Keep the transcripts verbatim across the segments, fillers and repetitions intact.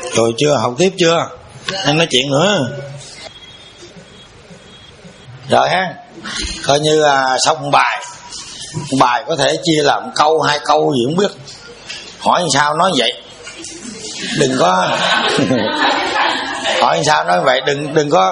Rồi chưa, học tiếp chưa? Anh nói chuyện nữa. Rồi ha, coi như à, xong bài. Bài có thể chia làm câu, hai câu gì không biết. Hỏi sao nói vậy. Đừng có hỏi sao nói vậy, đừng đừng có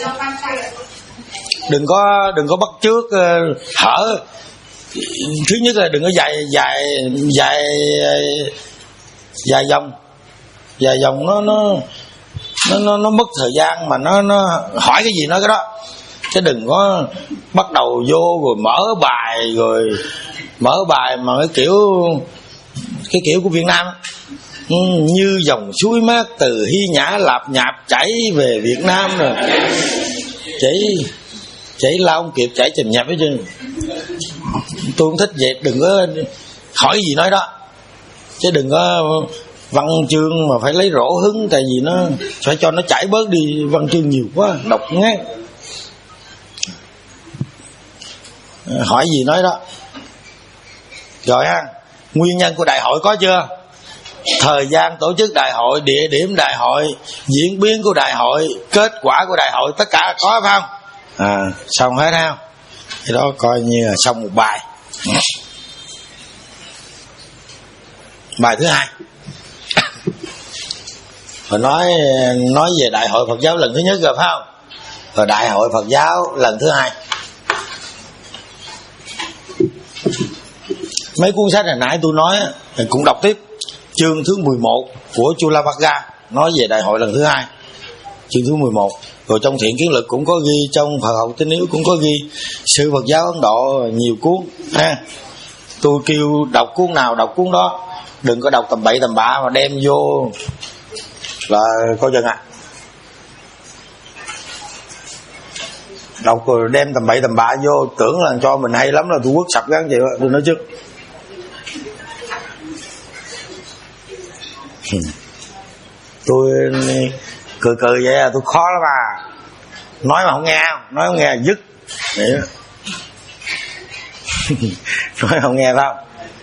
đừng có đừng có bắt chước uh, hở. Thứ nhất là đừng có dài dài dài dài dòng dài dòng nó nó nó nó, nó mất thời gian mà nó nó hỏi cái gì nói cái đó, chứ đừng có bắt đầu vô rồi mở bài rồi mở bài mà cái kiểu cái kiểu của Việt Nam ừ, như dòng suối mát từ Hy Nhã lạp nhạp chảy về Việt Nam rồi chảy chảy lao không kịp chảy chầm nhập hết chứ. Tôi không thích vậy, đừng có hỏi gì nói đó, chứ đừng có văn chương mà phải lấy rổ hứng, tại vì nó phải cho nó chảy bớt đi, văn chương nhiều quá đọc ngán. Hỏi gì nói đó. Rồi ha, nguyên nhân của đại hội có chưa? Thời gian tổ chức đại hội, địa điểm đại hội, diễn biến của đại hội, kết quả của đại hội, tất cả có phải không? À, xong hết ha. Thì đó coi như là xong một bài. Bài thứ hai, rồi nói nói về đại hội Phật giáo lần thứ nhất rồi phải không? Rồi đại hội Phật giáo lần thứ hai. Mấy cuốn sách hồi nãy tôi nói cũng đọc tiếp. Chương thứ mười một của Chulavagga nói về đại hội lần thứ hai, chương thứ mười một. Rồi trong Thiện Kiến Lực cũng có ghi, trong Phật học Tín Yếu cũng có ghi. Sư Phật giáo Ấn Độ nhiều cuốn ha. Tôi kêu đọc cuốn nào đọc cuốn đó, đừng có đọc tầm bậy tầm bạ mà đem vô là coi chừng à. Đọc rồi đem tầm bậy tầm bạ vô tưởng là cho mình hay lắm là tôi quất sập gắn vậy đó. Tôi nói trước tôi cười cười vậy là tôi khó lắm à. Nói mà không nghe, nói không nghe dứt vậy đó. Nói không nghe phải không?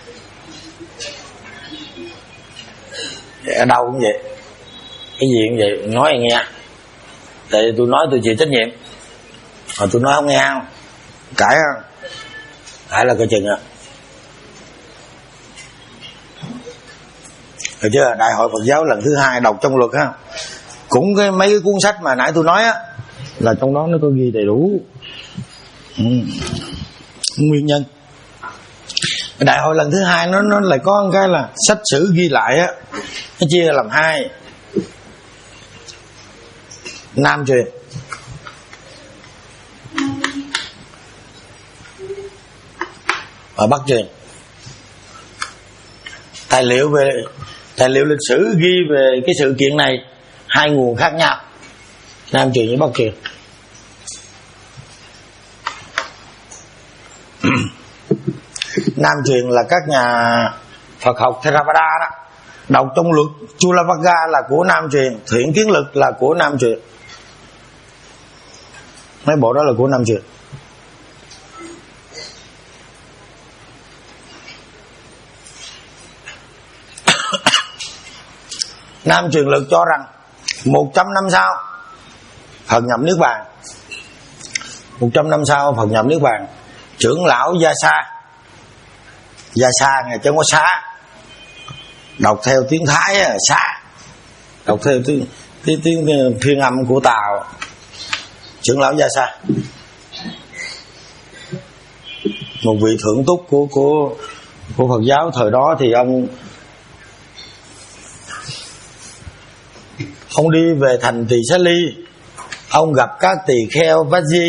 Ở đâu cũng vậy, cái gì cũng vậy, nói thì nghe. Tại tôi nói tôi chịu trách nhiệm, mà tôi nói không nghe không cãi không cãi là coi chừng à. Rồi chưa, đại hội Phật giáo lần thứ hai đọc trong luật ha, cũng cái mấy cái cuốn sách mà nãy tôi nói á, là trong đó nó có ghi đầy đủ ừ. nguyên nhân. Đại hội lần thứ hai nó nó lại có một cái là sách sử ghi lại á, nó chia làm hai, Nam truyền và Bắc truyền. Tài liệu về tài liệu lịch sử ghi về cái sự kiện này hai nguồn khác nhau, Nam truyền với Bắc truyền. Nam truyền là các nhà Phật học Theravada đó, đọc trong luật Chulavagga là của Nam truyền, Thiện Kiến Lực là của Nam truyền, mấy bộ đó là của Nam truyền. Nam truyền lực cho rằng một trăm năm sau Phật nhập Niết Bàn, một trăm năm sau Phật nhập Niết Bàn, trưởng lão Gia Sa, Gia Sa ngày chứ không có Sa, đọc theo tiếng Thái á, Sa, đọc theo tiếng tiếng tiếng phiên âm của Tàu, trưởng lão Gia Sa, một vị thượng túc của của của Phật giáo thời đó. Thì ông ông đi về thành Tỳ Xá Ly, ông gặp các tỳ kheo Vaji,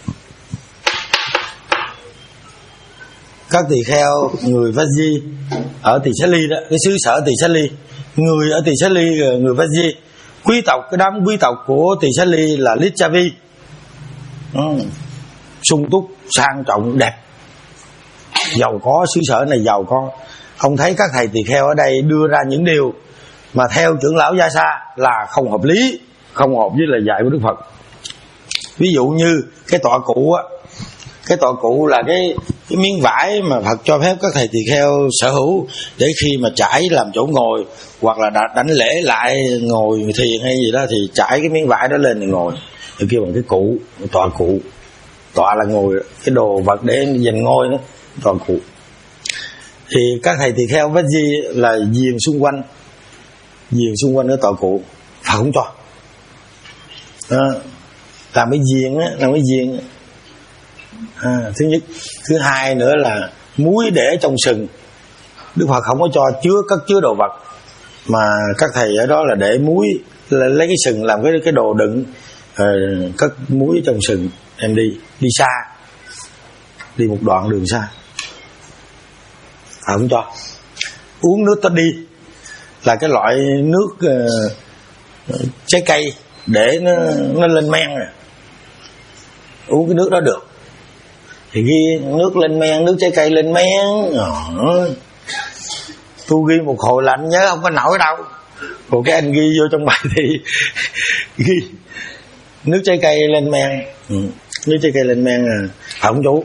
các tỳ kheo người Vaji ở Tỳ Xá Ly đó, cái xứ sở Tỳ Xá Ly, người ở Tỳ Xá Ly, người Vaji, quý tộc, cái đám quý tộc của Tỳ Xá Ly là Lichavi, ừ, sung túc, sang trọng, đẹp, giàu có. Xứ sở này giàu có. Ông thấy các thầy tỳ kheo ở đây đưa ra những điều mà theo trưởng lão Gia Sa là không hợp lý, không hợp với lời dạy của Đức Phật. Ví dụ như cái tọa cụ á, cái tọa cụ là cái cái miếng vải mà Phật cho phép các thầy tỳ kheo sở hữu để khi mà trải làm chỗ ngồi, hoặc là đánh lễ lại ngồi thiền hay gì đó thì trải cái miếng vải đó lên thì ngồi. Thì kêu bằng cái cụ, tọa cụ. Tọa là ngồi, cái đồ vật để dành ngôi đó, tọa cụ. Thì các thầy tỳ kheo Vách Di là diền xung quanh, diền xung quanh cái tọa cụ, Phật không cho. Đó. Làm cái diền á, làm cái diền á. À, thứ nhất. Thứ hai nữa là muối để trong sừng, Đức Phật không có cho chứa cất chứa đồ vật, mà các thầy ở đó là để muối, là lấy cái sừng làm cái cái đồ đựng, uh, cất muối trong sừng em đi đi xa, đi một đoạn đường xa, không cho. Uống nước toddy là cái loại nước uh, trái cây để nó nó lên men rồi, uống cái nước đó được. Thì ghi nước lên men, nước trái cây lên men. Ờ. Tôi ghi một hồi là anh nhớ không có nổi đâu. Rồi cái anh ghi vô trong bài thì ghi nước trái cây lên men. Ừ. Nước trái cây lên men à, không chú.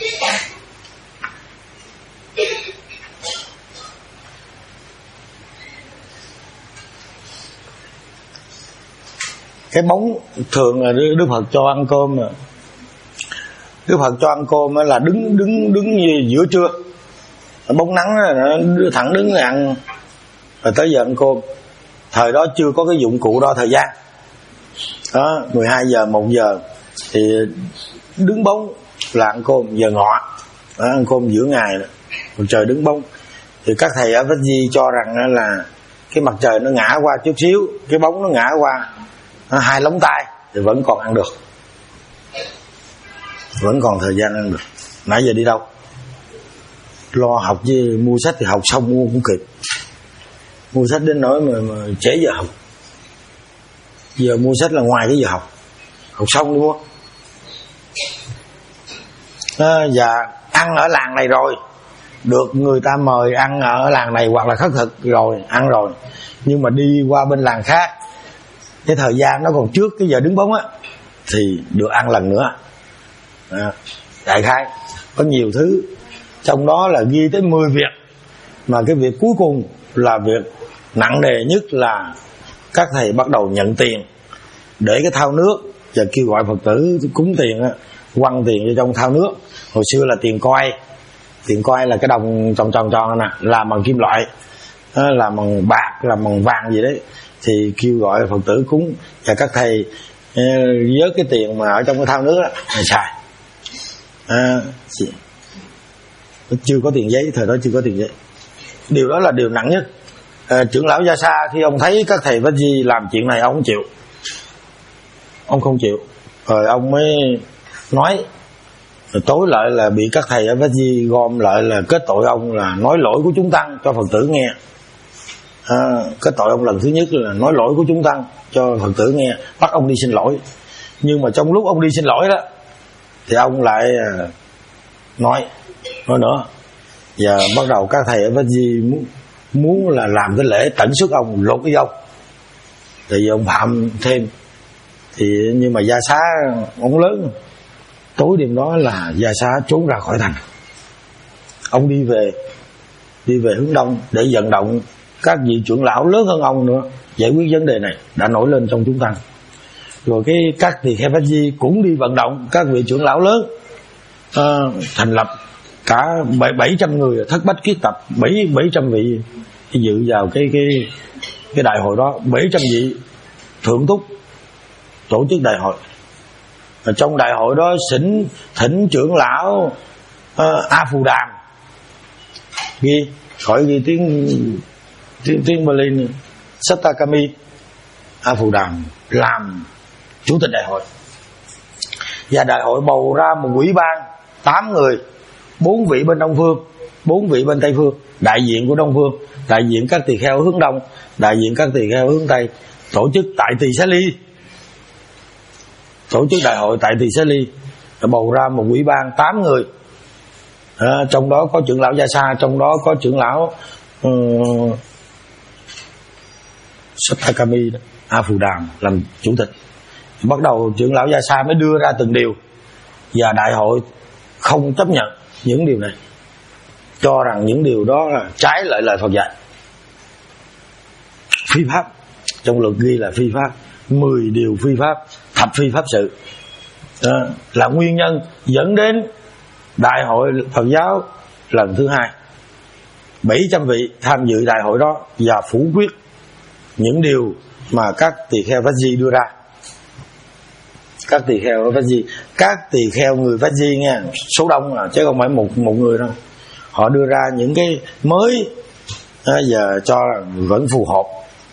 Cái bóng thường là Đức Phật cho ăn cơm mà. Đức Phật cho ăn cơm là đứng đứng đứng như giữa trưa, bóng nắng nó thẳng đứng rồi ăn, rồi tới giờ ăn cơm. Thời đó chưa có cái dụng cụ đo thời gian đó, mười hai giờ một giờ thì đứng bóng là ăn cơm giờ ngọ đó, ăn cơm giữa ngày đó. Mặt trời đứng bóng thì các thầy ở Vách Di cho rằng là cái mặt trời nó ngã qua chút xíu, cái bóng nó ngã qua nó hai lóng tay thì vẫn còn ăn được, vẫn còn thời gian ăn được. Nãy giờ đi đâu? Lo học với mua sách thì học xong mua cũng kịp. Mua sách đến nỗi mà, mà trễ giờ học. Giờ mua sách là ngoài cái giờ học, học xong đi mua. À, và ăn ở làng này rồi, được người ta mời ăn ở làng này hoặc là khất thực rồi, ăn rồi. Nhưng mà đi qua bên làng khác, cái thời gian nó còn trước cái giờ đứng bóng á, thì được ăn lần nữa. À, đại khái có nhiều thứ, trong đó là ghi tới mười việc, mà cái việc cuối cùng là việc nặng nề nhất là các thầy bắt đầu nhận tiền để cái thau nước và kêu gọi Phật tử cúng tiền, quăng tiền vô trong thau nước. Hồi xưa là tiền coi, tiền coi là cái đồng tròn tròn tròn nè, làm bằng kim loại, làm bằng bạc, làm bằng vàng gì đấy, thì kêu gọi Phật tử cúng và các thầy vớt cái tiền mà ở trong cái thau nước đó này xài. À, chưa có tiền giấy, thời đó chưa có tiền giấy. Điều đó là điều nặng nhất. À, trưởng lão Gia Sa khi ông thấy các thầy Vách Di làm chuyện này, ông không chịu, ông không chịu. Rồi ông mới nói, rồi tối lại là bị các thầy ở Vách Di gom lại là kết tội ông là nói lỗi của chúng tăng cho Phật tử nghe. À, kết tội ông lần thứ nhất là nói lỗi của chúng tăng cho Phật tử nghe, bắt ông đi xin lỗi. Nhưng mà trong lúc ông đi xin lỗi đó thì ông lại nói nói nữa, và bắt đầu các thầy ở Vách Di muốn, muốn là làm cái lễ tẩn xuất ông, lột cái dâu, tại vì ông phạm thêm. Thì nhưng mà Gia Xá ông lớn, tối đêm đó là Gia Xá trốn ra khỏi thành, ông đi về đi về hướng đông để vận động các vị trưởng lão lớn hơn ông nữa giải quyết vấn đề này đã nổi lên trong chúng tăng. Rồi cái các tỳ kheo Vách Di cũng đi vận động các vị trưởng lão lớn, à, thành lập cả bảy trăm người, thất bách kiết tập bảy bảy trăm vị dự vào cái cái cái đại hội đó. Bảy trăm vị thượng túc tổ chức đại hội. Và trong đại hội đó thỉnh thỉnh trưởng lão uh, A Phù Đàm, ghi khỏi ghi tiếng tiếng tiếng Bali, Satakami A Phù Đàm làm chủ tịch đại hội. Và đại hội bầu ra một ủy ban tám người, bốn vị bên Đông Phương, bốn vị bên Tây Phương, đại diện của Đông Phương, đại diện các tỳ kheo hướng Đông, đại diện các tỳ kheo hướng Tây, tổ chức tại Tỳ Xá Ly, tổ chức đại hội tại Tỳ Xá Ly, bầu ra một ủy ban tám người, à, trong đó có trưởng lão Gia Sa, trong đó có trưởng lão uh, Satakami A Phù Đàm làm chủ tịch. Bắt đầu trưởng lão Gia Sa mới đưa ra từng điều, và đại hội không chấp nhận những điều này, cho rằng những điều đó là trái lại lời Phật dạy. Phi pháp, trong luật ghi là phi pháp, mười điều phi pháp, thập phi pháp sự, đó là nguyên nhân dẫn đến đại hội Phật giáo lần thứ hai. Bảy trăm vị tham dự đại hội đó và phủ quyết những điều mà các tỳ kheo Vát Di đưa ra. Các tỳ kheo Vát Di, các tỳ kheo người Vát Di nha, số đông à, chứ không phải một một người đâu. Họ đưa ra những cái mới à, giờ cho vẫn phù hợp.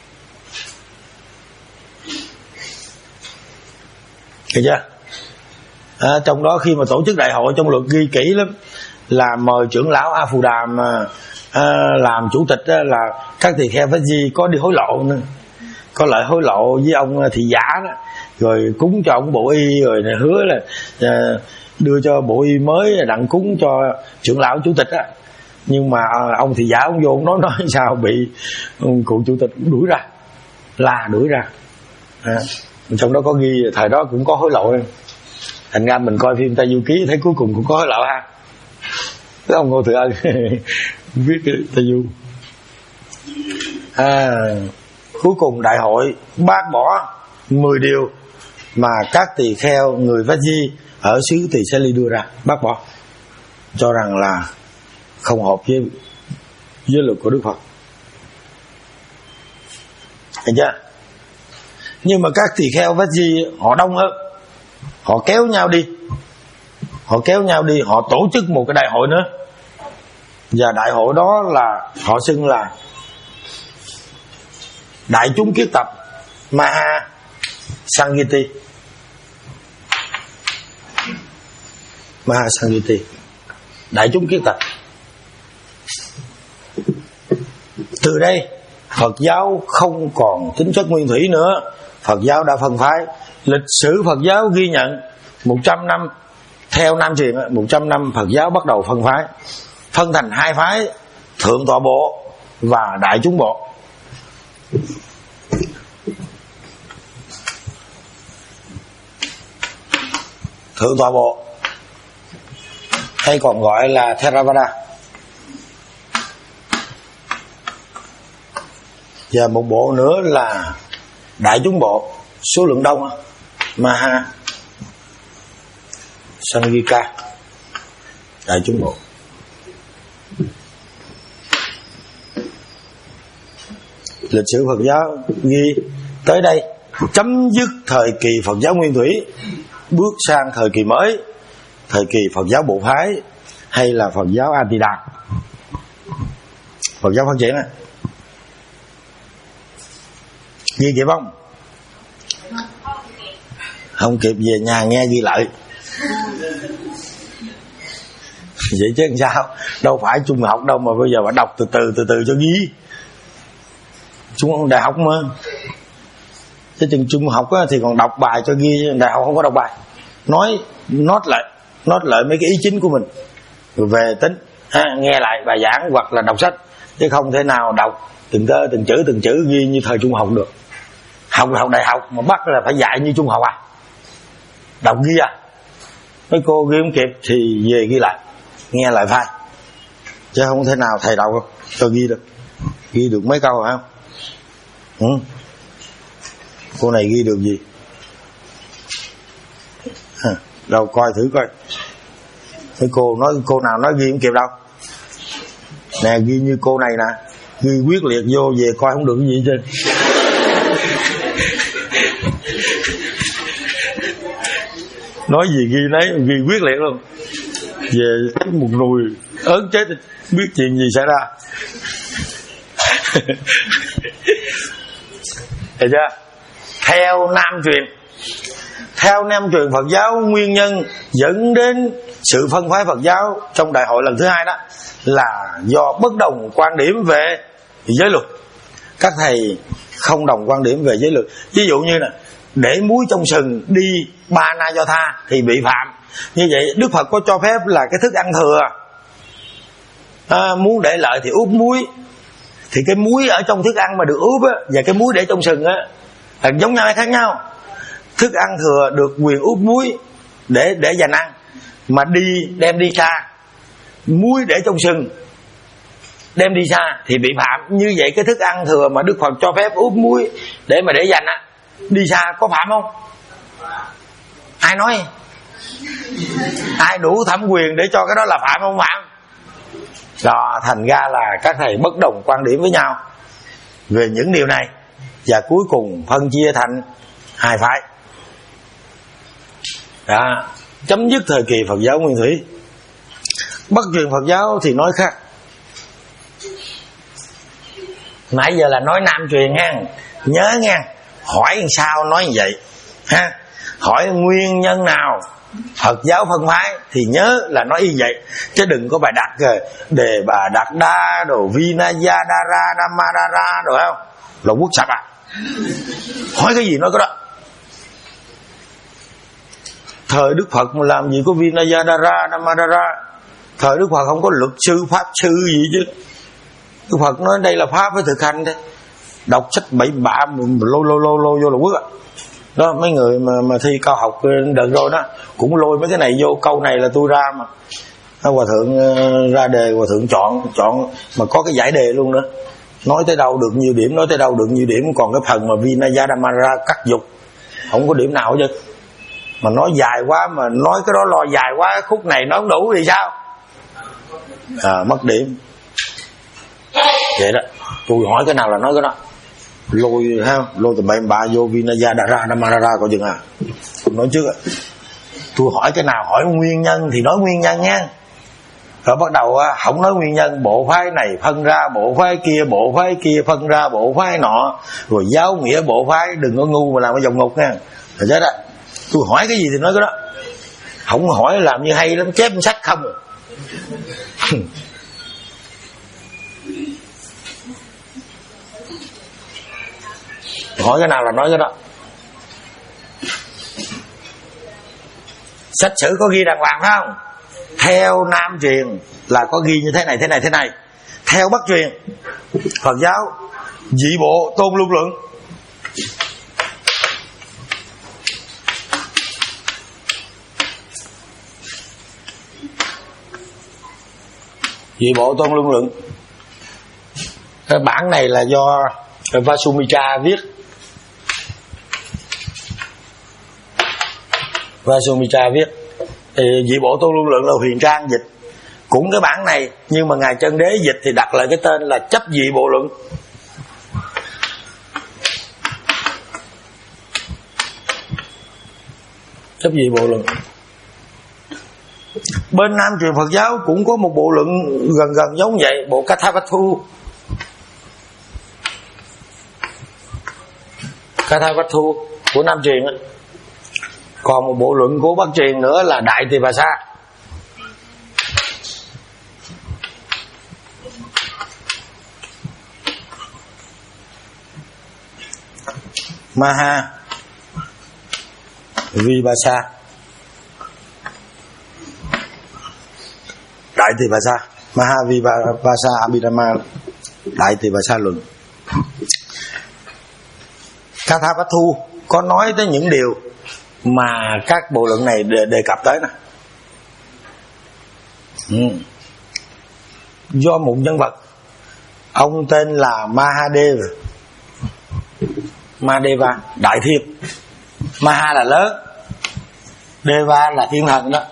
Hiểu chưa? À, trong đó khi mà tổ chức đại hội, trong luật ghi kỹ lắm, là mời trưởng lão A Phù Đàm à, à, làm chủ tịch á, là các tỳ kheo Vát Di có đi hối lộ nữa, có lợi hối lộ với ông thị giả đó, rồi cúng cho ông bộ y, rồi hứa là à, đưa cho bộ y mới đặng cúng cho trưởng lão chủ tịch á. Nhưng mà à, ông thị giả ông vô ông nói nói sao bị ông cụ chủ tịch đuổi ra, la đuổi ra. À, trong đó có ghi thời đó cũng có hối lộ. Thành ra mình coi phim Tây Du Ký thấy cuối cùng cũng có hối lộ ha. Cái ông Ngô Thừa Ân viết cái Tây Du. À, cuối cùng đại hội bác bỏ mười điều mà các tỳ kheo người Vát Di ở xứ Tỳ Xá Ly đưa ra, bác bỏ, cho rằng là không hợp với giới luật của Đức Phật. Thấy chưa? Nhưng mà các tỳ kheo Vát Di họ đông hơn, họ kéo nhau đi, họ kéo nhau đi, họ tổ chức một cái đại hội nữa. Và đại hội đó là họ xưng là Đại chúng kiết tập Maha Sanghiti. Maha Sanghiti, đại chúng kiết tập. Từ đây Phật giáo không còn tính chất nguyên thủy nữa, Phật giáo đã phân phái. Lịch sử Phật giáo ghi nhận một trăm năm, theo Nam truyền một trăm năm Phật giáo bắt đầu phân phái, phân thành hai phái, Thượng Tọa Bộ và Đại chúng Bộ. Thượng Tọa Bộ hay còn gọi là Theravada, và một bộ nữa là Đại chúng Bộ, số lượng đông, Maha Sanghika, Đại chúng Bộ. Lịch sử Phật giáo ghi tới đây chấm dứt thời kỳ Phật giáo nguyên thủy, bước sang thời kỳ mới, thời kỳ Phật giáo bộ phái hay là Phật giáo A Di Đà. Phật giáo phát triển á, ghi kịp không? Không kịp về nhà nghe ghi lại. Vậy chứ làm sao? Đâu phải trung học đâu mà bây giờ phải đọc từ từ từ từ cho ghi. Trung đại học mà, chứ chừng trung học á, thì còn đọc bài cho ghi, đại học không có đọc bài, nói nốt lại nốt lại mấy cái ý chính của mình rồi về tính ha, nghe lại bài giảng hoặc là đọc sách, chứ không thể nào đọc từng tơ từng chữ từng chữ ghi như thời trung học được. Học là học đại học mà bắt là phải dạy như trung học à? Đọc ghi à? Mấy cô ghi không kịp thì về ghi lại, nghe lại file, chứ không thể nào thầy đọc cho ghi được. Ghi được mấy câu hả không? Ừ. Cô này ghi được gì? À, đâu coi thử coi. Mấy cô nói cô nào nói ghi không kịp đâu. Nè ghi như cô này nè, ghi quyết liệt vô về coi không được cái gì chứ. Nói gì ghi nấy, ghi quyết liệt luôn. Về một nùi ớn chết, biết chuyện gì xảy ra. Thấy chưa? Theo Nam truyền, theo Nam truyền Phật giáo, nguyên nhân dẫn đến sự phân phái Phật giáo trong đại hội lần thứ hai đó là do bất đồng quan điểm về giới luật. Các thầy không đồng quan điểm về giới luật. Ví dụ như là để muối trong sừng đi ba na do tha thì bị phạm. Như vậy Đức Phật có cho phép là cái thức ăn thừa, à, muốn để lợi thì úp muối, thì cái muối ở trong thức ăn mà được úp á, và cái muối để trong sừng á là giống nhau hay khác nhau. Thức ăn thừa được quyền úp muối để để dành ăn, mà đi đem đi xa muối để trong sừng đem đi xa thì bị phạm. Như vậy cái thức ăn thừa mà Đức Phật cho phép ướp muối để mà để dành á, đi xa có phạm không? Ai nói? Ai đủ thẩm quyền để cho cái đó là phạm không phạm? Đó, thành ra là các thầy bất đồng quan điểm với nhau về những điều này, và cuối cùng phân chia thành hai phái. Đó, chấm dứt thời kỳ Phật giáo Nguyên Thủy. Bắc truyền Phật giáo thì nói khác. Nãy giờ là nói Nam truyền nha, nhớ nha. Hỏi làm sao nói như vậy ha? Hỏi nguyên nhân nào Phật giáo phân phái thì nhớ là nói y vậy, chứ đừng có bài đặt rồi đề bà Đạt Đa đồ Vinayadara Damadara rồi không là quốc sạch à. Hỏi cái gì nói cái đó. Thời Đức Phật mà làm gì có Vinayadara Damadara. Thời Đức Phật không có luật sư pháp sư gì chứ. Đức Phật nói đây là pháp phải thực hành đấy. Đọc sách bậy bạ lôi lôi lôi lôi vô là quốc à. Đó, mấy người mà mà thi cao học đợt rồi đó cũng lôi mấy cái này vô, câu này là tôi ra mà. Đó, hòa thượng ra đề, hòa thượng chọn chọn mà có cái giải đề luôn nữa. Nói tới đâu được nhiều điểm, nói tới đâu được nhiều điểm. Còn cái phần mà Vinayadamara cắt dục không có điểm nào hết. Mà nói dài quá, mà nói cái đó lo dài quá, khúc này nó không đủ thì sao? À, mất điểm. Vậy đó, tôi hỏi cái nào là nói cái đó. Lôi ha, lôi từ bảy ba vô Vinayadara Damadara coi chừng à. Nói trước á, tôi hỏi cái nào hỏi nguyên nhân thì nói nguyên nhân nha. Rồi bắt đầu á, không nói nguyên nhân, bộ phái này phân ra bộ phái kia, bộ phái kia phân ra bộ phái nọ, rồi giáo nghĩa bộ phái, đừng có ngu mà làm cái vòng ngục nha. Rồi chết đó. Tôi hỏi cái gì thì nói cái đó. Không hỏi làm như hay lắm, chép sách không. Hỏi cái nào là nói cái đó. Sách sử có ghi đàng hoàng phải không? Theo Nam truyền là có ghi như thế này, thế này, thế này. Theo Bắc truyền Phật giáo dị bộ tôn luân luận. Dị bộ tôn luân luận. Cái bản này là do Vasumitra viết. Vasumitra viết. Thì dị bộ tôn luân luận là Huyền Trang dịch cũng cái bản này, nhưng mà ngài Chân Đế dịch thì đặt lại cái tên là chấp dị bộ luận. Chấp dị bộ luận. Bên Nam truyền Phật giáo cũng có một bộ luận gần gần giống vậy, bộ Kathavatthu. Kathavatthu của Nam truyền á. Còn một bộ luận của Bắc truyền nữa là Đại Tỳ Bà Sa. Maha Vibhasa. Đại Tỳ Bà Sa, Maha Vibhasa Abhidhamma, Đại Tỳ Bà Sa luận. Kathavatthu có nói tới những điều mà các bộ luận này đề, đề cập tới nè. Ừ. Do một nhân vật, ông tên là Mahadeva. Mahadeva, đại thiên. Maha là lớn, Deva là thiên thần đó.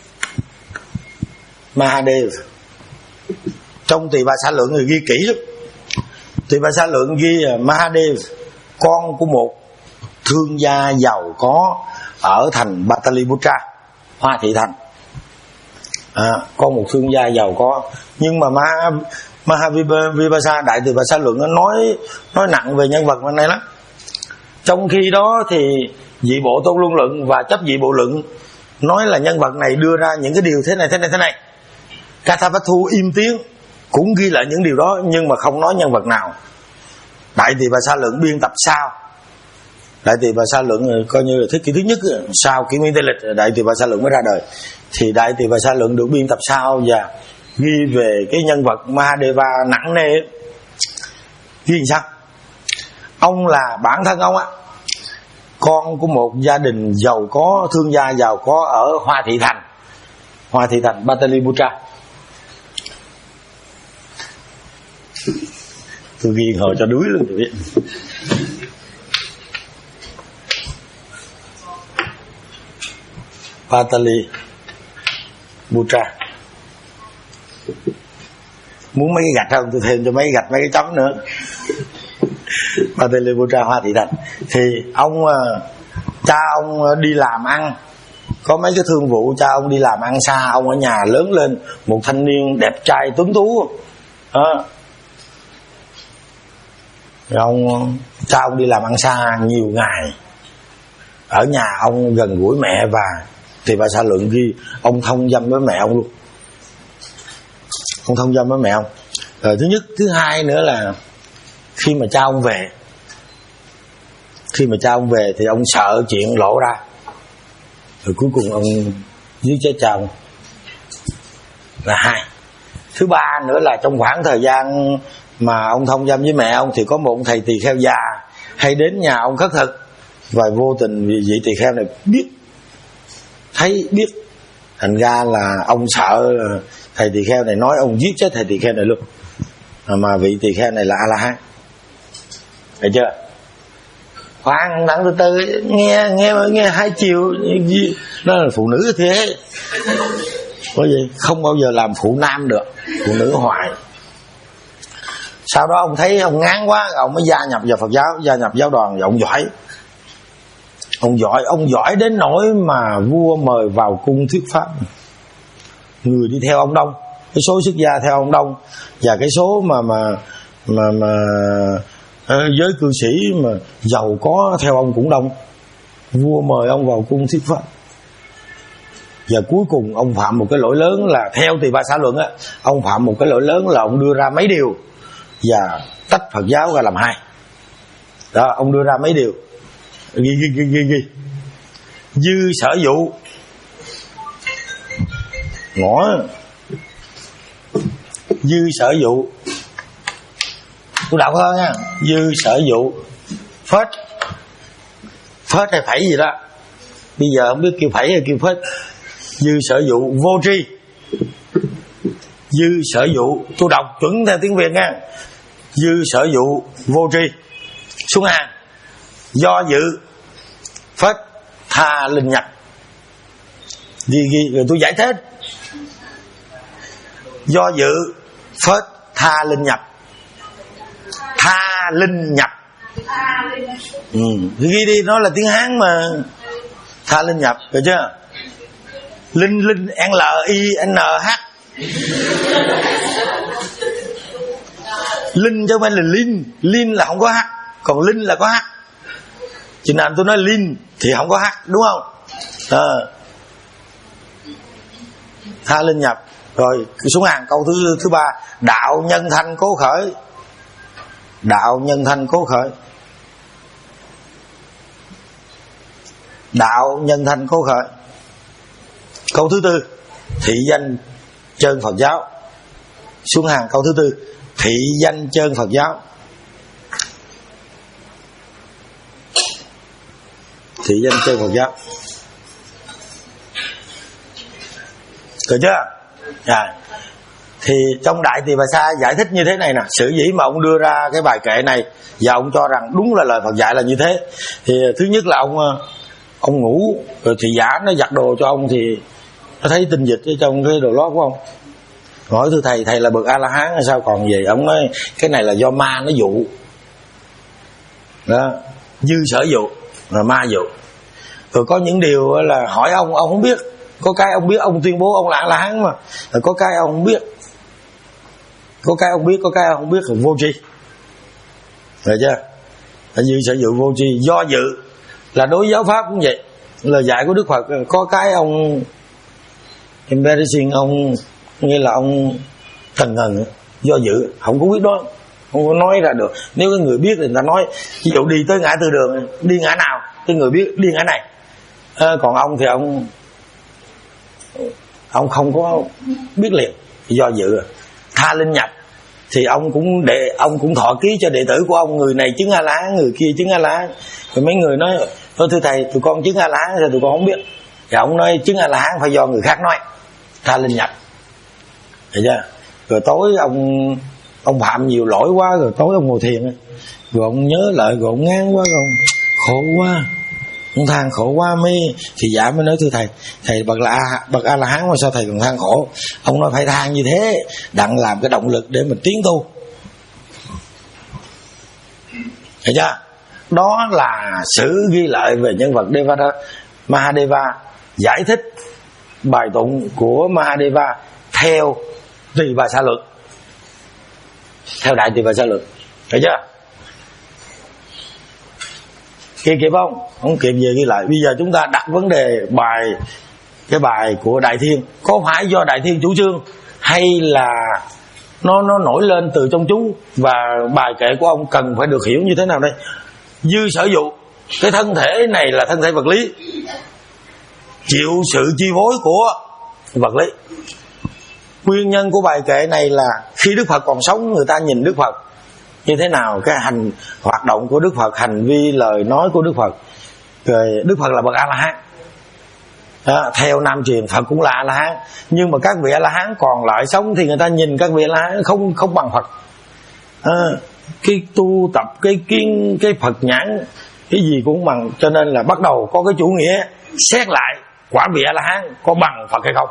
Mahadeva. Trong Tỳ Bà Sa luận thì ghi kỹ lắm. Tỳ Bà Sa luận ghi Mahadeva, con của một thương gia giàu có ở thành Pataliputra, Hoa Thị Thành. À, con một thương gia giàu có. Nhưng mà Maha, Mahavibhasa, Đại Tỳ Bà Sa luận nó nói nói nặng về nhân vật này lắm. Trong khi đó thì dị bộ tôn luân luận và chấp dị bộ luận nói là nhân vật này đưa ra những cái điều thế này thế này thế này. Kathavatthu im tiếng cũng ghi lại những điều đó, nhưng mà không nói nhân vật nào. Đại Tỳ Bà Sa luận biên tập sau. Đại Tỳ Bà Sa luận coi như là thế kỷ thứ nhất sau kỷ nguyên Tây lịch, Đại Tỳ Bà Sa luận mới ra đời. Thì Đại Tỳ Bà Sa luận được biên tập sau và ghi về cái nhân vật Mahadeva nặng nề. Ghi làm sao? Ông là bản thân ông á, con của một gia đình giàu có, thương gia giàu có ở Hoa Thị Thành. Hoa Thị Thành, Pataliputra. Tôi ghi hồi cho đuối luôn tôi biết. Patali Putra. Muốn mấy cái gạch không tôi thêm cho mấy cái gạch mấy cái chấm nữa. Patali Putra Hoa Thị Thành. Thì ông cha ông đi làm ăn, có mấy cái thương vụ, cha ông đi làm ăn xa, ông ở nhà lớn lên một thanh niên đẹp trai tuấn tú đó. Rồi ông cha ông đi làm ăn xa nhiều ngày, ở nhà ông gần gũi mẹ, và thì bà Sa Luận ghi ông thông dâm với mẹ ông luôn. Ông thông dâm với mẹ ông. Rồi thứ nhất, thứ hai nữa là khi mà cha ông về, khi mà cha ông về thì ông sợ chuyện lộ ra, rồi cuối cùng ông giết chết cha ông là hai. Thứ ba nữa là trong khoảng thời gian mà ông thông dâm với mẹ ông thì có một ông thầy tỳ kheo già hay đến nhà ông khất thực, và vô tình vị tỳ kheo này biết, thấy biết, thành ra là ông sợ thầy tỳ kheo này nói ông giết chết thầy tỳ kheo này luôn, mà vị tỳ kheo này là A La Hán. Được chưa? Khoan đặng từ từ, nghe nghe nghe hai chiều gì nó là phụ nữ thế, có gì không bao giờ làm phụ nam được, phụ nữ hoài. Sau đó ông thấy ông ngán quá, ông mới gia nhập vào Phật giáo, gia nhập giáo đoàn, và ông giỏi. Ông giỏi, ông giỏi đến nỗi mà vua mời vào cung thuyết pháp. Người đi theo ông đông, cái số xuất gia theo ông đông, và cái số mà mà mà mà giới cư sĩ mà giàu có theo ông cũng đông. Vua mời ông vào cung thuyết pháp, và cuối cùng ông phạm một cái lỗi lớn là theo Tỳ Bà Sa Luận á, ông phạm một cái lỗi lớn là ông đưa ra mấy điều và tách Phật giáo ra làm hai. Đó, ông đưa ra mấy điều ghi ghi ghi ghi ghi dư sở dụ ngõ, dư sở dụ tôi đọc hơn nha, dư sở dụ phết, phết hay phẩy gì đó, bây giờ không biết kêu phẩy hay kêu phết. Dư sở dụ vô tri, dư sở dụ tôi đọc chuẩn theo tiếng Việt nha, dư sở dụ vô tri. Xuống hàng do dự phết tha linh nhập, ghi ghi rồi tôi giải thích. Do dự phết tha linh nhập, tha linh nhập, ừ, ghi đi, nó là tiếng Hán mà, tha linh nhập, được chưa? Linh linh N L I N H, linh chứ không phải là linh, linh là không có h, còn linh là có h. Chừng nào tôi nói linh thì không có h, đúng không? À. Tha linh nhập. Rồi xuống hàng câu thứ thứ ba, đạo nhân thanh cố khởi, đạo nhân thanh cố khởi, đạo nhân thanh cố khởi. Câu thứ tư, thị danh trơn Phật giáo. Xuống hàng câu thứ tư, thị danh trơn Phật giáo, thị danh trơn Phật giáo. Được chưa? À, thì trong Đại Tỳ Bà Sa giải thích như thế này nè. Sở dĩ mà ông đưa ra cái bài kệ này và ông cho rằng đúng là lời Phật dạy là như thế, thì thứ nhất là ông ông ngủ rồi thị giả nó giặt đồ cho ông, thì nó thấy tinh dịch ở trong cái đồ lót của ông. Hỏi thưa thầy, thầy là bậc A La Hán hay sao còn gì? Ông nói cái này là do ma nó dụ đó, dư sở dụ là ma dụ. Rồi có những điều là hỏi ông ông không biết, có cái ông biết, ông tuyên bố ông là A La Hán mà, rồi có cái ông không biết, có cái ông biết, có cái ông không biết, là vô tri. Được chưa? Là dư sở dụ vô tri. Do dự là đối với giáo pháp cũng vậy, lời dạy của Đức Phật có cái ông embarrassing, ông nghĩa là ông thần ngần, do dự, không có biết đó, không có nói ra được. Nếu cái người biết thì người ta nói, ví dụ đi tới ngã tư đường, đi ngã nào, cái người biết đi ngã này. À, còn ông thì ông ông không có biết liền, do dự. Tha linh nhập thì ông cũng để ông cũng thọ ký cho đệ tử của ông, người này chứng A La Hán, người kia chứng A La Hán. Rồi mấy người nói thôi thưa thầy, tụi con chứng A La Hán, tụi con không biết. Thì ông nói chứng A La Hán phải do người khác nói. Tha linh nhập, hiểu chưa? Rồi tối ông ông phạm nhiều lỗi quá rồi tối ông ngồi thiền rồi ông nhớ lại rồi ông ngán quá rồi ông khổ quá, ông than khổ quá mới thì giả mới nói thưa thầy, thầy bậc là bậc A La Hán mà sao thầy còn than khổ? Ông nói phải than như thế đặng làm cái động lực để mình tiến tu, thấy chưa? Đó là sử ghi lại về nhân vật Devada, Mahadeva giải thích bài tụng của Mahadeva theo Tỳ Bà Sa Luật, theo Đại Tỳ Bà Sa Luật, thấy chưa? Kịp kịp không? Không kịp về ghi lại. Bây giờ chúng ta đặt vấn đề bài, cái bài của Đại Thiên có phải do Đại Thiên chủ trương hay là nó nó nổi lên từ trong chúng, và bài kệ của ông cần phải được hiểu như thế nào đây? Dư sở dụ, cái thân thể này là thân thể vật lý, chịu sự chi phối của vật lý. Nguyên nhân của bài kệ này là khi Đức Phật còn sống, người ta nhìn Đức Phật như thế nào, cái hành hoạt động của Đức Phật, hành vi lời nói của Đức Phật. Rồi Đức Phật là bậc A La Hán, à, theo Nam truyền Phật cũng là A La Hán, nhưng mà các vị A La Hán còn lại sống thì người ta nhìn các vị A La Hán không không bằng Phật. À, cái tu tập cái kiến cái Phật nhãn cái gì cũng bằng, cho nên là bắt đầu có cái chủ nghĩa xét lại quả vị A La Hán có bằng Phật hay không.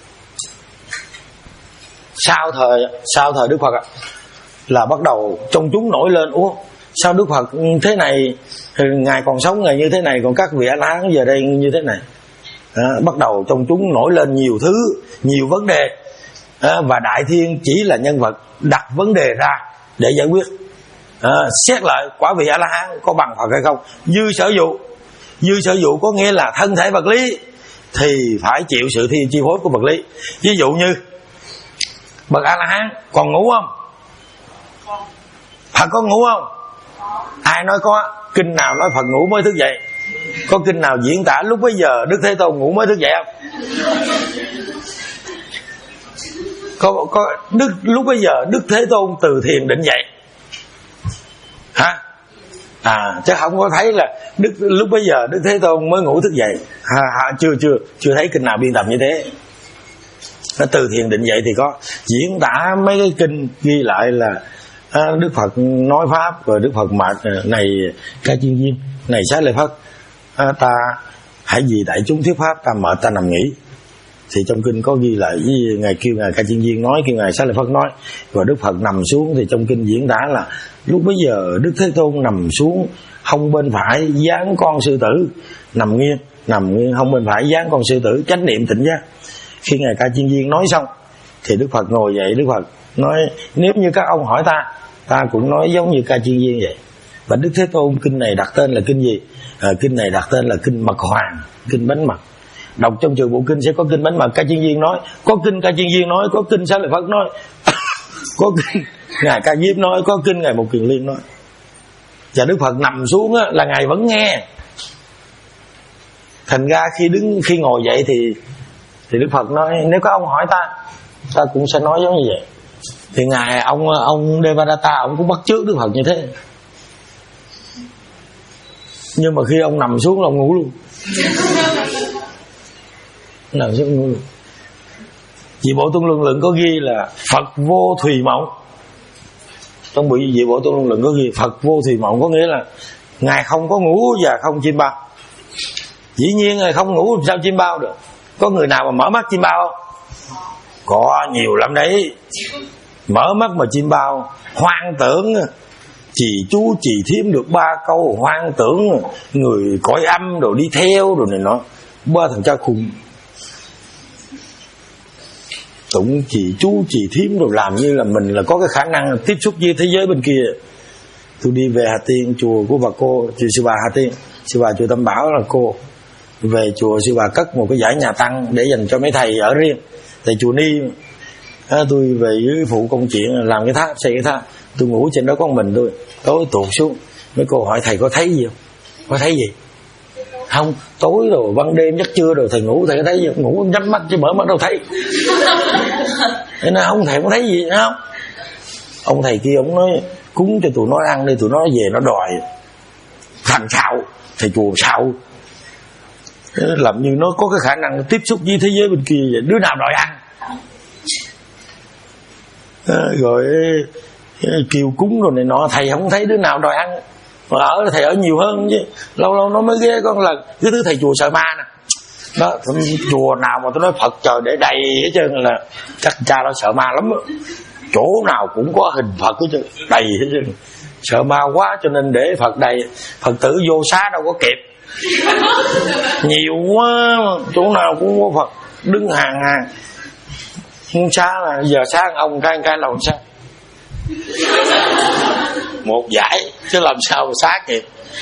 Sau thời sau thời Đức Phật là bắt đầu trong chúng nổi lên, ủa sao Đức Phật thế này, ngài còn sống ngài như thế này, còn các vị A La Hán giờ đây như thế này. À, bắt đầu trong chúng nổi lên nhiều thứ, nhiều vấn đề, à, và Đại Thiên chỉ là nhân vật đặt vấn đề ra để giải quyết. À, xét lại quả vị A La Hán có bằng Phật hay không. Dư sở dụ, dư sở dụ có nghĩa là thân thể vật lý thì phải chịu sự thi chi phối của vật lý. Ví dụ như bậc A La Hán còn ngủ không? Phật có ngủ không? Ai nói có? Kinh nào nói Phật ngủ mới thức dậy? Có kinh nào diễn tả lúc bấy giờ Đức Thế Tôn ngủ mới thức dậy không? Có, có Đức lúc bấy giờ Đức Thế Tôn từ thiền định dậy hả? À, chứ không có thấy là Đức lúc bấy giờ Đức Thế Tôn mới ngủ thức dậy. À, à, chưa chưa chưa thấy kinh nào biên tập như thế. Nó từ thiền định dậy thì có diễn tả mấy cái kinh ghi lại là à, Đức Phật nói pháp, rồi Đức Phật mạt này Ca Chiên Viên, này Xá Lợi Phất, à, ta hãy vì đại chúng thuyết pháp, ta mệt ta nằm nghỉ. Thì trong kinh có ghi lại với ngài kêu ngài Ca Chiên Viên nói, kêu ngài Xá Lợi Phất nói, rồi Đức Phật nằm xuống. Thì trong kinh diễn tả là lúc bấy giờ Đức Thế Tôn nằm xuống, hông bên phải dáng con sư tử, nằm nghiêng, nằm nghiêng hông bên phải dáng con sư tử, chánh niệm tỉnh giác. Khi ngài Ca Chiên Viên nói xong thì Đức Phật ngồi dậy. Đức Phật nói nếu như các ông hỏi ta, ta cũng nói giống như Ca Chiên Viên vậy. Và Đức Thế Tôn kinh này đặt tên là kinh gì? À, kinh này đặt tên là kinh Mật Hoàng, kinh bánh mật. Đọc trong trường bộ kinh sẽ có kinh bánh mật Ca Chiên Viên nói, có kinh Ca Chiên Viên nói, có kinh Xá Lợi Phất nói, có kinh ngài Ca Diếp nói, có kinh ngài Một Kiền Liên nói. Và Đức Phật nằm xuống á, là ngài vẫn nghe. Thành ra khi đứng khi ngồi dậy thì thì Đức Phật nói nếu các ông hỏi ta, ta cũng sẽ nói giống như vậy. Thì ngài ông ông Devadatta ông cũng bắt chước Đức Phật như thế. Nhưng mà khi ông nằm xuống là ông ngủ luôn. Nằm xuống ngủ luôn. Vị Bộ Tôn Luân Lượng có ghi là Phật vô thùy mộng. Trong buổi Vị Bộ Tôn Luân Lượng có ghi Phật vô thùy mộng, có nghĩa là ngài không có ngủ và không chim bao. Dĩ nhiên ngài không ngủ sao chim bao được. Có người nào mà mở mắt chim bao không? Có nhiều lắm đấy. Mở mắt mà chim bao, hoang tưởng chỉ chú chỉ thiếm được ba câu, hoang tưởng người cõi âm rồi đi theo rồi này nọ, ba thằng cha khùng. Tụng chỉ chú chỉ thiếm rồi làm như là mình là có cái khả năng tiếp xúc với thế giới bên kia. Tôi đi về Hà Tiên, chùa của bà cô, chùa Sư Bà Hà Tiên, Sư Bà chùa Tam Bảo là cô. Về chùa Sư Bà cất một cái dãy nhà tăng để dành cho mấy thầy ở riêng. Thầy chùa Ni à, tôi về với phụ công chuyện làm cái tháp, xây cái tháp. Tôi ngủ trên đó có một mình tôi. Tối tuột xuống, mấy cô hỏi thầy có thấy gì không? Có thấy gì? Không, tối rồi ban đêm giấc trưa rồi thầy ngủ thầy có thấy gì? Ngủ nhắm mắt chứ mở mắt đâu thấy. Thế nên ông thầy có thấy gì không? Ông thầy kia ông nói cúng cho tụi nó ăn đi, tụi nó về nó đòi. Thành sao? Thầy chùa sao? Làm như nó có cái khả năng tiếp xúc với thế giới bên kia vậy. Đứa nào đòi ăn à, rồi kiều cúng rồi này nọ, thầy không thấy đứa nào đòi ăn. Mà ở thầy ở nhiều hơn chứ, lâu lâu nó mới ghé con là cái thứ thầy chùa sợ ma nè đó. Chùa nào mà tôi nói Phật trời để đầy hết trơn là chắc cha nó sợ ma lắm đó. Chỗ nào cũng có hình Phật hết trơn, đầy hết trơn, sợ ma quá cho nên để Phật đầy. Phật tử vô xá đâu có kịp, nhiều quá, chỗ nào cũng có Phật đứng hàng hàng. Không xá là giờ xá ông cái cái lòng xá một giải chứ làm sao mà xá kịp.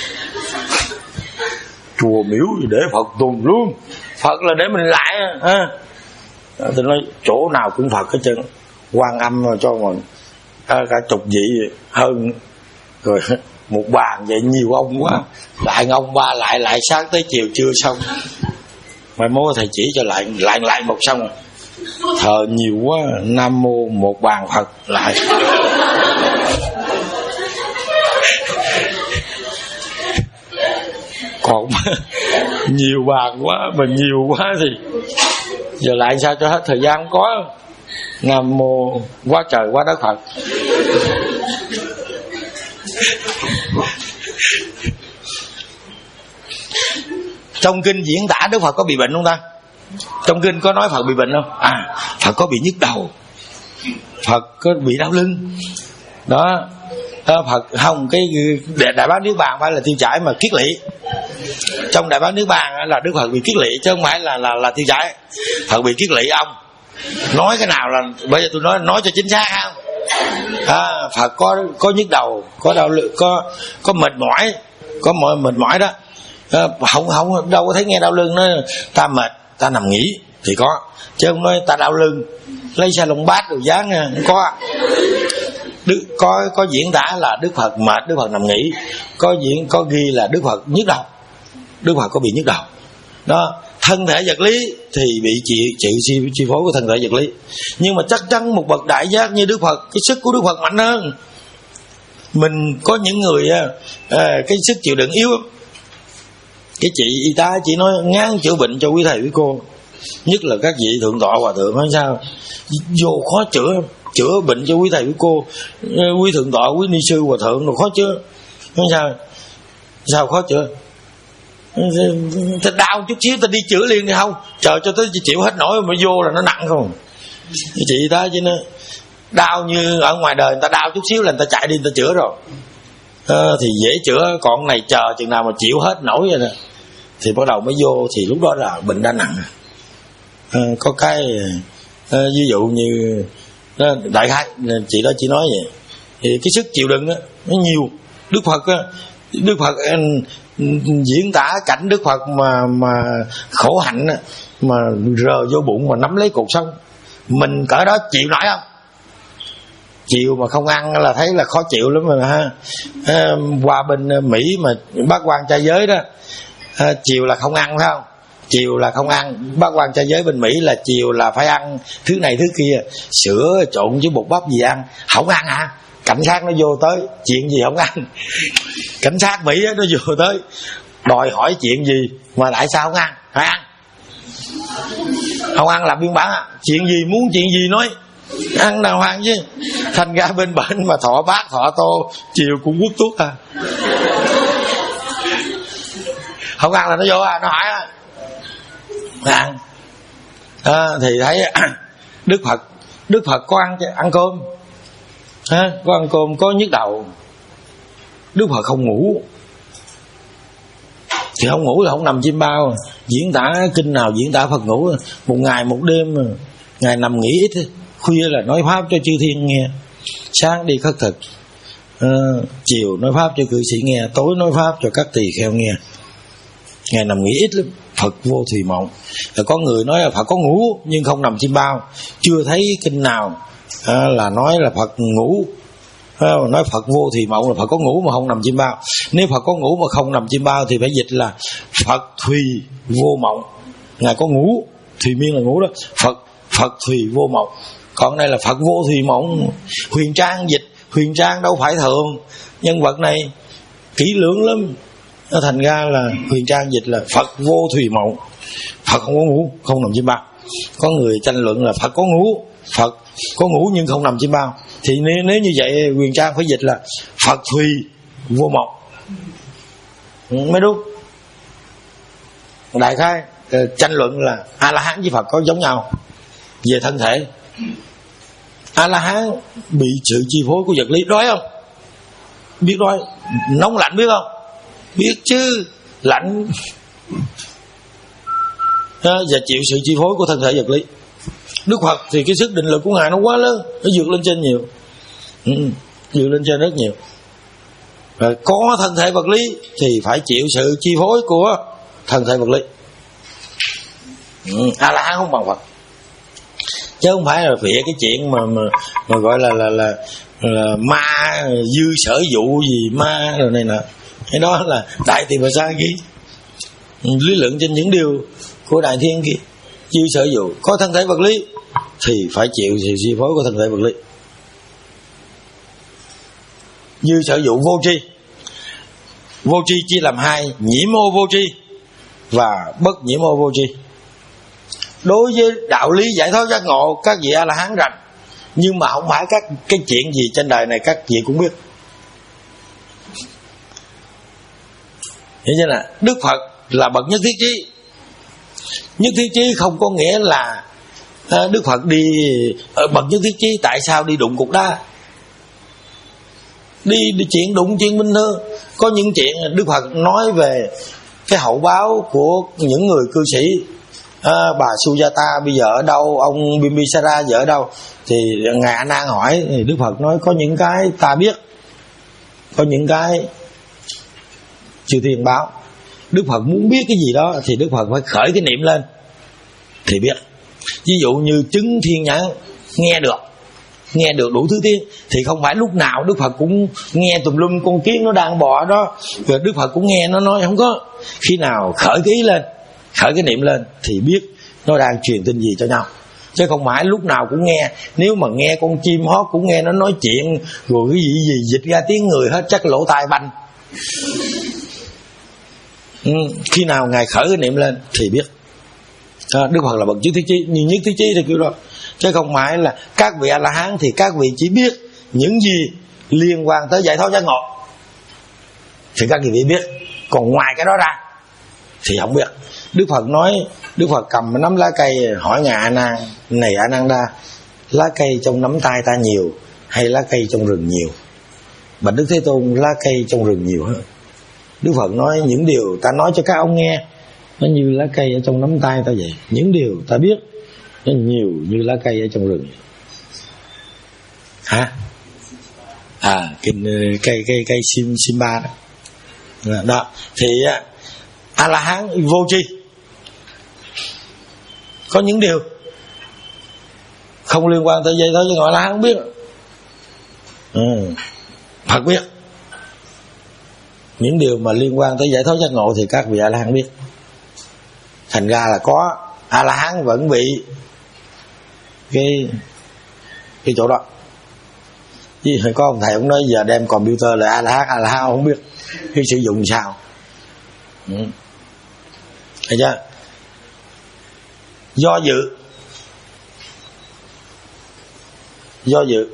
Chùa miếu gì để Phật tùm luôn, Phật là để mình lại ha. Tôi nói chỗ nào cũng Phật hết trơn, Quan Âm rồi cho mình cả, cả chục vị hơn rồi, một bàn vậy nhiều ông quá, lại ông ba lại lại sáng tới chiều chưa xong. Mai mốt thầy chỉ cho lại lại lại một xong, thờ nhiều quá, Nam Mô một bàn Phật lại. Còn nhiều bàn quá mà nhiều quá thì giờ lại sao cho hết thời gian không có. Nam Mô quá trời quá đất Phật. Trong kinh diễn tả Đức Phật có bị bệnh không ta? Trong kinh có nói Phật bị bệnh không? À, Phật có bị nhức đầu, Phật có bị đau lưng đó. Phật không, cái Đại Bát Niết Bàn phải là tiêu chảy mà kiết lỵ. Trong Đại Bát Niết Bàn là Đức Phật bị kiết lỵ chứ không phải là là là tiêu chảy. Phật bị kiết lỵ ông. Nói cái nào là bây giờ tôi nói nói cho chính xác không? À, Phật có có nhức đầu, có đau lưng, có có mệt mỏi, có mỏi mệt mỏi đó. À, không không đâu có thấy nghe đau lưng nói ta mệt, ta nằm nghỉ thì có, chứ không nói ta đau lưng lấy xe lông bát rồi dán không có. Đức, có có diễn tả là Đức Phật mệt, Đức Phật nằm nghỉ, có diễn có ghi là Đức Phật nhức đầu, Đức Phật có bị nhức đầu đó. Thân thể vật lý thì bị chịu chịu chi, chi phối của thân thể vật lý, nhưng mà chắc chắn một bậc đại giác như Đức Phật, cái sức của Đức Phật mạnh hơn mình. Có những người à, cái sức chịu đựng yếu. Cái chị y tá chị nói ngán chữa bệnh cho quý thầy quý cô, nhất là các vị thượng tọa hòa thượng nói sao vô khó chữa, chữa bệnh cho quý thầy quý cô, quý thượng tọa, quý ni sư hòa thượng rồi khó chữa. Nói sao sao khó chữa? Ta đau chút xíu ta đi chữa liền thì không, chờ cho tới chịu hết nổi mà vô là nó nặng không. Chị ta chứ nó đau như ở ngoài đời người ta đau chút xíu là người ta chạy đi người ta chữa rồi à, thì dễ chữa. Còn này chờ chừng nào mà chịu hết nổi rồi nè thì bắt đầu mới vô, thì lúc đó là bệnh đã nặng. À, có cái à, ví dụ như đó, đại khái chị đó chỉ nói vậy thì cái sức chịu đựng đó, nó nhiều. Đức Phật á, Đức Phật diễn tả cảnh Đức Phật mà mà khổ hạnh á, mà rờ vô bụng mà nắm lấy cột sống, mình cỡ đó chịu nổi không? Chịu mà không ăn là thấy là khó chịu lắm rồi ha. À, qua bên Mỹ mà bác quan trai giới đó, à, chiều là không ăn phải không? Chiều là không ăn. Bác quan trai giới bên Mỹ là chiều là phải ăn thứ này thứ kia, sữa trộn với bột bắp gì ăn. Không ăn hả? Cảnh sát nó vô tới, chuyện gì không ăn. Cảnh sát Mỹ nó vô tới đòi hỏi chuyện gì mà tại sao không ăn? Phải ăn. Không ăn làm biên bản à? Chuyện gì muốn chuyện gì nói, ăn đàng hoàng chứ. Thành ra bên bệnh mà thọ bát thọ tô chiều cũng hút thuốc à. Không ăn là nó vô à, nó hỏi à. Ăn à, thì thấy Đức Phật Đức Phật có ăn ăn cơm ha, có ăn cơm, có nhức đầu. Đức Phật không ngủ, thì không ngủ là không nằm chim bao. Diễn tả kinh nào diễn tả Phật ngủ một ngày một đêm, ngày nằm nghỉ ít, khuya là nói pháp cho chư thiên nghe, sáng đi khất thực, à, chiều nói pháp cho cư sĩ nghe, tối nói pháp cho các tỳ kheo nghe. Ngày nằm nghỉ ít lắm. Phật vô thùy mộng. Là có người nói là Phật có ngủ nhưng không nằm chim bao, chưa thấy kinh nào à, là nói là Phật ngủ. À, nói Phật vô thùy mộng là Phật có ngủ mà không nằm chim bao. Nếu Phật có ngủ mà không nằm chim bao thì phải dịch là Phật thùy vô mộng. Ngài có ngủ, thùy miên là ngủ đó, Phật Phật thùy vô mộng. Còn đây là Phật vô thùy mộng. Huyền Trang dịch, Huyền Trang đâu phải thường, nhân vật này kỹ lưỡng lắm. Nó thành ra là Huyền Trang dịch là Phật vô thùy mộng. Phật không có ngủ, không nằm chim bao. Có người tranh luận là Phật có ngủ, Phật có ngủ nhưng không nằm chim bao. Thì nếu, nếu như vậy Quyền Trang phải dịch là Phật Thùy vô một mới đúng. Đại khái tranh luận là A La Hán với Phật có giống nhau về thân thể. A La Hán bị sự chi phối của vật lý, đói không? Biết đói. Nóng lạnh biết không? Biết chứ. Lạnh và chịu sự chi phối của thân thể vật lý. Đức Phật thì cái sức định lực của Ngài nó quá lớn, nó vượt lên trên nhiều, ừ, vượt lên trên rất nhiều. Rồi có thân thể vật lý thì phải chịu sự chi phối của thân thể vật lý. ừ, A La Hán không bằng Phật, chứ không phải là phịa cái chuyện mà mà, mà gọi là là, là là ma dư sở dụ gì ma rồi này nọ. Cái đó là Đại Tỳ Bà Sa ghi lý luận trên những điều của Đại Thiên kia. Dư sở dụ có thân thể vật lý thì phải chịu sự chi phối của thân thể vật lý. Dư sở dụ vô tri. Vô tri chia làm hai: nhiễm ô vô tri và bất nhiễm ô vô tri. Đối với đạo lý giải thoát giác ngộ, các vị A La Hán rành, nhưng mà không phải các cái chuyện gì trên đời này các vị cũng biết. Hiểu chưa là Đức Phật là bậc nhất thiết chí. Nhất thiết chí không có nghĩa là à, Đức Phật đi ở bậc nhất thiết chí tại sao đi đụng cục đá. Đi, đi chuyện đụng chuyện bình thường. Có những chuyện Đức Phật nói về cái hậu báo của những người cư sĩ. à, bà Sujata bây giờ ở đâu, ông Bimbisara giờ ở đâu, thì Ngài A Nan hỏi thì Đức Phật nói có những cái ta biết, có những cái chư thiên báo. Đức Phật muốn biết cái gì đó thì Đức Phật phải khởi cái niệm lên thì biết. Ví dụ như chứng thiên nhãn nghe được, nghe được đủ thứ tiếng, thì không phải lúc nào Đức Phật cũng nghe tùm lum con kiến nó đang bò đó rồi Đức Phật cũng nghe nó nói, không có. Khi nào khởi cái ý lên, khởi cái niệm lên thì biết nó đang truyền tin gì cho nhau, chứ không phải lúc nào cũng nghe. Nếu mà nghe con chim hót cũng nghe nó nói chuyện rồi cái gì gì dịch ra tiếng người hết, chắc lỗ tai banh. ừ, khi nào Ngài khởi cái niệm lên thì biết. à, Đức Phật là bậc nhất thiết chí, nhiều nhất thiết chí thì kiểu đó, chứ không phải là các vị A La Hán thì các vị chỉ biết những gì liên quan tới giải thoát giác ngộ thì các vị biết, còn ngoài cái đó ra thì không biết. Đức Phật nói, Đức Phật cầm nắm lá cây hỏi Ngài A Nan: này A Nan Đa, lá cây trong nắm tay ta nhiều hay lá cây trong rừng nhiều? Bạch Đức Thế Tôn: lá cây trong rừng nhiều hơn. Đức Phật nói: những điều ta nói cho các ông nghe nó như lá cây ở trong nắm tay ta vậy. Những điều ta biết nó nhiều như lá cây ở trong rừng. Hả? À, cây cây cây, cây sim Simba đó. Đó thì A La Hán vô tri, có những điều không liên quan tới dây thôi chứ gọi là không biết. ừ. Phật biết. Những điều mà liên quan tới giải thoát giác ngộ thì các vị A La Hán biết. Thành ra là có A La Hán vẫn bị cái cái chỗ đó. Chứ có ông thầy ông nói giờ đem computer là A La Hán, A La Hán không biết cái sử dụng sao. ừ. Thấy chưa? Do dự, do dự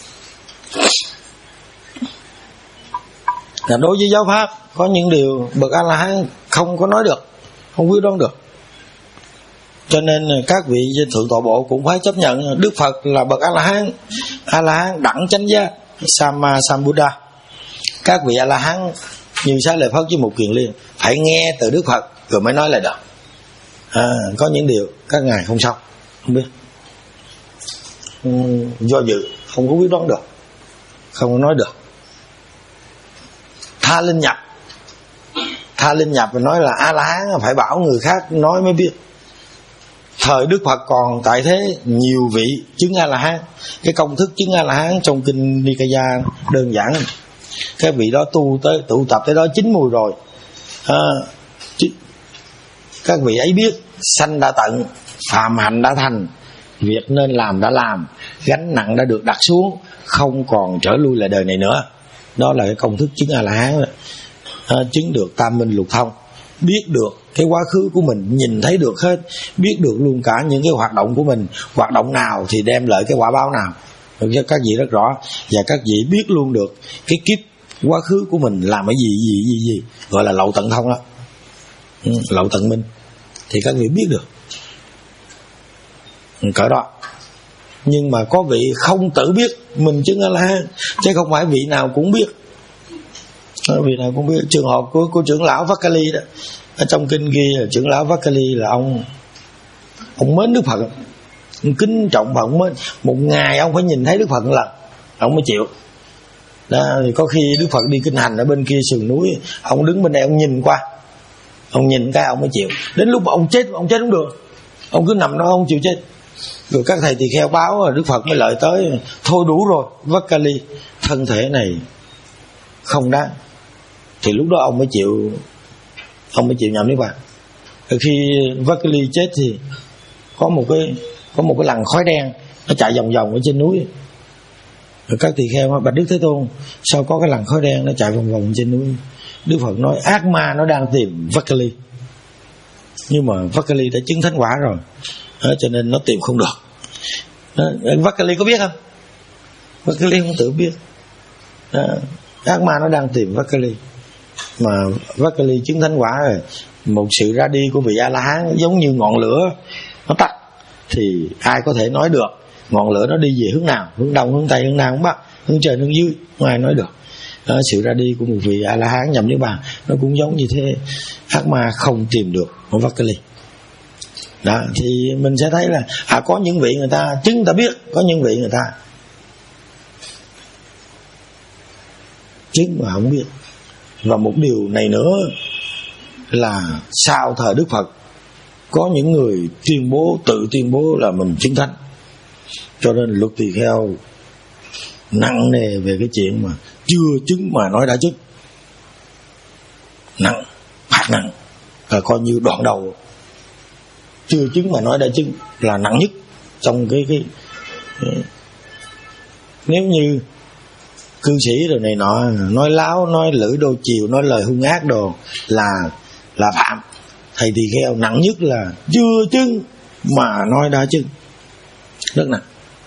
là đối với giáo pháp có những điều bậc A La Hán không có nói được, không quyết đoán được, cho nên các vị trên thượng tọa bộ cũng phải chấp nhận Đức Phật là bậc A La Hán, A La Hán đẳng chánh giác Samma Sambuddha. Các vị A La Hán như Xá Lợi Phất với Mục Kiền Liên phải nghe từ Đức Phật rồi mới nói lại được. À, có những điều các ngài không xong, không biết, uhm, do dự, không có quyết đoán được, không có nói được. Tha linh nhập, tha linh nhập và nói là A La Hán phải bảo người khác nói mới biết. Thời Đức Phật còn tại thế, nhiều vị chứng A La Hán. Cái công thức chứng A La Hán trong kinh Nikaya đơn giản, các vị đó tu tới tụ tập tới đó chín mùi rồi. À, các vị ấy biết sanh đã tận, phàm hạnh đã thành, việc nên làm đã làm, gánh nặng đã được đặt xuống, không còn trở lui lại đời này nữa. Đó là cái công thức chứng A La Hán. À, chứng được tam minh lục thông, biết được cái quá khứ của mình, nhìn thấy được hết, biết được luôn cả những cái hoạt động của mình, hoạt động nào thì đem lại cái quả báo nào. Các vị rất rõ, và các vị biết luôn được cái kiếp quá khứ của mình làm cái gì gì gì gì, gọi là lậu tận thông đó, ừ, lậu tận minh, thì các vị biết được cỡ đó. Nhưng mà có vị không tự biết mình chứng A-la-hán, chứ không phải vị nào cũng biết. Vị nào cũng biết. Trường hợp của, của trưởng lão Vakali đó, ở trong kinh ghi là trưởng lão Vakali là ông ông mến Đức Phật, ông kính trọng Phật, mến. Một ngày ông phải nhìn thấy Đức Phật một lần ông mới chịu. Đó, thì có khi Đức Phật đi kinh hành ở bên kia sườn núi, ông đứng bên đây ông nhìn qua, ông nhìn cái ông mới chịu. Đến lúc mà ông chết, ông chết không được, ông cứ nằm đó ông chịu chết. Rồi các thầy tỳ kheo báo Đức Phật mới lợi tới, thôi đủ rồi Vakali, thân thể này không đáng. Thì lúc đó ông mới chịu, ông mới chịu nhậm Niết Bàn. Rồi khi Vakali chết thì có một cái có một cái lằn khói đen nó chạy vòng vòng ở trên núi. Rồi các tỳ kheo nói: bạch Đức Thế Tôn, sao có cái lằn khói đen nó chạy vòng vòng trên núi? Đức Phật nói: ác ma nó đang tìm Vakali, nhưng mà Vakali đã chứng thánh quả rồi, đó, cho nên nó tìm không được. Đó, Vakali có biết không? Vakali không tự biết. Đó, ác ma nó đang tìm Vakali, mà Vakali chứng thánh quả rồi. Một sự ra đi của vị A-la-hán giống như ngọn lửa nó tắt, thì ai có thể nói được ngọn lửa nó đi về hướng nào, hướng đông, hướng tây, hướng nam, hướng bắc, hướng trên, hướng dưới, không ai nói được. Đó, sự ra đi của một vị A-la-hán nhậm Niết Bàn nó cũng giống như thế. Ác ma không tìm được Vakali. Đó, thì mình sẽ thấy là à, có những vị người ta chứng người ta biết, có những vị người ta chứng mà không biết. Và một điều này nữa là sau thời Đức Phật có những người tuyên bố, tự tuyên bố là mình chứng thánh, cho nên luật tỳ kheo nặng nề về cái chuyện mà chưa chứng mà nói đã chứng, nặng, phạt nặng, là coi như đoạn đầu. Chưa chứng mà nói đã chứng là nặng nhất trong cái cái, cái nếu như cư sĩ rồi này nọ nói láo, nói lưỡi đôi chiều, nói lời hung ác đồ là là phạm. Thầy tỳ kheo nặng nhất là chưa chứng mà nói đã chứng, rất nặng,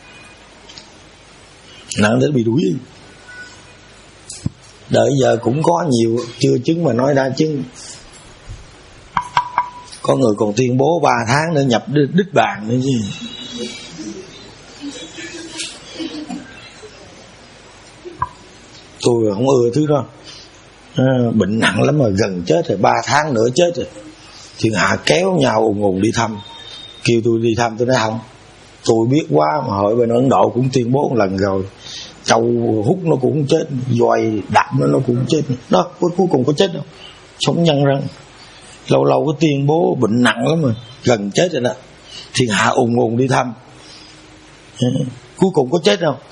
nặng đến bị đuổi. Đợi giờ cũng có nhiều chưa chứng mà nói đã chứng. Có người còn tuyên bố ba tháng nữa nhập đích bàn nữa chứ. Tôi không ưa thứ đó. À, bệnh nặng lắm rồi, gần chết rồi, ba tháng nữa chết rồi. Thiên hạ kéo nhau ùn ùn đi thăm. Kêu tôi đi thăm, tôi nói không, tôi biết quá mà. Hội bên Ấn Độ cũng tuyên bố một lần rồi, trâu hút nó cũng chết, voi đập nó nó cũng chết. Đó, cuối cùng có chết đâu, sống nhân răng. Lâu lâu có tuyên bố bệnh nặng lắm rồi, gần chết rồi đó, thiên hạ ùn ùn đi thăm, à, cuối cùng có chết đâu.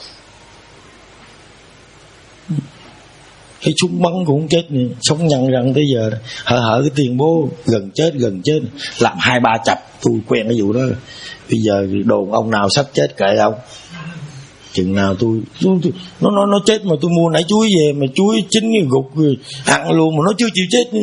Cái súng bắn cũng chết, sống nhăn răng tới giờ. Hở hở cái tuyên bố gần chết gần chết, làm hai ba chập. Tôi quen cái vụ đó. Bây giờ đồn ông nào sắp chết kệ ông. Chừng nào tôi, tôi, tôi nó nó nó chết mà tôi mua nãy chuối về mà chuối chín cái gục rồi ăn luôn mà nó chưa chịu chết.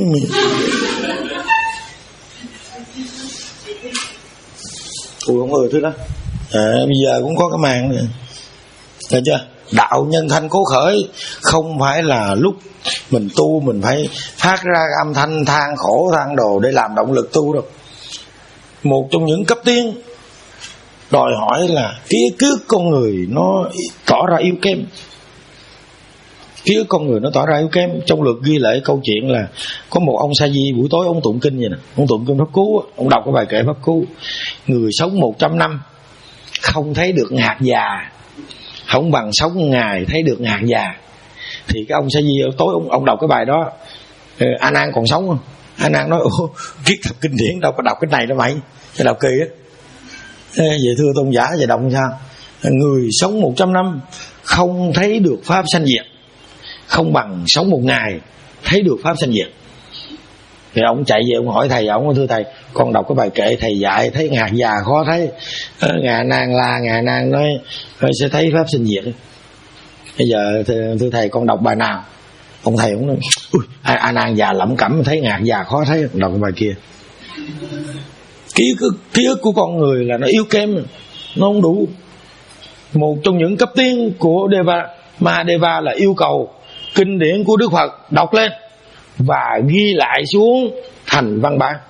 Tôi không ưa thứ đó. À, bây giờ cũng có cái màn này, thấy chưa? Đạo nhân thanh cố khởi, không phải là lúc mình tu mình phải phát ra âm thanh than khổ than đồ để làm động lực tu đâu. Một trong những cấp tiến đòi hỏi là ký ức con người nó tỏ ra yếu kém. Ký ức con người nó tỏ ra yếu kém. Trong luật ghi lại câu chuyện là có một ông sa di buổi tối ông tụng kinh vậy nè, ông tụng kinh pháp cú, ông đọc cái bài kệ pháp cú: người sống một trăm năm không thấy được hạt già, không bằng sống một ngày thấy được hạt già. Thì cái ông sa di tối ông, ông đọc cái bài đó, A Nan còn sống không? A Nan nói: ồ, kiết thập kinh điển đâu có đọc cái này đâu mày, cái đọc kỳ á. Vậy thưa tôn giả, vậy đọc sao? Người sống một trăm năm không thấy được pháp sanh diệt, không bằng sống một ngày thấy được pháp sanh diệt. Thì ông chạy về ông hỏi thầy, ông nói: thưa thầy, con đọc cái bài kệ thầy dạy thấy hạt già khó thấy. Ngà Nan la, Ngà Nan nói sẽ thấy pháp sinh diệt. Bây giờ thưa, thưa thầy, con đọc bài nào? Ông thầy cũng nói: ui, A Nan già lẩm cẩm thấy hạt già khó thấy, đọc cái bài kia. Ký ức, ký ức của con người là nó yếu kém, nó không đủ. một trong những cấp tiến của Deva Mahadeva là yêu cầu kinh điển của Đức Phật đọc lên và ghi lại xuống thành văn bản,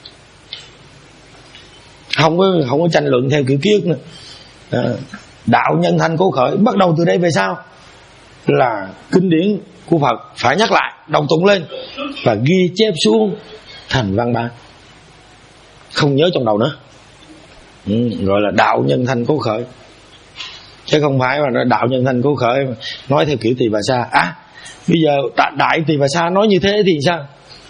không có không có tranh luận theo kiểu kiết nữa. À, đạo nhân thanh cố khởi bắt đầu từ đây về sau là kinh điển của Phật phải nhắc lại, đọc tụng lên và ghi chép xuống thành văn bản, không nhớ trong đầu nữa. Ừ, gọi là đạo nhân thanh cố khởi, chứ không phải mà đạo nhân thanh cố khởi nói theo kiểu Tỳ Bà Sa. À bây giờ đại Tỳ Bà Sa nói như thế thì sao?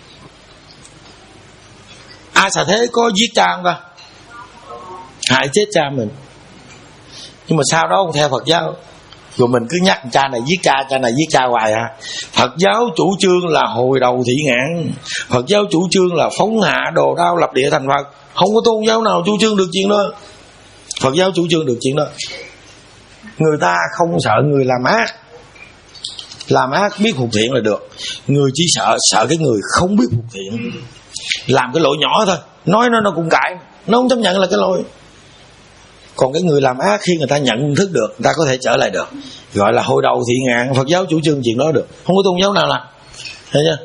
A Xà Thế có giết cha không ta? Hại chết cha mình, nhưng mà sau đó ông theo Phật giáo, rồi mình cứ nhắc cha này giết cha, cha này giết cha hoài à. Phật giáo chủ trương là hồi đầu thị ngạn, Phật giáo chủ trương là phóng hạ đồ đao lập địa thành Phật. Không có tôn giáo nào chủ trương được chuyện đó. Phật giáo chủ trương được chuyện đó. Người ta không sợ người làm ác, làm ác biết phục thiện là được. Người chỉ sợ sợ cái người không biết phục thiện, làm cái lỗi nhỏ thôi, nói nó nó cũng cãi, nó không chấp nhận là cái lỗi. Còn cái người làm ác khi người ta nhận thức được, người ta có thể trở lại được, gọi là hồi đầu thị ngạn. Phật giáo chủ trương chuyện đó được, không có tôn giáo nào làm. Thấy chưa?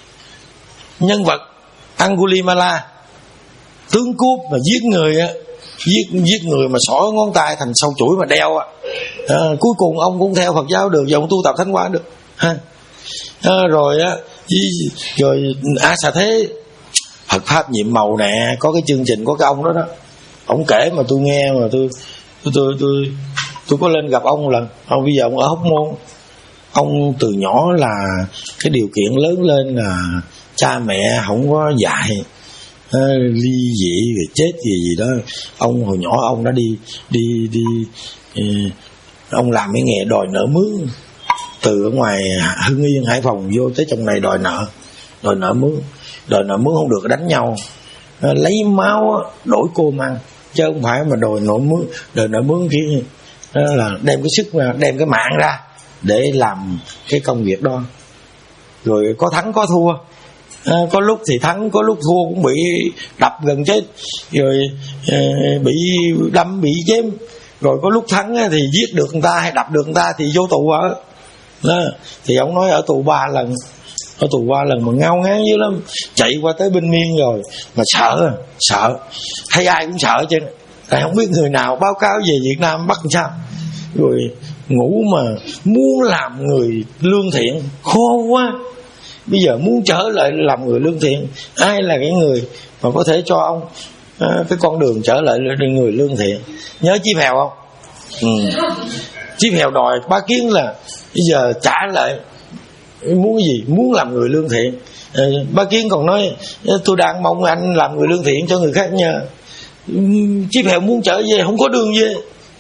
Nhân vật Angulimala, tướng cướp mà giết người á, giết giết người mà xỏ ngón tay thành sâu chuỗi mà đeo á, à, cuối cùng ông cũng theo Phật giáo được, giờ ông tu tập thánh hóa được ha. À, rồi á, rồi A Xà Thế, Phật pháp nhiệm màu nè, có cái chương trình có cái ông đó đó, ông kể mà tôi nghe mà tôi tôi tôi tôi, tôi có lên gặp ông một lần. Ông bây giờ ông ở Hóc Môn, ông từ nhỏ là cái điều kiện lớn lên là cha mẹ không có dạy, à, ly dị rồi chết gì gì đó. Ông hồi nhỏ ông đã đi đi đi ừ, ông làm cái nghề đòi nợ mướn, từ ở ngoài Hưng Yên Hải Phòng vô tới trong này đòi nợ, đòi nợ mướn, đòi nợ mướn không được đánh nhau, à, lấy máu đổi cơm ăn, chứ không phải mà đòi nợ mướn, đòi nợ mướn kia đó là đem cái sức đem cái mạng ra để làm cái công việc đó. Rồi có thắng có thua, à, có lúc thì thắng, có lúc thua cũng bị đập gần chết, rồi à, bị đâm bị chém. Rồi có lúc thắng thì giết được người ta hay đập được người ta thì vô tù ở đó. Thì ông nói ở tù ba lần, ở tù ba lần mà ngao ngán dữ lắm, chạy qua tới bên Miên rồi mà sợ, sợ thấy ai cũng sợ chứ, tại không biết người nào báo cáo về Việt Nam bắt làm sao. Rồi ngủ mà muốn làm người lương thiện khô quá, bây giờ muốn trở lại làm người lương thiện, ai là cái người mà có thể cho ông à, cái con đường trở lại người lương thiện? Nhớ Chí Phèo không? Ừ. Chí Phèo đòi Bá Kiến là bây giờ trả lại, muốn cái gì? Muốn làm người lương thiện. à, Bá Kiến còn nói tôi đang mong anh làm người lương thiện cho người khác nha. Chí Phèo muốn trở về không có đường về,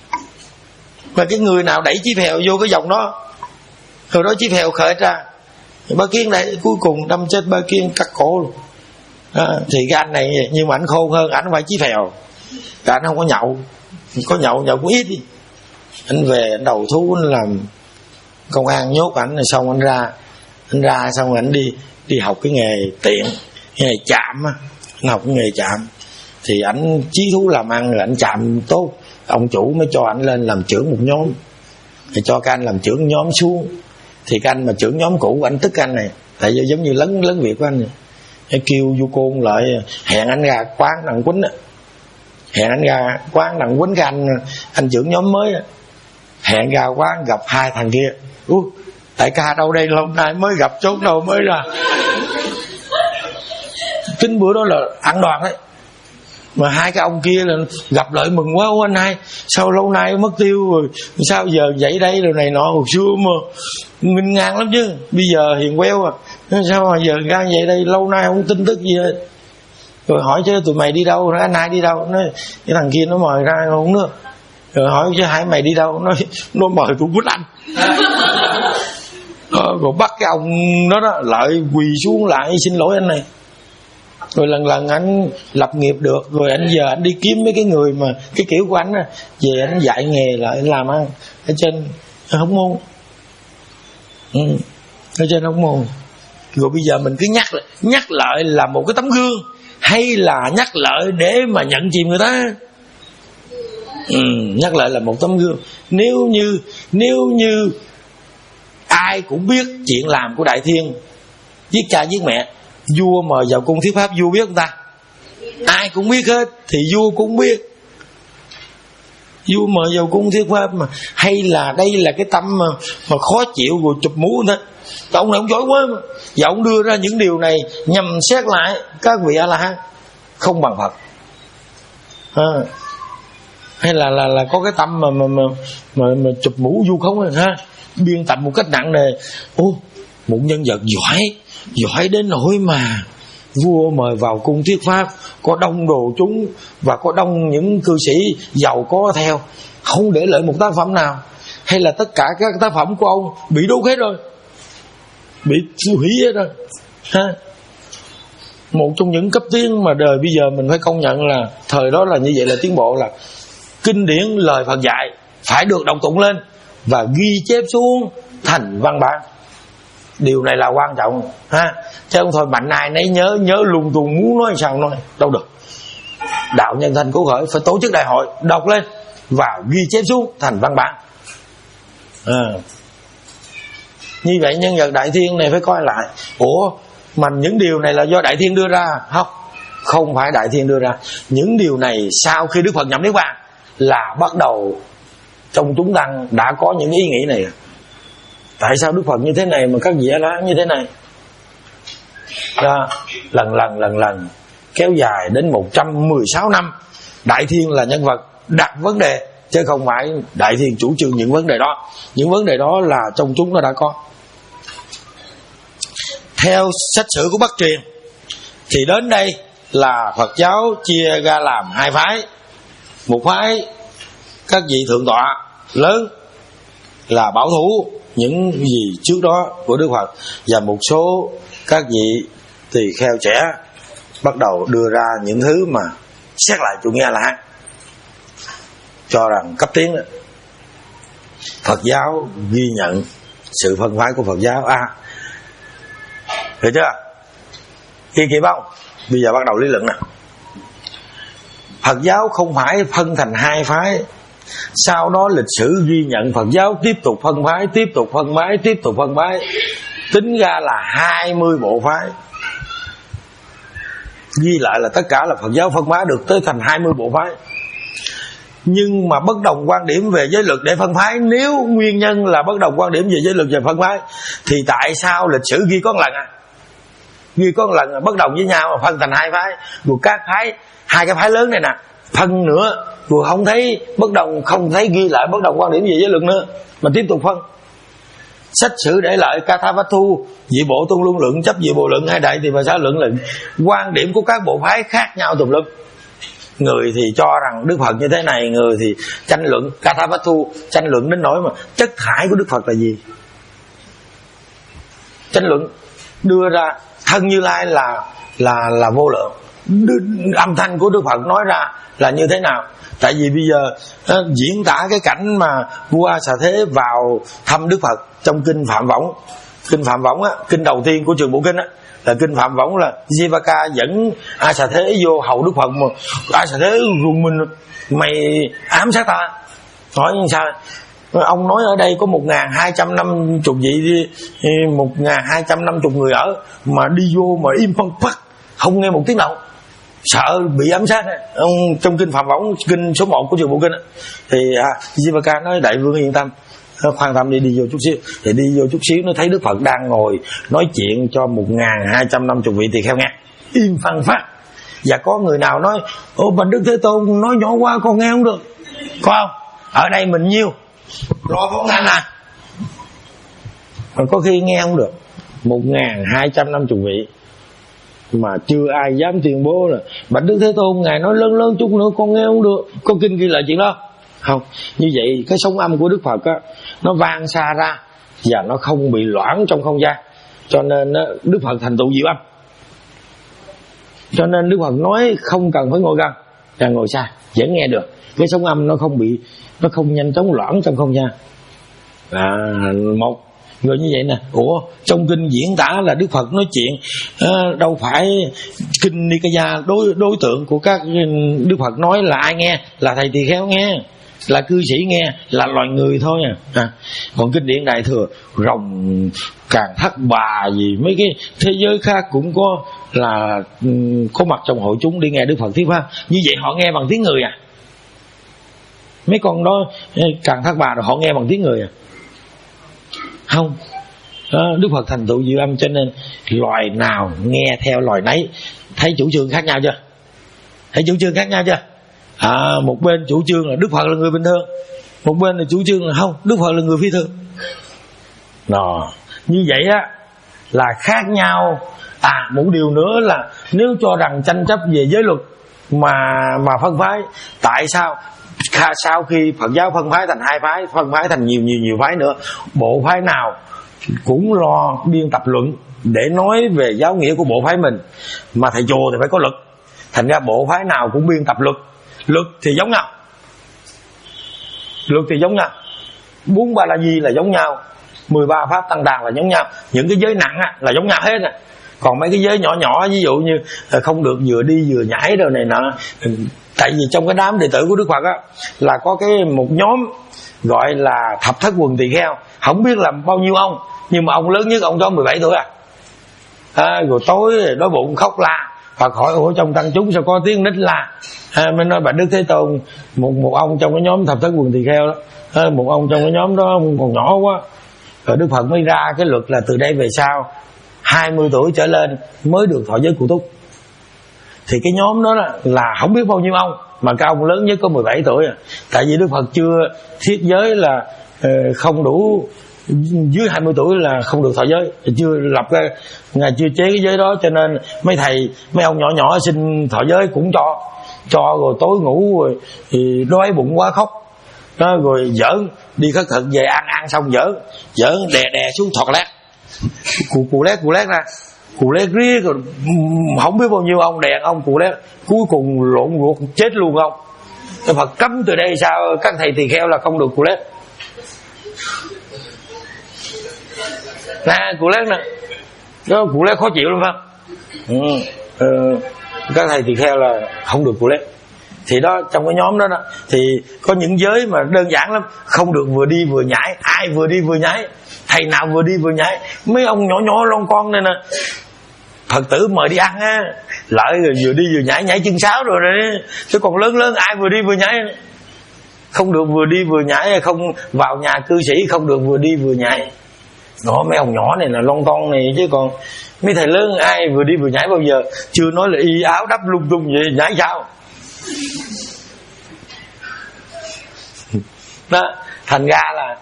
mà cái người nào đẩy Chí Phèo vô cái dòng đó, rồi đó Chí Phèo khởi ra, Bá Kiến đây cuối cùng đâm chết Bá Kiến, cắt cổ luôn. À, thì cái anh này nhưng mà anh khôn hơn, anh không phải Chí Phèo, cả anh không có nhậu, có nhậu nhậu cũng ít đi. Anh về anh đầu thú, anh làm công an nhốt ảnh, rồi xong anh ra, anh ra xong rồi anh đi đi học cái nghề tiện, cái nghề chạm á, anh học cái nghề chạm. Thì ảnh chí thú làm ăn rồi ảnh chạm tốt, ông chủ mới cho ảnh lên làm trưởng một nhóm, thì cho các anh làm trưởng nhóm xuống. Thì các anh mà trưởng nhóm cũ anh tức anh này, tại vì giống như lấn lấn việc của anh này. Cái kêu vô côn lại hẹn anh ra quán đặng quýnh á, hẹn anh ra quán đặng quýnh cái anh anh trưởng nhóm mới á, hẹn ra quán gặp hai thằng kia. Ui, tại ca đâu đây lâu nay mới gặp, chốt đâu mới ra. Tính bữa đó là ăn đoàn đấy, mà hai cái ông kia là gặp lại mừng quá anh hai, sao lâu nay mất tiêu rồi, sao giờ vậy đây rồi này nọ. Hồi xưa mà nghênh ngang lắm chứ, bây giờ hiền queo à, sao mà giờ ra vậy đây, lâu nay không tin tức gì hết. Rồi hỏi chứ tụi mày đi đâu, nói anh hai đi đâu, nói cái thằng kia nó mời ra uống nước. Rồi hỏi chứ hai mày đi đâu, nói nó mời tôi quýnh anh. Ờ, rồi bắt cái ông đó đó lại quỳ xuống lại xin lỗi anh này. Rồi lần lần anh lập nghiệp được, rồi anh giờ anh đi kiếm mấy cái người mà cái kiểu của anh á, về anh dạy nghề lại làm ăn ở trên Hóc Môn, ừ, ở trên Hóc Môn. Rồi bây giờ mình cứ nhắc nhắc lại là một cái tấm gương, hay là nhắc lại để mà nhận chìm người ta? ừ, nhắc lại là một tấm gương. Nếu như Nếu như ai cũng biết chuyện làm của Đại Thiên, giết cha giết mẹ, vua mời vào cung thuyết pháp, vua biết không ta? Ai cũng biết hết, thì vua cũng biết. Vua mời vào cung thuyết pháp mà. Hay là đây là cái tâm mà, mà khó chịu rồi chụp mũ thôi. Ông này ông giỏi quá mà. Và ông đưa ra những điều này nhằm xét lại các vị A-la-hán không bằng Phật. À, hay là là là có cái tâm mà mà mà mà, mà chụp mũ vu khống ha, biên tập một cách nặng nề. Ô, một nhân vật giỏi, giỏi đến nỗi mà vua mời vào cung thuyết pháp, có đông đồ chúng và có đông những cư sĩ giàu có theo, không để lại một tác phẩm nào. Hay là tất cả các tác phẩm của ông bị đốt hết rồi, bị tiêu hủy hết rồi ha. Một trong những cấp tiến mà đời bây giờ mình phải công nhận là thời đó là như vậy là tiến bộ, là kinh điển lời Phật dạy phải được đọc tụng lên và ghi chép xuống thành văn bản. Điều này là quan trọng ha, chứ không thôi mạnh ai nấy nhớ nhớ lung tung, muốn nói sao nói, đâu được. Đạo Nhân Thanh Cứu Khởi phải tổ chức đại hội, đọc lên và ghi chép xuống thành văn bản. À, như vậy nhân vật Đại Thiên này phải coi lại. Ủa mà những điều này là do Đại Thiên đưa ra không? Không phải Đại Thiên đưa ra. Những điều này sau khi Đức Phật nhập niết bàn là bắt đầu trong chúng tăng đã có những ý nghĩ này. Tại sao Đức Phật như thế này mà các vị A-la-hán như thế này? Đó, lần lần lần lần kéo dài đến một trăm mười sáu năm. Đại Thiên là nhân vật đặt vấn đề, chứ không phải Đại Thiên chủ trương những vấn đề đó. Những vấn đề đó là trong chúng nó đã có. Theo sách sử của Bắc Truyền thì đến đây là Phật giáo chia ra làm hai phái. Một phái các vị thượng tọa lớn là bảo thủ những gì trước đó của Đức Phật, và một số các vị tỳ kheo trẻ bắt đầu đưa ra những thứ mà xét lại chủ nghĩa là cho rằng cấp tiến đó. Phật giáo ghi nhận sự phân phái của Phật giáo. À, hiểu chưa? Kỳ kịp không? Bây giờ bắt đầu lý luận nè. Phật giáo không phải phân thành hai phái. Sau đó lịch sử ghi nhận Phật giáo tiếp tục phân phái, tiếp tục phân phái, tiếp tục phân phái. Tính ra là hai mươi bộ phái. Ghi lại là tất cả là Phật giáo phân phái được tới thành hai mươi bộ phái. Nhưng mà bất đồng quan điểm về giới luật để phân phái. Nếu nguyên nhân là bất đồng quan điểm về giới luật và phân phái, thì tại sao lịch sử ghi có một lần à? Ghi có một lần là bất đồng với nhau mà phân thành hai phái. Rồi các phái, hai cái phái lớn này nè, phân nữa, rồi không thấy bất đồng, không thấy ghi lại bất đồng quan điểm về giới luật nữa, mà tiếp tục phân. Sách sử để lại Kathavattu, dị bộ Tôn Luân Luận, chấp dị bộ luận, hai đại thì bà xã luận luận. Quan điểm của các bộ phái khác nhau tùm lum. Người thì cho rằng Đức Phật như thế này, người thì tranh luận Kathavattu, tranh luận đến nỗi mà chất thải của Đức Phật là gì. Tranh luận đưa ra thân Như Lai là là là vô lượng. Âm thanh của Đức Phật nói ra là như thế nào? Tại vì bây giờ à, diễn tả cái cảnh mà vua A Xà Thế vào thăm Đức Phật trong kinh Phạm Võng. Kinh Phạm Võng á, kinh đầu tiên của Trường Bộ Kinh á, là kinh Phạm Võng là Jivaka dẫn A Xà Thế vô hầu Đức Phật, mà A Xà Thế rùng mình, mày ám sát ta. Hỏi như sao? Ông nói ở đây có một ngàn hai trăm năm chục vị, một ngàn hai trăm năm chục người ở, mà đi vô mà im phăng phắc, không nghe một tiếng động, sợ bị ám sát. Ông trong kinh Phạm Võng, kinh số một của Trường Bộ Kinh thì à, Jivaka nói đại vương yên tâm, khoan tâm đi, đi vô chút xíu. Thì đi vô chút xíu nó thấy Đức Phật đang ngồi nói chuyện cho một ngàn hai trăm năm chục vị tỳ kheo nghe, im phăng phát. Và có người nào nói ô Bạch Đức Thế Tôn nói nhỏ quá con nghe không được, có không? Ở đây mình nhiêu lo phóng thanh à, mà có khi nghe không được. Một ngàn hai trăm năm chục vị mà chưa ai dám tuyên bố là Bạch Đức Thế Tôn ngài nói lớn lớn chút nữa con nghe không được. Có kinh ghi lại chuyện đó không? Như vậy cái sóng âm của Đức Phật á, nó vang xa ra và nó không bị loãng trong không gian, cho nên Đức Phật thành tựu diệu âm. Cho nên Đức Phật nói không cần phải ngồi gần, là ngồi xa vẫn nghe được. Cái sóng âm nó không bị, nó không nhanh chóng loãng trong không gian. À, một Rồi như vậy nè, ủa trong kinh diễn tả là Đức Phật nói chuyện, à, đâu phải kinh Nikaya đối đối tượng của các Đức Phật nói là ai nghe? Là thầy tỳ kheo nghe, là cư sĩ nghe, là loài người thôi à. à. Còn kinh điển Đại Thừa rồng Càng Thắt Bà gì mấy cái thế giới khác cũng có là có mặt trong hội chúng đi nghe Đức Phật thuyết pháp. Như vậy họ nghe bằng tiếng người à? Mấy con đó Càng Thắt Bà rồi họ nghe bằng tiếng người à? Không. à, Đức Phật thành tựu diệu âm, cho nên loài nào nghe theo loài nấy. Thấy chủ trương khác nhau chưa? Thấy chủ trương khác nhau chưa? À, một bên chủ trương là Đức Phật là người bình thường, một bên là chủ trương là không, Đức Phật là người phi thường. Đó, như vậy á là khác nhau. À, một điều nữa là nếu cho rằng tranh chấp về giới luật mà mà phân phái, tại sao sau khi Phật giáo phân phái thành hai phái, phân phái thành nhiều nhiều nhiều phái nữa, bộ phái nào cũng lo biên tập luận để nói về giáo nghĩa của bộ phái mình, mà thầy chùa thì phải có luật, thành ra bộ phái nào cũng biên tập luật. Luật thì giống nhau, luật thì giống nhau, bốn ba la di là giống nhau, mười ba pháp tăng đàn là giống nhau, những cái giới nặng á, là giống nhau hết à. Còn mấy cái giới nhỏ nhỏ ví dụ như không được vừa đi vừa nhảy rồi này nọ, tại vì trong cái đám đệ tử của Đức Phật á là có cái một nhóm gọi là thập thất quần tỳ kheo, không biết là bao nhiêu ông, nhưng mà ông lớn nhất ông đó mười bảy tuổi à. à rồi tối đói bụng khóc la, Phật hỏi ủa trong tăng chúng sao có tiếng nít la, à, mới nói bà Đức Thế Tôn, một một ông trong cái nhóm thập thất quần tỳ kheo đó, à, một ông trong cái nhóm đó còn nhỏ quá, rồi Đức Phật mới ra cái luật là từ đây về sau hai mươi tuổi trở lên mới được thọ giới cụ túc. Thì cái nhóm đó là, là không biết bao nhiêu ông, mà cái ông lớn nhất có mười bảy tuổi à. Tại vì Đức Phật chưa thiết giới là uh, không đủ dưới hai mươi tuổi là không được thọ giới, chưa lập cái ngài chưa chế cái giới đó, cho nên mấy thầy mấy ông nhỏ nhỏ xin thọ giới cũng cho cho rồi tối ngủ rồi thì đói bụng quá khóc đó, rồi giỡn đi khất thực về ăn ăn xong giỡn giỡn đè đè xuống thọt lét cụ cụ lét cụ lét ra cụ lét riết rồi không biết bao nhiêu ông đè ông cụ lét, cuối cùng lộn ruột chết luôn không. Cái Phật cấm từ đây sao các thầy tỳ kheo là không được cụ lét. Nè cụ lét nè, đó cụ lét khó chịu lắm phải không? Ừ. Ờ, các thầy tỳ kheo là không được cụ lét. Thì đó trong cái nhóm đó đó thì có những giới mà đơn giản lắm, không được vừa đi vừa nhảy. Ai vừa đi vừa nhảy? Thầy nào vừa đi vừa nhảy? Mấy ông nhỏ nhỏ lon con này nè, Phật tử mời đi ăn á, lợi rồi vừa đi vừa nhảy, nhảy chân sáo rồi đấy. Chứ còn lớn lớn ai vừa đi vừa nhảy? Không được vừa đi vừa nhảy, không vào nhà cư sĩ không được vừa đi vừa nhảy. Đó, mấy ông nhỏ này là lon ton này, chứ còn mấy thầy lớn ai vừa đi vừa nhảy bao giờ? Chưa nói là y áo đắp lung tung vậy nhảy sao? Đó, thành ra là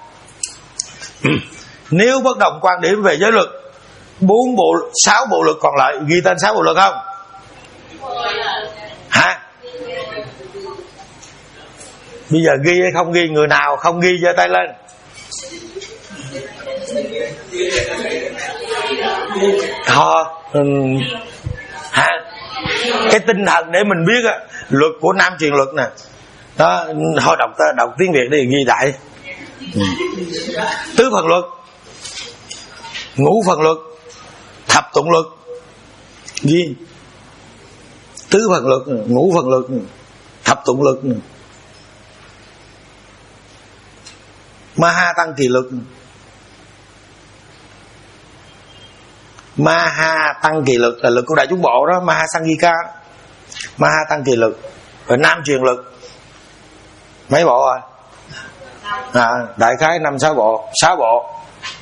nếu bất đồng quan điểm về giới luật, bốn bộ sáu bộ luật còn lại ghi tên sáu bộ luật không? Hả? Bây giờ ghi hay không ghi? Người nào không ghi giơ tay lên. Họ hả? Cái tinh thần để mình biết á, luật của Nam truyền luật nè. Đó, thôi đọc đọc tiếng Việt đi, ghi đại. Ừ. Tứ phần luật, ngũ phần luật, thập tụng luật, ghi. Tứ phần luật, ngũ phần luật, thập tụng luật, ma ha tăng kỳ luật. Ma ha tăng kỳ luật là luật của Đại chúng bộ đó, ma ha sangika, ma ha tăng kỳ luật. Rồi Nam truyền luật mấy bộ rồi? À, đại khái năm sáu bộ, sáu bộ,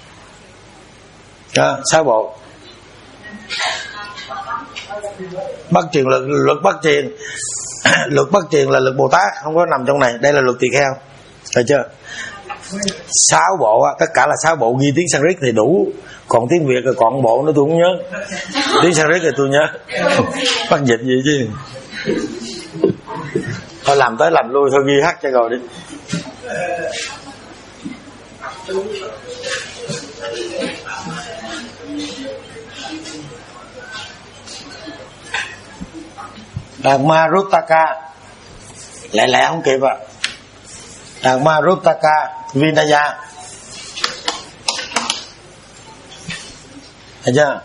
à, sáu bộ. Bắc truyền luật, luật Bắc truyền, luật Bắc truyền là luật Bồ Tát, không có nằm trong này. Đây là luật tỳ kheo, thấy chưa? Sáu bộ, tất cả là sáu bộ, ghi tiếng Sanskrit thì đủ. Còn tiếng Việt rồi còn bộ nữa tôi không nhớ. Tiếng Sanskrit thì tôi nhớ. Bắt dịch gì chứ. Thôi làm tới làm lui thôi, ghi hát cho rồi đi. Dhamma Ruttaka lẹ lẹ không kịp à. Dhamma Ruttaka Vinaya thấy chưa?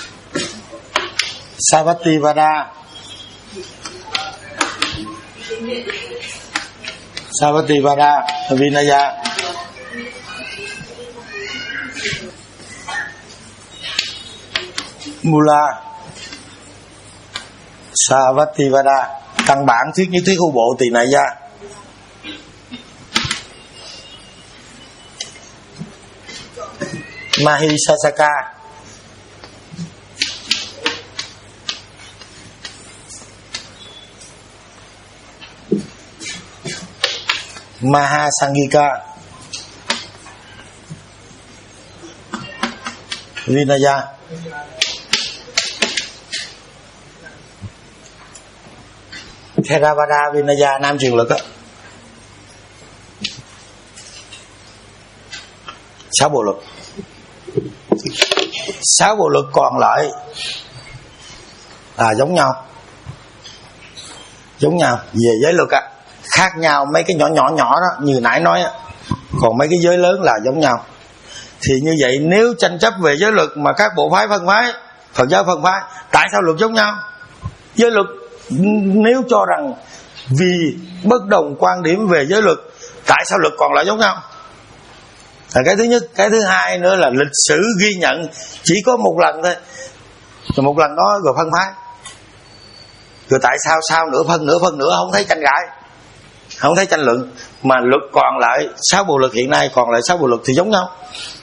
Savattivada, Savattivada, Vinaya. Mula, Savattivada, căn bản thuyết nhất thuyết hữu bộ tỳ nại gia. Mahisasaka, Mahasangika, Vinaya. Theravada Vinaya, nam truyền lực á. Sáu bộ luật. Sáu bộ luật còn lại là giống nhau, giống nhau về giới luật á, khác nhau mấy cái nhỏ nhỏ nhỏ đó như nãy nói á, còn mấy cái giới lớn là giống nhau. Thì như vậy nếu tranh chấp về giới luật mà các bộ phái phân phái, Phật giáo phân phái, tại sao luật giống nhau? Giới luật nếu cho rằng vì bất đồng quan điểm về giới luật, tại sao luật còn lại giống nhau? Là cái thứ nhất. Cái thứ hai nữa là lịch sử ghi nhận chỉ có một lần thôi, rồi một lần đó rồi phân phái. Rồi tại sao sau nửa phân nửa phân nữa không thấy tranh cãi, không thấy tranh luận, mà luật còn lại sáu bộ luật hiện nay còn lại sáu bộ luật thì giống nhau.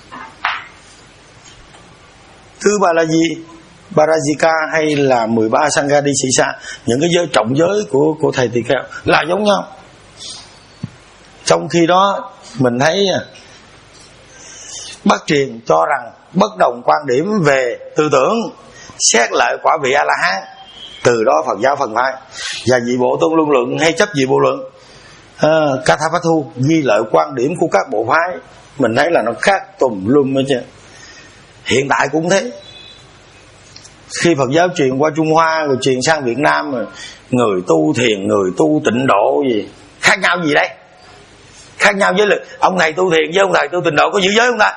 Thứ ba là gì? Parajika hay là mười ba Sangha đi sĩ sa, những cái giới trọng giới của của thầy tỳ kheo là giống nhau. Trong khi đó mình thấy Bắc truyền cho rằng bất đồng quan điểm về tư tưởng, xét lợi quả vị A La Hán, từ đó Phật giáo phân phái. Và vị bộ tôn luân luận hay chấp vị bộ luận, à, Kathavathu ghi lợi quan điểm của các bộ phái, mình thấy là nó khác tùm lum hết chứ. Hiện tại cũng thế. Khi Phật giáo truyền qua Trung Hoa rồi truyền sang Việt Nam, rồi người tu thiền, người tu tịnh độ gì khác nhau gì đây? Khác nhau với lực ông này tu thiền với ông thầy tu tịnh độ có giữ giới không ta?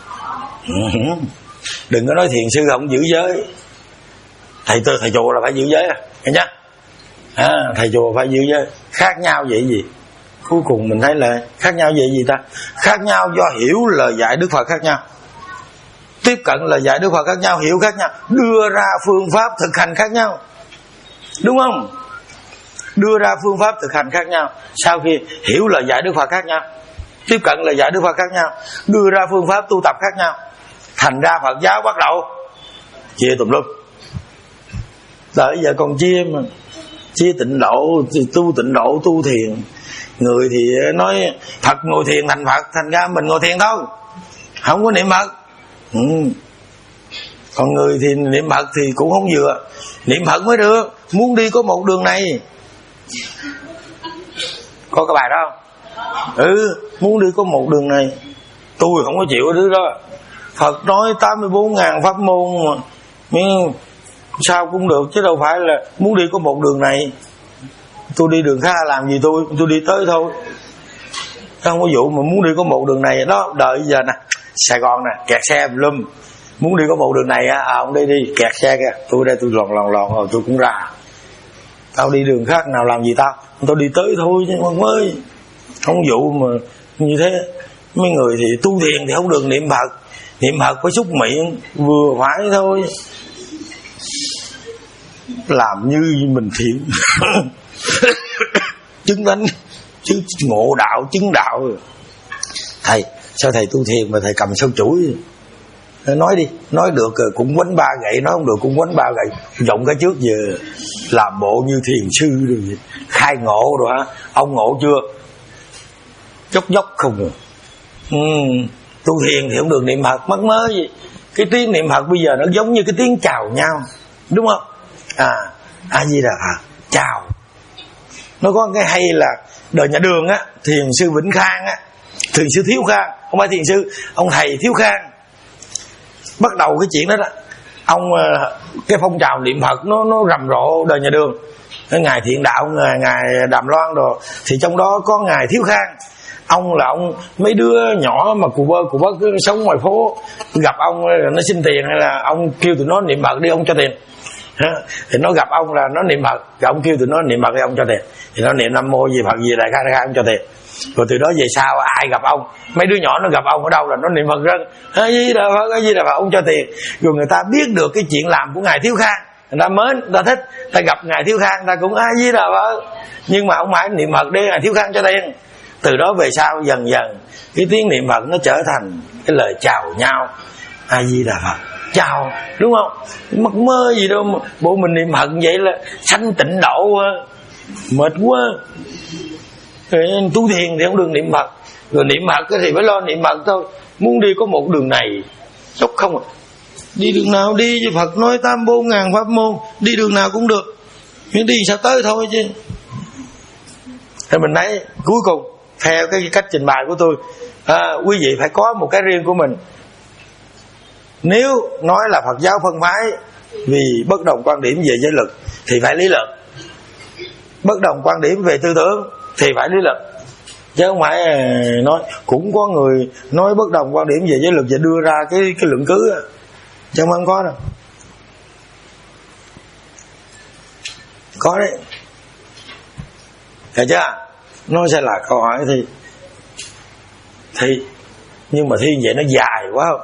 Đừng có nói thiền sư không giữ giới, thầy tư thầy chùa là phải giữ giới, à nghe chưa? À, thầy chùa phải giữ giới. Khác nhau vậy gì? Cuối cùng mình thấy là khác nhau vậy gì ta? Khác nhau do hiểu lời dạy Đức Phật khác nhau, tiếp cận lời dạy Đức Phật khác nhau, hiểu khác nhau, đưa ra phương pháp thực hành khác nhau, đúng không? Đưa ra phương pháp thực hành khác nhau. Sau khi hiểu lời dạy Đức Phật khác nhau, tiếp cận lời dạy Đức Phật khác nhau, đưa ra phương pháp tu tập khác nhau, thành ra Phật giáo bắt đầu chia tùm lum. Tới giờ còn chia mà, chia tịnh độ, tu tịnh độ, tu thiền. Người thì nói Phật ngồi thiền thành Phật, thành ra mình ngồi thiền thôi, không có niệm Phật. Ừ. Còn người thì niệm Phật thì cũng không vừa, niệm Phật mới được, muốn đi có một đường này. Có cái bài đó không? Ừ, muốn đi có một đường này. Tôi không có chịu cái thứ đó. Phật nói tám mươi bốn ngàn pháp môn mà, nhưng sao cũng được, chứ đâu phải là muốn đi có một đường này. Tôi đi đường khác làm gì tôi, tôi đi tới thôi. Không có vụ mà muốn đi có một đường này đó. Đợi giờ nè, Sài Gòn nè, kẹt xe lum, muốn đi có một đường này á, à ông đi đi, kẹt xe kìa, tôi đây tôi lòn lòn lòn rồi tôi cũng ra. Tao đi đường khác nào làm gì tao, tao đi tới thôi chứ không mới. Không vụ mà như thế. Mấy người thì tu thiền thì không được niệm Phật, niệm Phật phải xúc miệng vừa phải thôi, làm như mình thiện. Chứng tánh, chứ ngộ đạo, chứng đạo. Thầy, sao thầy tu thiền mà thầy cầm sâu chuỗi? Nói đi, nói được cũng quánh ba gậy, nói không được cũng quánh ba gậy. Động cái trước giờ làm bộ như thiền sư rồi, khai ngộ rồi hả? Ông ngộ chưa? Chốc dốc không rồi. Ừ, tu thiền thì không được niệm Phật, mắc mớ gì. Cái tiếng niệm Phật bây giờ nó giống như cái tiếng chào nhau, đúng không? À, A Di Đà Phật, chào. Nó có cái hay là đời nhà Đường á, thiền sư Vĩnh Khang á, thiền sư Thiếu Khang, không phải thiền sư, ông thầy Thiếu Khang bắt đầu cái chuyện đó đó. Ông cái phong trào niệm Phật nó nó rầm rộ đời nhà Đường, cái ngài Thiện Đạo, ngài, ngài Đàm Loan đồ, thì trong đó có ngài Thiếu Khang. Ông là ông, mấy đứa nhỏ mà cụ bơ cụ bơ cứ sống ngoài phố, gặp ông nó xin tiền hay là ông kêu tụi nó niệm Phật đi ông cho tiền. Thì nó gặp ông là nó niệm Phật, rồi ông kêu tụi nó niệm Phật đi ông cho tiền. Thì nó niệm Nam Mô Di Phật Di Đại Ca Đại Ca ông cho tiền. Rồi từ đó về sau ai gặp ông, mấy đứa nhỏ nó gặp ông ở đâu là nó niệm Phật răng A Di Đà Phật, A Di Đà Phật ông cho tiền. Rồi người ta biết được cái chuyện làm của ngài Thiếu Khang, người ta mến, người ta thích, người ta gặp ngài Thiếu Khang, người ta cũng A Di Đà Phật. Nhưng mà ông mãi niệm Phật để ngài Thiếu Khang cho tiền. Từ đó về sau dần dần cái tiếng niệm Phật nó trở thành cái lời chào nhau, A Di Đà Phật, chào, đúng không? Mắc mơ gì đâu mà bộ mình niệm Phật vậy là sanh tịnh độ, mệt quá. Rồi tu thiền thì không được niệm Phật, rồi niệm Phật thì phải lo niệm Phật thôi. Muốn đi có một đường này chốc không à. Đi đường nào đi chứ Phật nói tam vô ngàn pháp môn, đi đường nào cũng được, nhưng đi sao tới thôi chứ. Thì mình thấy cuối cùng theo cái cách trình bày của tôi, à, quý vị phải có một cái riêng của mình. Nếu nói là Phật giáo phân phái vì bất đồng quan điểm về giới luật thì phải lý luận, bất đồng quan điểm về tư tưởng thì phải lý luận, chứ không phải nói. Cũng có người nói bất đồng quan điểm về giới luật và đưa ra cái cái luận cứ, chứ không có đâu. Có đấy, hiểu chưa? Nó sẽ là câu hỏi thi thi nhưng mà thi vậy nó dài quá không?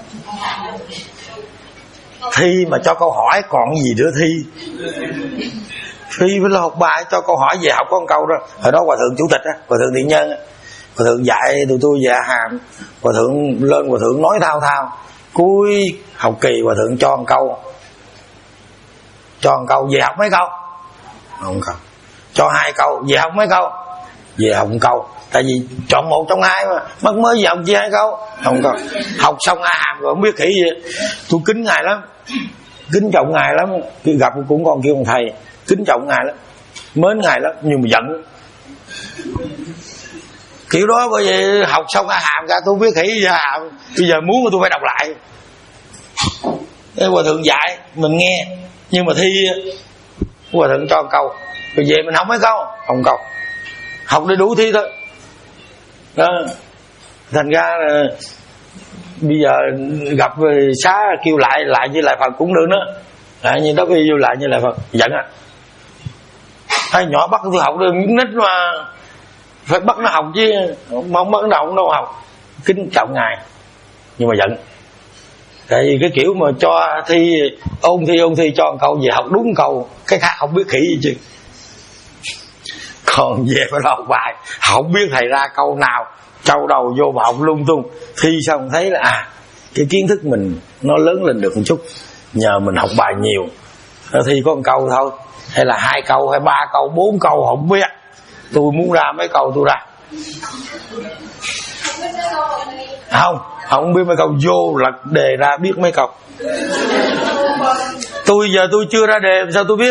Thi mà cho câu hỏi còn gì nữa thi. Thi với là học bài cho câu hỏi về học có một câu đó. Hồi đó hòa thượng chủ tịch á, hòa thượng Thiện Nhân á, hòa thượng dạy tụi tôi về hàm, hòa thượng lên hòa thượng nói thao thao. Cuối học kỳ hòa thượng cho một câu, cho một câu về học mấy câu, không câu. Cho hai câu về học mấy câu, về học một câu. Tại vì chọn một trong hai mà, mất mới về học chỉ hai câu, không câu. Học xong A hàm rồi không biết khỉ gì. Tôi kính ngài lắm, kính trọng ngài lắm. Gặp cũng còn kêu ông thầy, kính trọng ngài lắm, mến ngài lắm, nhưng mà giận kiểu đó. Bởi vì học xong A hàm ra tôi biết khỉ gì A hàm, bây giờ muốn mà tôi phải đọc lại. Cái hòa thượng dạy mình nghe, nhưng mà thi hòa thượng cho một câu, rồi về mình học mấy câu, không câu, học để đủ thi thôi đó. Thành ra là bây giờ gặp xá kêu lại lại như lại Phật cũng được nữa, lại như đó kêu lại như lại Phật giận à. Hay nhỏ bắt tôi học được nít mà phải bắt nó học chứ, không bắt nó đâu học. Kính trọng ngài nhưng mà giận. Tại vì cái kiểu mà cho thi ôn thi ôn thi cho một câu về học đúng câu, cái khác không biết khỉ gì chứ. Còn về phải học bài, không biết thầy ra câu nào, trâu đầu vô mà học lung tung. Thi xong thấy là à, cái kiến thức mình nó lớn lên được một chút nhờ mình học bài nhiều. Thi có một câu thôi, hay là hai câu, hay ba câu, bốn câu không biết. Tôi muốn ra mấy câu tôi ra, không không biết mấy câu, vô lật đề ra biết mấy câu. Tôi giờ tôi chưa ra đề sao tôi biết.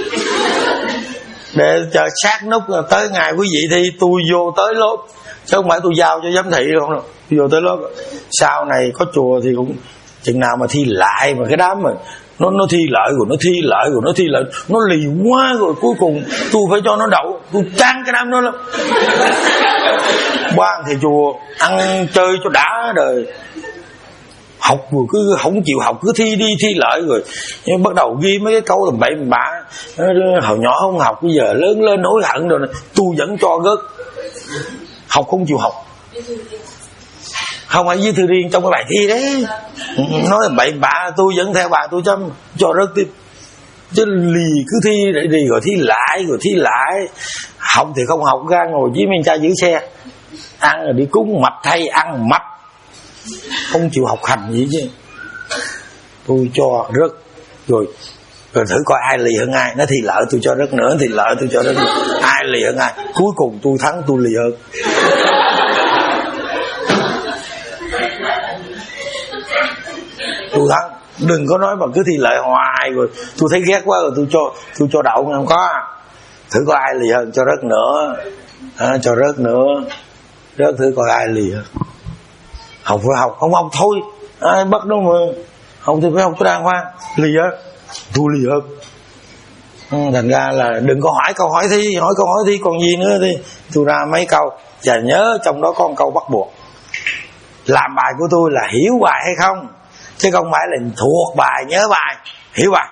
Để chờ sát nút tới ngày quý vị thi tôi vô tới lớp, chứ không phải tôi giao cho giám thị đâu. Vô tới lớp sau này có chùa thì cũng chừng nào mà thi lại, mà cái đám mà nó nó thi lại rồi nó thi lại rồi nó thi lại nó lì quá rồi cuối cùng tôi phải cho nó đậu. Tôi chán cái đám đó lắm. Quan thì chùa ăn chơi cho đã đời, học rồi cứ không chịu học, cứ thi đi thi lại rồi nhưng bắt đầu ghi mấy cái câu là bậy bạ. Hồi nhỏ không học, bây giờ lớn lên hối hận rồi, tôi vẫn cho gớt. Học không chịu học, không phải với thư riêng trong cái bài thi đấy, nói là bậy bạ tôi vẫn theo bà tôi chấm cho rớt tiếp. Chứ lì cứ thi đi rồi thi lại rồi thi lại. Học thì không học, ra ngồi với men cha giữ xe, ăn rồi đi cúng mập thay ăn mập, không chịu học hành gì chứ. Tôi cho rớt rồi, rồi thử coi ai lì hơn ai. Nó thi lợi tôi cho rớt nữa, thì lợi tôi cho rớt nữa. Ai lì hơn ai, cuối cùng tôi thắng, tôi lì hơn. Tôi thắng. Đừng có nói mà cứ thi lợi hoài rồi tôi thấy ghét quá rồi tôi cho tôi cho đậu, không có. Thử coi ai lì hơn cho rớt nữa, à, cho rớt nữa, rớt thử coi ai lì hơn. Học phải học, không học thôi, ai bắt đâu mà. Học thì phải học cho đàng hoàng, lì hơn, tôi lì hơn. Ừ, thành ra là đừng có hỏi câu hỏi thi, hỏi câu hỏi thi còn gì nữa thì tôi ra mấy câu và nhớ trong đó có một câu bắt buộc. Làm bài của tôi là hiểu bài hay không, chứ không phải là thuộc bài nhớ bài. Hiểu bài,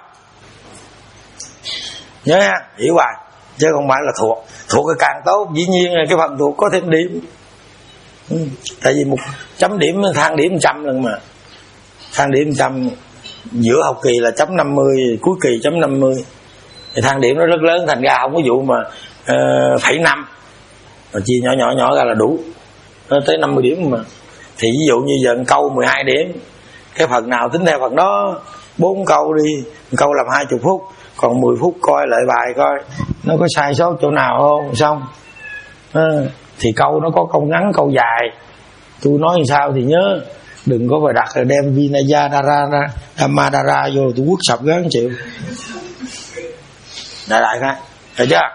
nhớ nha, hiểu bài chứ không phải là thuộc. Thuộc thì càng tốt, dĩ nhiên là cái phần thuộc có thêm điểm. Ừ, tại vì một chấm điểm thang điểm trăm lần mà, thang điểm trăm giữa học kỳ là chấm năm mươi, cuối kỳ chấm năm mươi, thì thang điểm nó rất lớn, thành ra không có vụ mà uh, phẩy năm mà chia nhỏ nhỏ nhỏ ra là đủ, nó tới năm mươi điểm mà. Thì ví dụ như giờ câu mười hai điểm, cái phần nào tính theo phần đó, bốn câu đi, câu làm hai mươi phút, còn mười phút coi lại bài coi nó có sai sót chỗ nào không, xong à, thì câu nó có câu ngắn câu dài, tôi nói làm sao thì nhớ, đừng có phải đặt là đem Vinaya Dara Damadara vô tôi quất sập gắn chịu. Đại đại cái thấy chưa?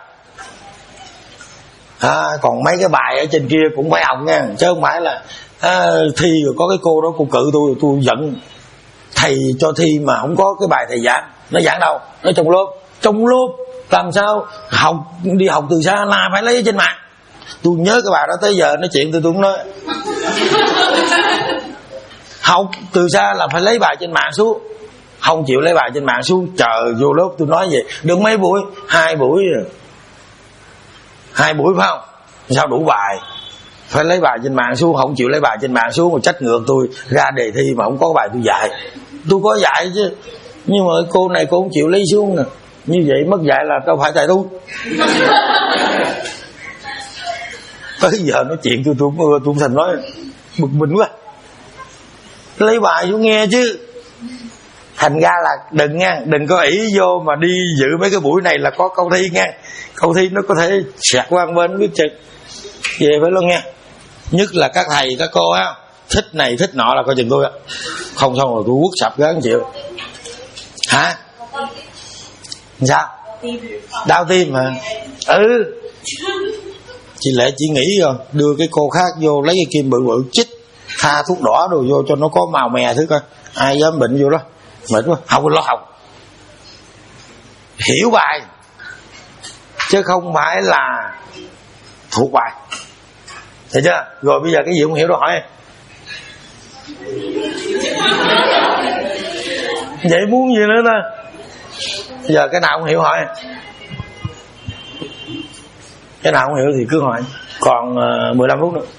À, còn mấy cái bài ở trên kia cũng phải học nha, chứ không phải là à, thi rồi có cái cô đó cô cự tôi tôi giận. Thầy cho thi mà không có cái bài thầy giảng, nó giảng đâu, nó trong lớp, trong lớp làm sao học, đi học từ xa là phải lấy ở trên mạng. Tôi nhớ cái bài đó tới giờ nói chuyện tôi tôi cũng nói học từ xa là phải lấy bài trên mạng xuống, không chịu lấy bài trên mạng xuống, chờ vô lớp tôi nói vậy, đừng mấy buổi, hai buổi rồi. Hai buổi phải không, sao đủ bài, phải lấy bài trên mạng xuống, không chịu lấy bài trên mạng xuống, mà trách ngược tôi ra đề thi mà không có bài tôi dạy. Tôi có dạy chứ, nhưng mà cô này cô không chịu lấy xuống nè, như vậy mất dạy là đâu phải tại tôi. Tới giờ nói chuyện tôi tôi tôi, tôi thành nói bực mình quá, lấy bài xuống nghe chứ. Thành ra là đừng nha, đừng có ỷ vô mà đi dự mấy cái buổi này là có câu thi nha. Câu thi nó có thể sẹt qua bên biết chừng về phải luôn nha. Nhất là các thầy các cô á, thích này thích nọ là coi chừng tôi á, không xong rồi tôi quất sập gán chịu. Hả? Sao? Đau tim hả? Ừ, chị Lệ chỉ nghĩ rồi đưa cái cô khác vô lấy cái kim bự bự chích tha thuốc đỏ đồ vô cho nó có màu mè thứ coi, ai dám bệnh vô đó. Mệt quá, học lo học, hiểu bài chứ không phải là thuộc bài, thấy chưa? Rồi bây giờ cái gì không hiểu đâu hỏi em. Vậy muốn gì nữa ta? Bây giờ cái nào không hiểu hỏi em, cái nào không hiểu thì cứ hỏi. Còn uh, mười lăm phút nữa.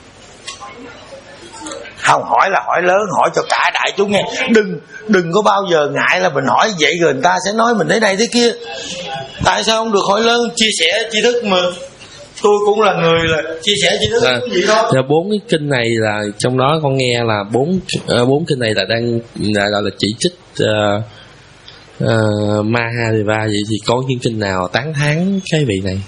Không hỏi là hỏi lớn, hỏi cho cả đại chúng nghe. Đừng đừng có bao giờ ngại là mình hỏi vậy rồi người ta sẽ nói mình thế này thế kia. Tại sao không được hỏi lớn, chia sẻ tri thức mà. Tôi cũng là người là chia sẻ tri thức, là, gì thôi. Là bốn cái kinh này là trong đó con nghe là bốn bốn kinh này là đang là, là, là chỉ trích uh, uh, Mahadeva, vậy thì có những kinh nào tán thán cái vị này?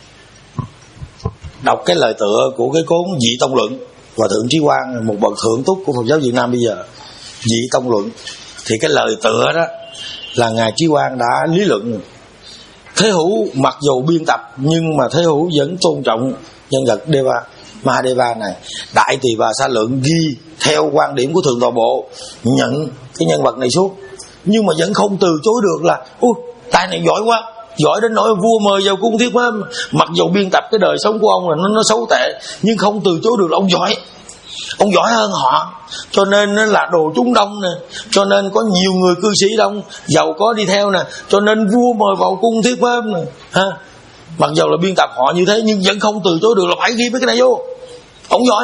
Đọc cái lời tựa của cái cuốn Dị Tông Luận, Hòa Thượng Trí Quang, một bậc thượng túc của Phật giáo Việt Nam bây giờ. Dị Tông Luận thì cái lời tựa đó là ngài Trí Quang đã lý luận. Thế Hữu mặc dù biên tập nhưng mà Thế Hữu vẫn tôn trọng nhân vật Deva, Mahadeva này. Đại Tỳ Bà Sa Lượng ghi theo quan điểm của Thượng Tọa Bộ, nhận cái nhân vật này xuống, nhưng mà vẫn không từ chối được là ui tài này giỏi quá, giỏi đến nỗi vua mời vào cung thiết pháp. Mặc dù biên tập cái đời sống của ông là nó, nó xấu tệ, nhưng không từ chối được là ông giỏi, ông giỏi hơn họ, cho nên là đồ chúng đông nè, cho nên có nhiều người cư sĩ đông giàu có đi theo nè, cho nên vua mời vào cung thiết pháp nè ha. Mặc dù là biên tập họ như thế nhưng vẫn không từ chối được là phải ghi mấy cái này vô, ông giỏi.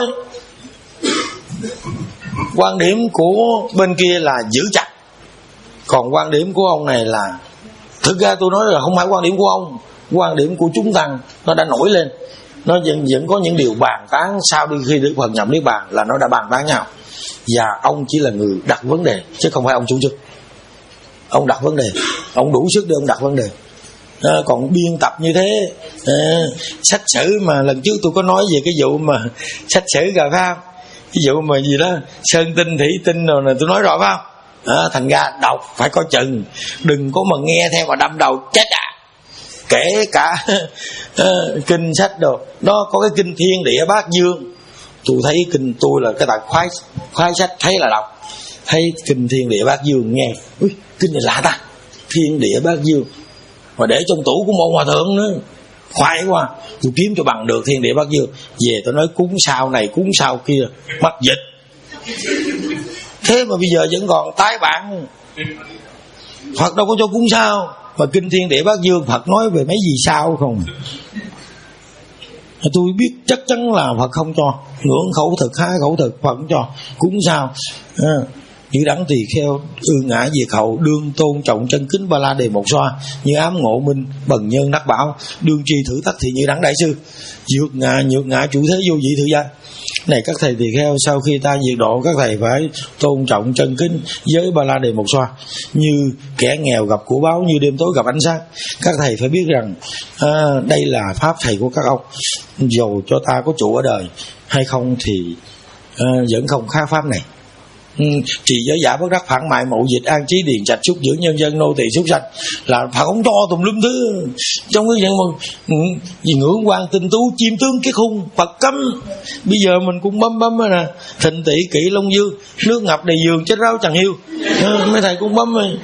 Quan điểm của bên kia là giữ chặt, còn quan điểm của ông này là, thực ra tôi nói là không phải quan điểm của ông, quan điểm của chúng tăng nó đã nổi lên, nó vẫn, vẫn có những điều bàn tán sau đi khi Đức Phật nhập niết bàn là nó đã bàn tán nhau, và ông chỉ là người đặt vấn đề chứ không phải ông chủ trương. Ông đặt vấn đề, ông đủ sức để ông đặt vấn đề. À, còn biên tập như thế à, sách sử mà lần trước tôi có nói về cái vụ mà sách sử rồi phải không, cái vụ mà gì đó sơn tinh thủy tinh rồi này tôi nói rồi phải không. À, thành ra đọc phải có chừng, đừng có mà nghe theo mà đâm đầu chết à. Kể cả uh, kinh sách đồ đó, có cái kinh Thiên Địa Bát Dương, tôi thấy kinh tôi là cái tật khoái khoái sách, thấy là đọc, thấy kinh Thiên Địa Bát Dương nghe, ui kinh này lạ ta, Thiên Địa Bát Dương mà để trong tủ của một hòa thượng nữa, khoái quá. Tôi kiếm cho bằng được Thiên Địa Bát Dương, về tôi nói cúng sao này cúng sao kia, mắc dịch. Thế mà bây giờ vẫn còn tái bản. Phật đâu có cho cúng sao, mà kinh Thiên Địa Bát Dương Phật nói về mấy gì sao không. Tôi biết chắc chắn là Phật không cho. Ngưỡng khẩu thực, há khẩu thực, Phật không cho. Cúng sao à, như đẳng tỳ kheo, ư ngã diệt hậu, đương tôn trọng chân kính ba la đề một xoa, như ám ngộ minh, bần nhân đắc bảo, đương trì thử thách thì như đẳng đại sư, dược ngã nhược ngã chủ thế vô vị thử gia. Này các thầy tỳ kheo, sau khi ta diệt độ, các thầy phải tôn trọng chân kính với ba la đề một xoa, như kẻ nghèo gặp của báo, như đêm tối gặp ánh sáng. Các thầy phải biết rằng à, đây là pháp thầy của các ông, dù cho ta có trụ ở đời hay không thì à, vẫn không khác pháp này. Ừ, trì giới giả bất đắc, phản mại mậu dịch, an trí điền trạch, xúc dưỡng nhân dân, nô tỳ súc sanh, là Phật không cho tùm lum thứ. Trong cái chuyện mà ừ, gì ngưỡng quan tinh tú chim tướng cái khung, Phật cấm. Bây giờ mình cũng bấm bấm rồi nè, Thịnh Tỷ Kỷ Long Dương, nước ngập đầy giường chết ráo chẳng hiu. À, mấy thầy cũng bấm rồi.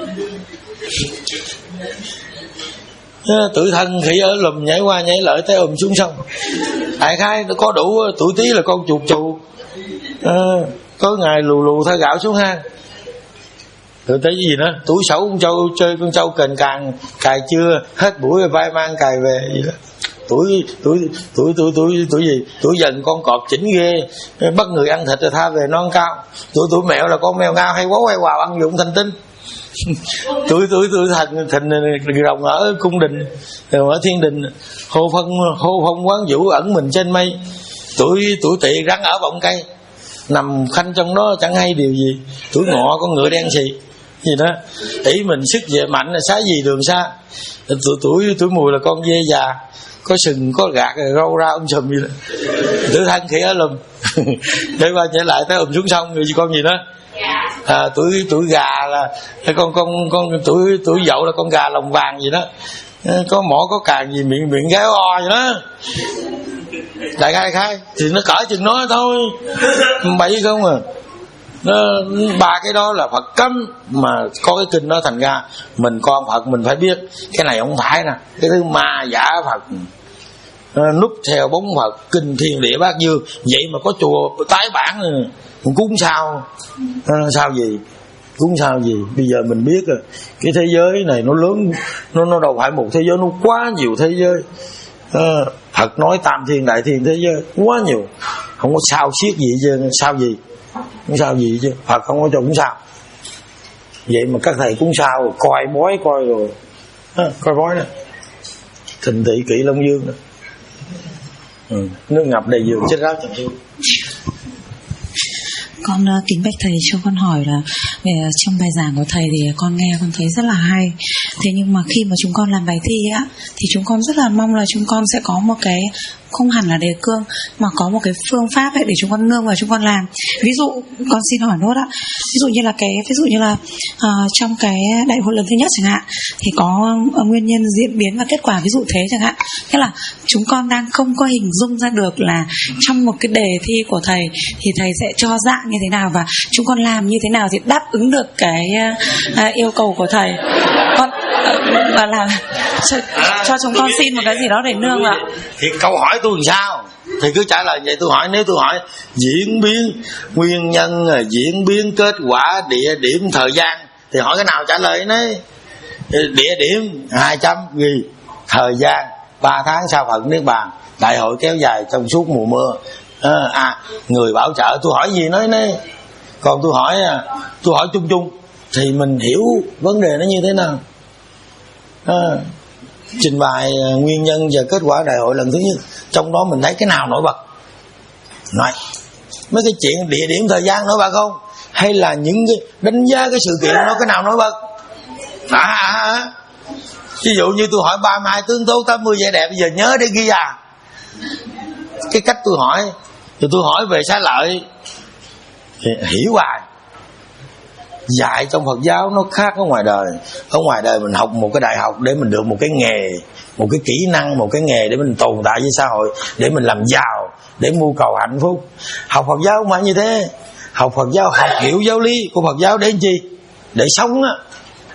À, tự thân khỉ ở lùm nhảy qua nhảy lại tới ùm xuống sông. Đại khái nó có đủ tuổi Tý là con chuột chù. À, có ngày lù lù thay gạo xuống hang. Rồi tới gì nữa, tuổi Sẩu con trâu chơi con trâu kền càng cài chưa hết buổi vai mang cài về gì đó. Tuổi tuổi tuổi tuổi tuổi tuổi gì tuổi dần con cọp chỉnh ghê, bắt người ăn thịt rồi tha về non cao. Tuổi tuổi mẹo là con mèo ngao hay quáo hay quào ăn dụng thanh tinh. tuổi tuổi tuổi thành thành rồng ở cung đình, rồi ở thiên đình, hô phân hô phong quán vũ ẩn mình trên mây. Tuổi tuổi Tỵ rắn ở bọng cây, nằm khanh trong đó chẳng hay điều gì. Tuổi Ngọ con ngựa đen xì gì đó, ý mình sức về mạnh là xá gì đường xa. Tuổi tuổi tuổi Mùi là con dê già, có sừng có gạt rồi râu ra um sùm gì đó. Tuổi Thân khỉ ở lùm. Để qua trở lại tới ùm xuống sông rồi con gì đó. À, tuổi tuổi Gà là con con con tuổi tuổi Dậu là con gà lồng vàng gì đó, có mỏ có càng gì miệng miệng gái o vậy đó. Đại khai khai thì nó cỡ chừng nói thôi, bậy không à. Nó, ba cái đó là Phật cấm, mà có cái kinh đó thành ra mình con Phật mình phải biết cái này không phải nè, cái thứ ma giả Phật núp theo bóng Phật. Kinh Thiên Địa Bát Dương vậy mà có chùa tái bản rồi, cúng sao à, sao gì cúng sao gì. Bây giờ mình biết rồi, cái thế giới này nó lớn, nó nó đâu phải một thế giới, nó quá nhiều thế giới. à, Phật nói tam thiên đại thiên thế giới quá nhiều, không có sao xiết gì chứ. Sao gì không sao gì chứ, Phật không có cho cũng sao. Vậy mà các thầy cũng sao, coi bói coi rồi à, coi bói đó, Thịnh Tỷ Kỷ Long Dương đó. Ừ, nước ngập đầy giường chết ráo chẳng hiu. Con uh, kính bạch thầy cho con hỏi là về, uh, trong bài giảng của thầy thì con nghe con thấy rất là hay. Thế nhưng mà khi mà chúng con làm bài thi á, thì chúng con rất là mong là chúng con sẽ có một cái, không hẳn là đề cương, mà có một cái phương pháp ấy để chúng con nương vào chúng con làm. Ví dụ con xin hỏi nốt ạ, ví dụ như là cái ví dụ như là uh, trong cái đại hội lần thứ nhất chẳng hạn, thì có uh, nguyên nhân diễn biến và kết quả ví dụ thế chẳng hạn. Thế là chúng con đang không có hình dung ra được là trong một cái đề thi của thầy thì thầy sẽ cho dạng như thế nào và chúng con làm như thế nào thì đáp ứng được cái uh, yêu cầu của thầy. Con uh, và là cho, cho chúng con xin một cái gì đó để nương ạ. Thì câu hỏi tôi làm sao thì cứ trả lời vậy. Tôi hỏi, nếu tôi hỏi diễn biến nguyên nhân, diễn biến kết quả, địa điểm, thời gian thì hỏi cái nào trả lời đấy. Địa điểm hai trăm ghi, thời gian ba tháng sau Phật Niết Bàn, đại hội kéo dài trong suốt mùa mưa. À, à người bảo trợ tôi hỏi gì nói nấy. Còn tôi hỏi tôi hỏi chung chung thì mình hiểu vấn đề nó như thế nào. À, trình bày nguyên nhân và kết quả đại hội lần thứ nhất, trong đó mình thấy cái nào nổi bật. Nói mấy cái chuyện địa điểm thời gian nổi bật không, hay là những cái đánh giá cái sự kiện nó cái nào nổi bật. À, à, à. Ví dụ như tôi hỏi ba mươi hai tướng tố tám mươi vẻ đẹp, bây giờ nhớ để ghi à. Cái cách tôi hỏi, rồi tôi hỏi về xá lợi thì hiểu hoài. Dạy trong Phật giáo nó khác ở ngoài đời. Ở ngoài đời mình học một cái đại học để mình được một cái nghề, một cái kỹ năng, một cái nghề để mình tồn tại với xã hội, để mình làm giàu, để mưu cầu hạnh phúc. Học Phật giáo không phải như thế. Học Phật giáo, học hiểu giáo lý của Phật giáo để làm chi? Để sống á.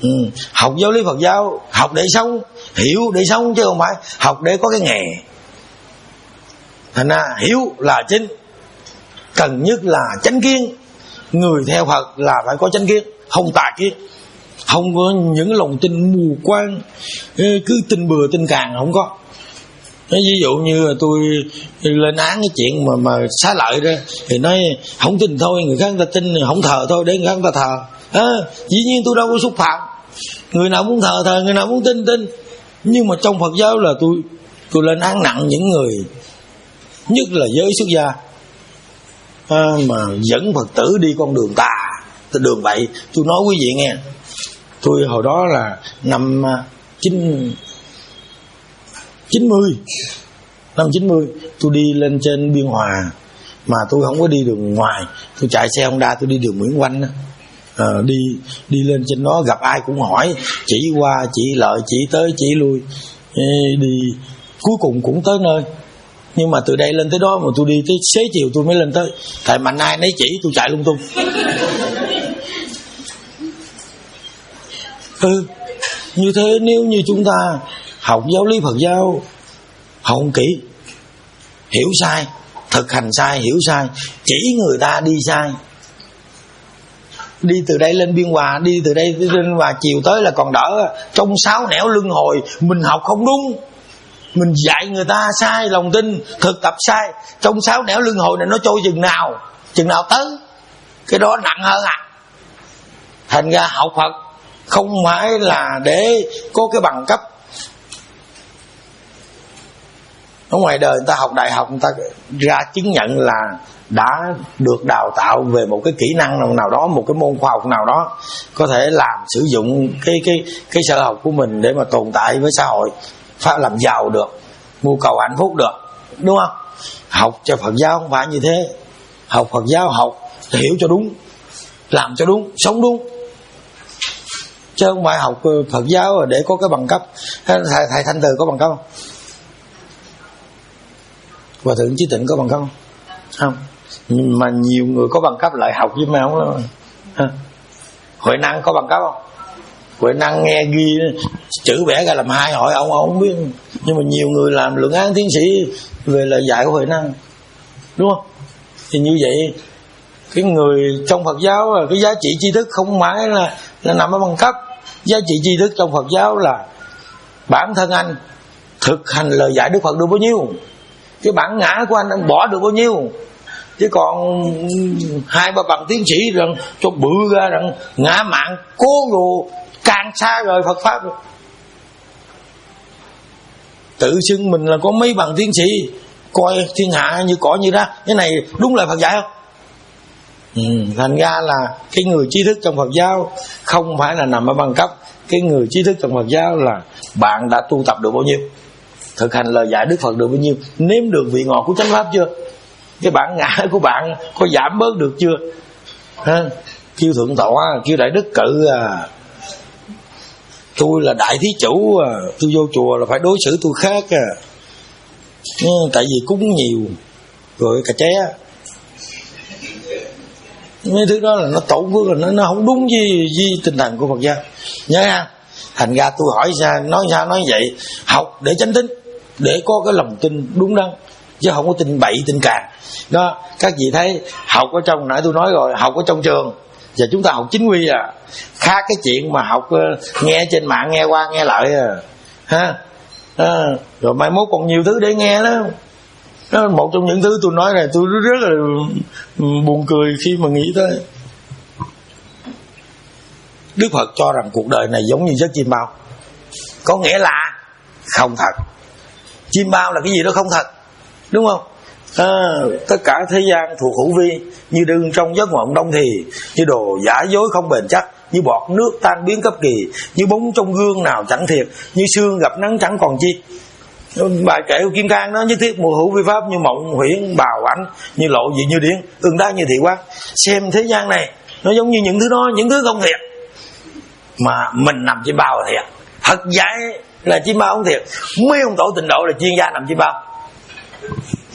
Ừ. Học giáo lý Phật giáo, học để sống, hiểu để sống chứ không phải học để có cái nghề. Thành ra hiểu là chính, cần nhất là chánh kiến. Người theo Phật là phải có chánh kiến, không tà kiến, không có những lòng tin mù quáng, cứ tin bừa tin càng không có. Ví dụ như tôi lên án cái chuyện mà mà xá lợi đó, thì nói không tin thôi, người khác người ta tin, không thờ thôi để người khác người ta thờ. À, dĩ nhiên tôi đâu có xúc phạm, người nào muốn thờ thờ, người nào muốn tin tin. Nhưng mà trong Phật giáo là tôi tôi lên án nặng những người, nhất là giới xuất gia, à, mà dẫn Phật tử đi con đường tà, đường bậy. Tôi nói quý vị nghe, tôi hồi đó là năm chín chín mươi, năm chín mươi tôi đi lên trên Biên Hòa, mà tôi không có đi đường ngoài, tôi chạy xe Honda, tôi đi đường Nguyễn Oanh đó. À, đi đi lên trên đó gặp ai cũng hỏi, chỉ qua chỉ lợi, chỉ tới chỉ lui, đi cuối cùng cũng tới nơi. Nhưng mà từ đây lên tới đó mà tôi đi tới xế chiều tôi mới lên tới, tại mạnh ai nấy chỉ tôi chạy lung tung. Ừ, như thế nếu như chúng ta học giáo lý Phật giáo, học kỹ, hiểu sai, thực hành sai, hiểu sai, chỉ người ta đi sai. Đi từ đây lên Biên Hòa, đi từ đây lên Biên Hòa chiều tới là còn đỡ. Trong sáu nẻo luân hồi mình học không đúng, mình dạy người ta sai lòng tin, thực tập sai, trong sáu nẻo luân hồi này nó trôi chừng nào, chừng nào tới, cái đó nặng hơn à. Thành ra học Phật không phải là để có cái bằng cấp. Ở ngoài đời người ta học đại học, người ta ra chứng nhận là đã được đào tạo về một cái kỹ năng nào đó, một cái môn khoa học nào đó, có thể làm sử dụng cái cái cái sở học của mình để mà tồn tại với xã hội, phải làm giàu được, mưu cầu hạnh phúc được, đúng không? Học cho Phật giáo không phải như thế. Học Phật giáo học hiểu cho đúng, làm cho đúng, sống đúng, chứ không phải học Phật giáo để có cái bằng cấp. Thầy, thầy Thanh Từ có bằng cấp không? Hòa thượng Chí Tịnh có bằng cấp không? Không. Mà nhiều người có bằng cấp lại học với mấy ông đó. Huệ Năng có bằng cấp không? Huệ Năng nghe ghi chữ vẽ ra làm hai hỏi ông ông không biết. Nhưng mà nhiều người làm luận án tiến sĩ về lời dạy của Huệ Năng, đúng không? Thì như vậy cái người trong Phật giáo, cái giá trị tri thức không phải là là nằm ở bằng cấp. Giá trị tri thức trong Phật giáo là bản thân anh thực hành lời dạy Đức Phật được bao nhiêu, cái bản ngã của anh anh bỏ được bao nhiêu. Chứ còn hai ba bằng tiến sĩ rằng cho bự ra rằng ngã mạn cố đồ càng xa rời Phật pháp rồi. Tự xưng mình là có mấy bằng tiến sĩ, coi thiên hạ như cỏ như đá, cái này đúng là Phật dạy không? Ừ, thành ra là cái người trí thức trong Phật giáo không phải là nằm ở bằng cấp. Cái người trí thức trong Phật giáo là bạn đã tu tập được bao nhiêu, thực hành lời dạy Đức Phật được bao nhiêu, nếm được vị ngọt của chánh pháp chưa, cái bản ngã của bạn có giảm bớt được chưa. Ha? Kêu thượng tọa, kêu đại đức cự à, tôi là đại thí chủ à, tôi vô chùa là phải đối xử tôi khác à, tại vì cúng nhiều rồi cà ché. Mấy thứ đó là nó tổn phước, là nó, nó không đúng với, với tinh thần của Phật giáo, nhớ ha. Thành ra tôi hỏi sao, nói sao nói vậy. Học để chánh tín, để có cái lòng tin đúng đắn, chứ không có tin bậy tin càng đó. Các vị thấy học ở trong, nãy tôi nói rồi, học ở trong trường và chúng ta học chính quy à, khác cái chuyện mà học nghe trên mạng, nghe qua nghe lại à, ha à, rồi mai mốt còn nhiều thứ để nghe đó. Đó, một trong những thứ tôi nói này tôi rất là buồn cười khi mà nghĩ tới. Đức Phật cho rằng cuộc đời này giống như giấc chim bao, có nghĩa là không thật. Chim bao là cái gì đó không thật, đúng không? À, tất cả thế gian thuộc hữu vi, như đương trong giấc mộng đông thì, như đồ giả dối không bền chắc, như bọt nước tan biến cấp kỳ, như bóng trong gương nào chẳng thiệt, như sương gặp nắng chẳng còn chi. Bài kể của Kim Cang đó, nhất thiết mùa hữu vi pháp, như mộng huyễn bào ảnh, như lộ gì như điển, ương đá như thị quang. Xem thế gian này nó giống như những thứ đó, những thứ không thiệt, mà mình nằm chim bao là thiệt. Phật dạy là chim bao không thiệt, mấy ông tổ tịnh độ là chuyên gia nằm chim bao.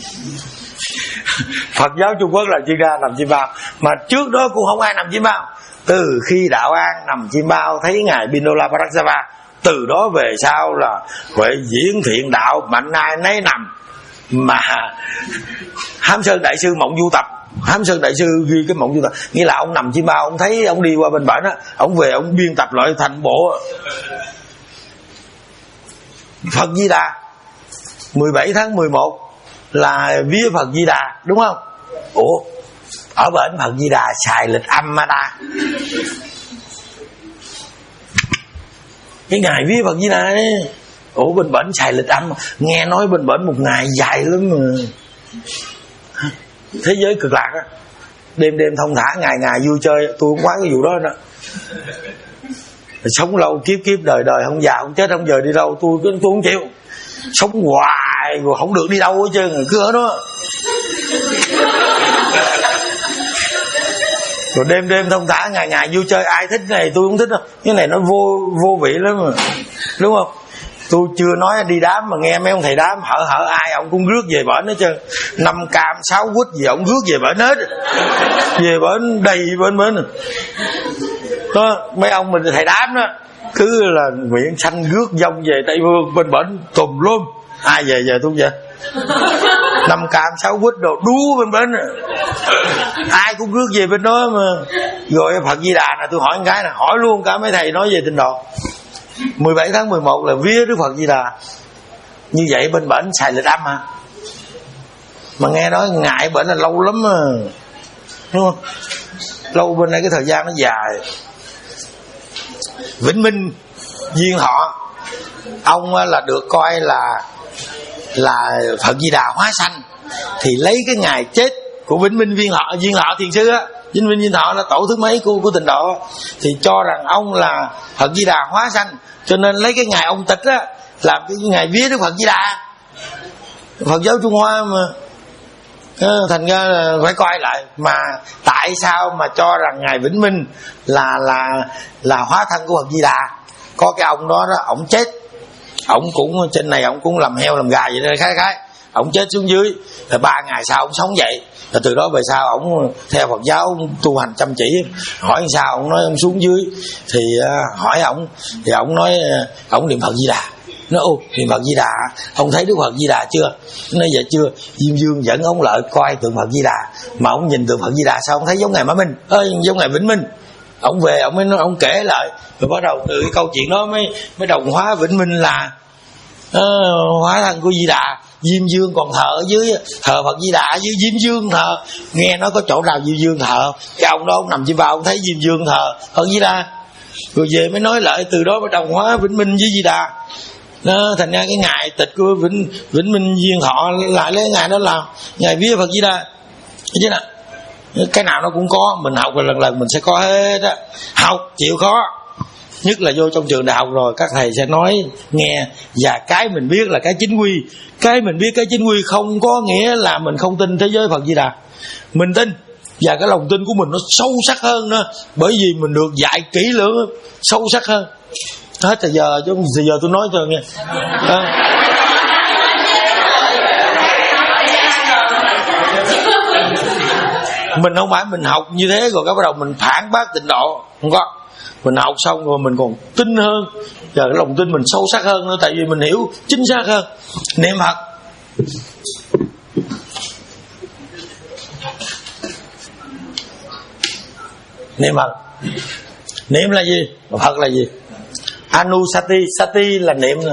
Phật giáo Trung Quốc là chuyên gia nằm chim bao, mà trước đó cũng không ai nằm chim bao. Từ khi đạo an nằm chim bao thấy ngài Binola Parasava, từ đó về sau là huệ diễn thiện đạo mạnh ai nấy nằm. Mà Hám Sơn đại sư mộng du tập, Hám Sơn đại sư ghi cái mộng du tập, nghĩa là ông nằm chim bao, ông thấy ông đi qua bên bển á, ông về ông biên tập lại thành bộ Phật Di Đà. Mười bảy tháng mười một là vía Phật Di Đà, đúng không? Ủa, ở bển Phật Di Đà xài lịch âm mà ta. Cái ngày vía Phật Di Đà ấy, ủa bên bển xài lịch âm, nghe nói bên bển một ngày dài lắm mà. Thế giới cực lạc á, đêm đêm thông thả, ngày ngày vui chơi, tôi không khoái cái vụ đó nữa. Sống lâu kiếp kiếp đời đời không già không chết không giờ đi đâu, tôi tôi không chịu. Sống hoài rồi không được đi đâu hết trơn, cứ ở đó. Rồi đêm đêm thông thả, ngày ngày vui chơi, ai thích cái này tôi không thích đâu. Cái này nó vô vô vị lắm mà, đúng không? Tôi chưa nói đi đám mà nghe mấy ông thầy đám hở hở ai ông cũng rước về bển hết trơn. Năm cam sáu quýt gì ông rước về bển hết, về bển đầy bên bển. Đó, mấy ông mình thầy đám đó cứ là nguyện sanh rước dông về Tây Phương bên bển tùm luôn. Ai về về tôi về. Năm cam sáu quýt đồ đú bên bển, ai cũng rước về bên đó mà. Rồi Phật Di Đà nè, tôi hỏi một cái nè, hỏi luôn cả mấy thầy nói về tịnh độ. Mười bảy tháng mười một là vía Đức Phật Di Đà. Như vậy bên bển xài lịch âm hả? Mà nghe nói ngại bển là lâu lắm mà, đúng không? Lâu bên đây cái thời gian nó dài. Vĩnh Minh Duyên Thọ, ông là được coi là là Phật Di Đà hóa sanh, thì lấy cái ngày chết của Vĩnh Minh Duyên Thọ, Duyên Thọ thiền sư á, Vĩnh Minh Duyên Thọ là tổ thứ mấy của của tịnh độ, thì cho rằng ông là Phật Di Đà hóa sanh, cho nên lấy cái ngày ông tịch á làm cái ngày vía Đức Phật Di Đà. Phật giáo Trung Hoa mà, thành ra là phải coi lại. Mà tại sao mà cho rằng ngài Vĩnh Minh là là là hóa thân của Phật Di Đà? Có cái ông đó đó, ông chết, ông cũng trên này ông cũng làm heo làm gà vậy đó, khái khái ông chết xuống dưới, rồi ba ngày sau ông sống dậy. Rồi từ đó về sau ông theo Phật giáo tu hành chăm chỉ. Hỏi sao ông nói ông xuống dưới thì uh, hỏi ông thì ông nói uh, ông niệm Phật Di Đà. Nó ô niệm Phật Di Đà, ông thấy Đức Phật Di Đà chưa? Nói dạ chưa. Diêm Dương dẫn ông lại coi tượng Phật Di Đà, mà ông nhìn tượng Phật Di Đà sao ông thấy giống ngài Mã Minh, ơi giống ngài Vĩnh Minh. Ông về ông mới nói, ông kể lại, rồi bắt đầu từ cái câu chuyện đó mới mới đồng hóa Vĩnh Minh là uh, hóa thân của Di Đà. Diêm Dương còn thờ ở dưới, thờ Phật Di Đà ở dưới Diêm Dương thờ. Nghe nói có chỗ nào Diêm Dương thờ, cái ông đó ông nằm chim bao ông thấy Diêm Dương thờ Phật Di Đà, rồi về mới nói lại, từ đó mới đồng hóa Vĩnh Minh với Di Đà. Đó, thành ra cái ngày tịch của Vĩnh Vĩnh Minh Duyên Thọ lại lấy ngày đó là ngày vía Phật Di Đà. Chứ nào cái nào nó cũng có, mình học lần lần mình sẽ có hết á. Học chịu khó, nhất là vô trong trường đại học rồi các thầy sẽ nói nghe, và cái mình biết là cái chính quy. Cái mình biết cái chính quy không có nghĩa là mình không tin thế giới Phật Di Đà. Mình tin, và cái lòng tin của mình nó sâu sắc hơn nữa, bởi vì mình được dạy kỹ lưỡng, sâu sắc hơn. Hết thời giờ chứ giờ, giờ tôi nói cho nghe à. Mình không phải mình học như thế rồi cái bắt đầu mình phản bác tịnh độ, không có. Mình học xong rồi mình còn tin hơn, và cái lòng tin mình sâu sắc hơn nữa, tại vì mình hiểu chính xác hơn. Niệm Phật, niệm Phật, niệm là gì? Phật là gì? Anusati, sati là niệm nè.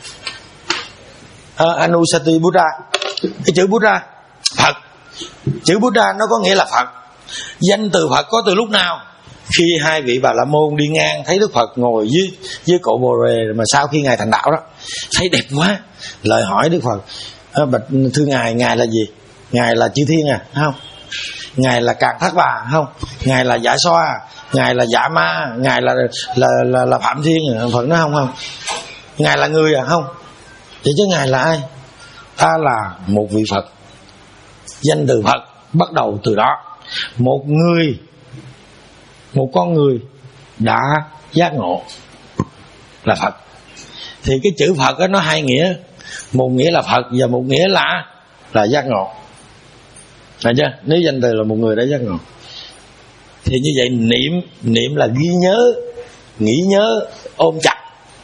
À, Anusati Buddha, cái chữ Buddha Phật, chữ Buddha nó có nghĩa là Phật. Danh từ Phật có từ lúc nào? Khi hai vị Bà La Môn đi ngang thấy Đức Phật ngồi dưới dưới cội Bồ Đề, mà sau khi ngài thành đạo đó thấy đẹp quá, lời hỏi Đức Phật, à, bạch thưa ngài, ngài là gì? Ngài là chư thiên à? Không. Ngài là Càn Thác Bà không? Ngài là Dạ Xoa à? Ngài là Dạ Ma? Ngài là là là, là Phạm Thiên à? Phật nói không không. Ngài là người à? Không. Vậy chứ ngài là ai? Ta là một vị Phật. Danh từ Phật bắt đầu từ đó. Một người, một con người đã giác ngộ là Phật. Thì cái chữ Phật đó nó hai nghĩa, một nghĩa là Phật và một nghĩa là là giác ngộ. Thấy chưa? Nếu danh từ là một người đã giác ngộ, thì Thì như vậy niệm, niệm là ghi nhớ, nghĩ nhớ, ôm chặt.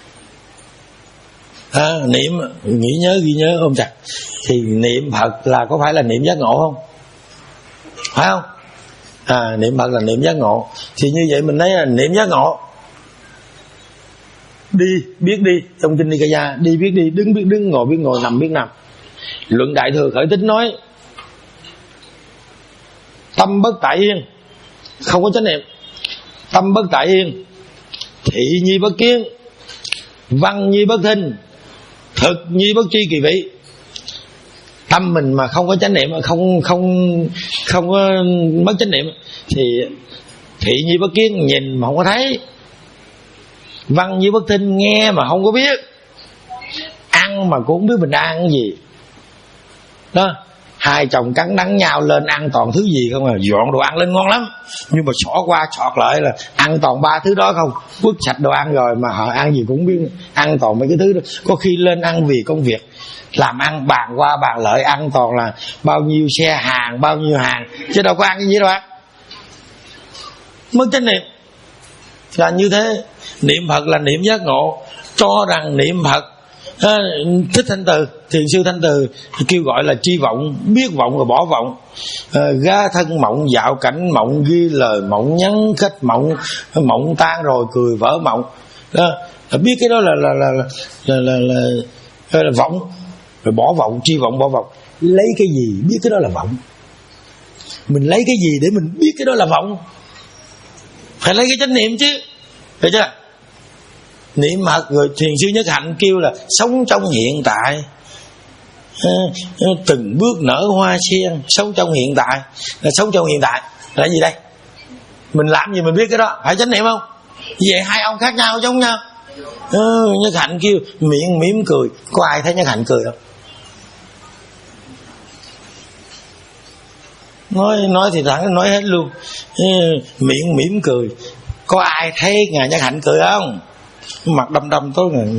À, niệm, nghĩ nhớ, ghi nhớ, ôm chặt. Thì niệm Phật là có phải là niệm giác ngộ không? Phải không? À, niệm Phật là niệm giác ngộ. Thì như vậy mình thấy là niệm giác ngộ. Đi biết đi, trong kinh Nikaya, đi biết đi, đứng biết đứng, ngồi biết ngồi, nằm biết nằm. Luận Đại Thừa Khởi Tín nói tâm bất tại yên, không có chánh niệm. Tâm bất tại yên, thị nhi bất kiến, văn nhi bất thinh, thực nhi bất tri kỳ vị. Tâm mình mà không có chánh niệm, không không không có mất chánh niệm, thì thị nhi bất kiến, nhìn mà không có thấy, văn nhi bất thinh, nghe mà không có biết, ăn mà cũng không biết mình đang ăn cái gì. Đó, hai chồng cắn đắng nhau lên ăn toàn thứ gì không à, dọn đồ ăn lên ngon lắm, nhưng mà xỏ qua xọt lại là ăn toàn ba thứ đó không, vứt sạch đồ ăn rồi mà họ ăn gì cũng biết, ăn toàn mấy cái thứ đó. Có khi lên ăn vì công việc, làm ăn bàn qua bàn lợi, ăn toàn là bao nhiêu xe hàng, bao nhiêu hàng, chứ đâu có ăn cái gì đâu. Mất chánh niệm là như thế. Niệm Phật là niệm giác ngộ. Cho rằng niệm Phật à, Thích Thanh Từ, Thiền sư Thanh Từ kêu gọi là tri vọng, biết vọng rồi bỏ vọng. à, Ga thân mộng, dạo cảnh mộng, ghi lời mộng, nhắn khách mộng, mộng tan rồi cười vỡ mộng. Đó, biết cái đó là là là là là, là, là, là, là vọng, rồi bỏ vọng, tri vọng bỏ vọng. Lấy cái gì biết cái đó là vọng? Mình lấy cái gì để mình biết cái đó là vọng? Phải lấy cái chánh niệm chứ, được chưa? Niệm Phật rồi Thiền sư Nhất Hạnh kêu là sống trong hiện tại, à, từng bước nở hoa sen. Sống trong hiện tại là sống trong hiện tại là gì đây? Mình làm gì mình biết cái đó, phải chánh niệm không? Vậy hai ông khác nhau giống nhau. à, Nhất Hạnh kêu miệng mỉm cười. Có ai thấy Nhất Hạnh cười không? Nói nói thì thẳng nói hết luôn. à, Miệng mỉm cười. Có ai thấy Ngài Nhất Hạnh cười không? Mặt đâm đâm tối ngày.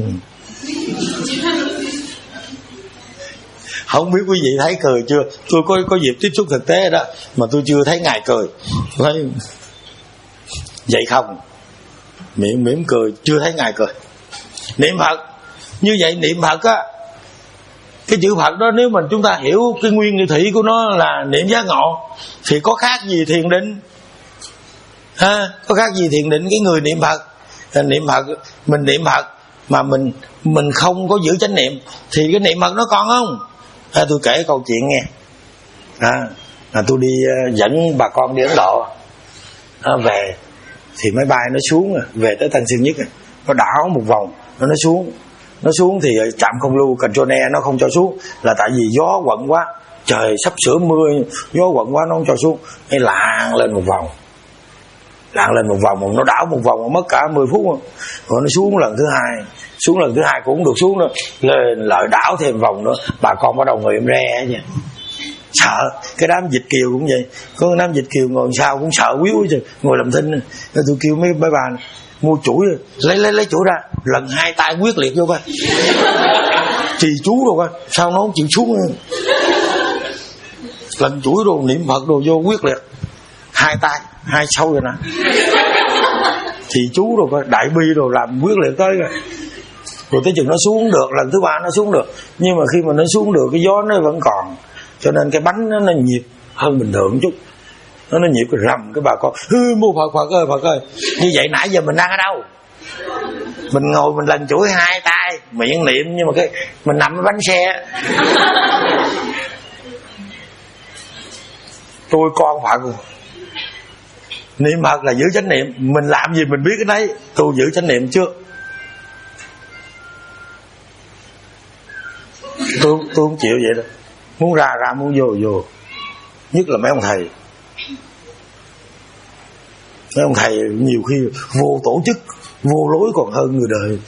Không biết quý vị thấy cười chưa? Tôi có có dịp tiếp xúc thực tế đó mà tôi chưa thấy Ngài cười. Thấy vậy không? Miệng mỉm cười, chưa thấy Ngài cười. Niệm Phật như vậy, niệm Phật á, cái chữ Phật đó nếu mà chúng ta hiểu cái nguyên nghĩa thủy của nó là niệm giác ngộ, thì có khác gì thiền định ha? Có khác gì thiền định? Cái người niệm Phật, niệm Phật, mình niệm Phật mà mình mình không có giữ chánh niệm thì cái niệm Phật nó còn không? À, tôi kể câu chuyện nghe. À, à, tôi đi uh, dẫn bà con đi Ấn Độ, à, về thì máy bay nó xuống, về tới Tân Sơn Nhất, nó đảo một vòng, nó nó xuống, nó xuống thì trạm không lưu control nó không cho xuống, là tại vì gió quận quá, trời sắp sửa mưa, gió quận quá nó không cho xuống, cái lạng lên một vòng. Lạng lên một vòng, nó đảo một vòng mất cả mười phút rồi. Rồi nó xuống lần thứ hai, xuống lần thứ hai cũng không được xuống nữa, lên lại đảo thêm vòng nữa. Bà con bắt đầu ngồi im re nha, sợ. Cái đám Việt kiều cũng vậy, có cái đám Việt kiều ngồi sau cũng sợ quýu chứ, ngồi làm thinh. Rồi tôi kêu mấy mấy bà này, mua chuỗi lấy lấy lấy chuỗi ra, lần hai tay quyết liệt vô coi, trì chú rồi coi, sao nó không chịu xuống nữa. Lần chuỗi đồ niệm Phật đồ vô quyết liệt, hai tay hai sâu rồi nè, thì chú rồi coi, đại bi rồi làm quyết liệt tới rồi. Rồi tới chừng nó xuống được, lần thứ ba nó xuống được, nhưng mà khi mà nó xuống được cái gió nó vẫn còn, cho nên cái bánh nó, nó nhịp hơn bình thường chút, nó nó nhịp cái rầm. Cái bà con hư mua Phật, Phật ơi Phật ơi. Như vậy nãy giờ mình đang ở đâu? Mình ngồi mình lần chuỗi hai tay miệng niệm, nhưng mà cái mình nằm ở bánh xe. Tôi con Phật, niệm Phật là giữ chánh niệm, mình làm gì mình biết cái đấy. Tôi giữ chánh niệm trước. Tôi tôi không chịu vậy đâu, muốn ra ra, muốn vô vô. Nhất là mấy ông thầy, mấy ông thầy nhiều khi vô tổ chức, vô lối còn hơn người đời.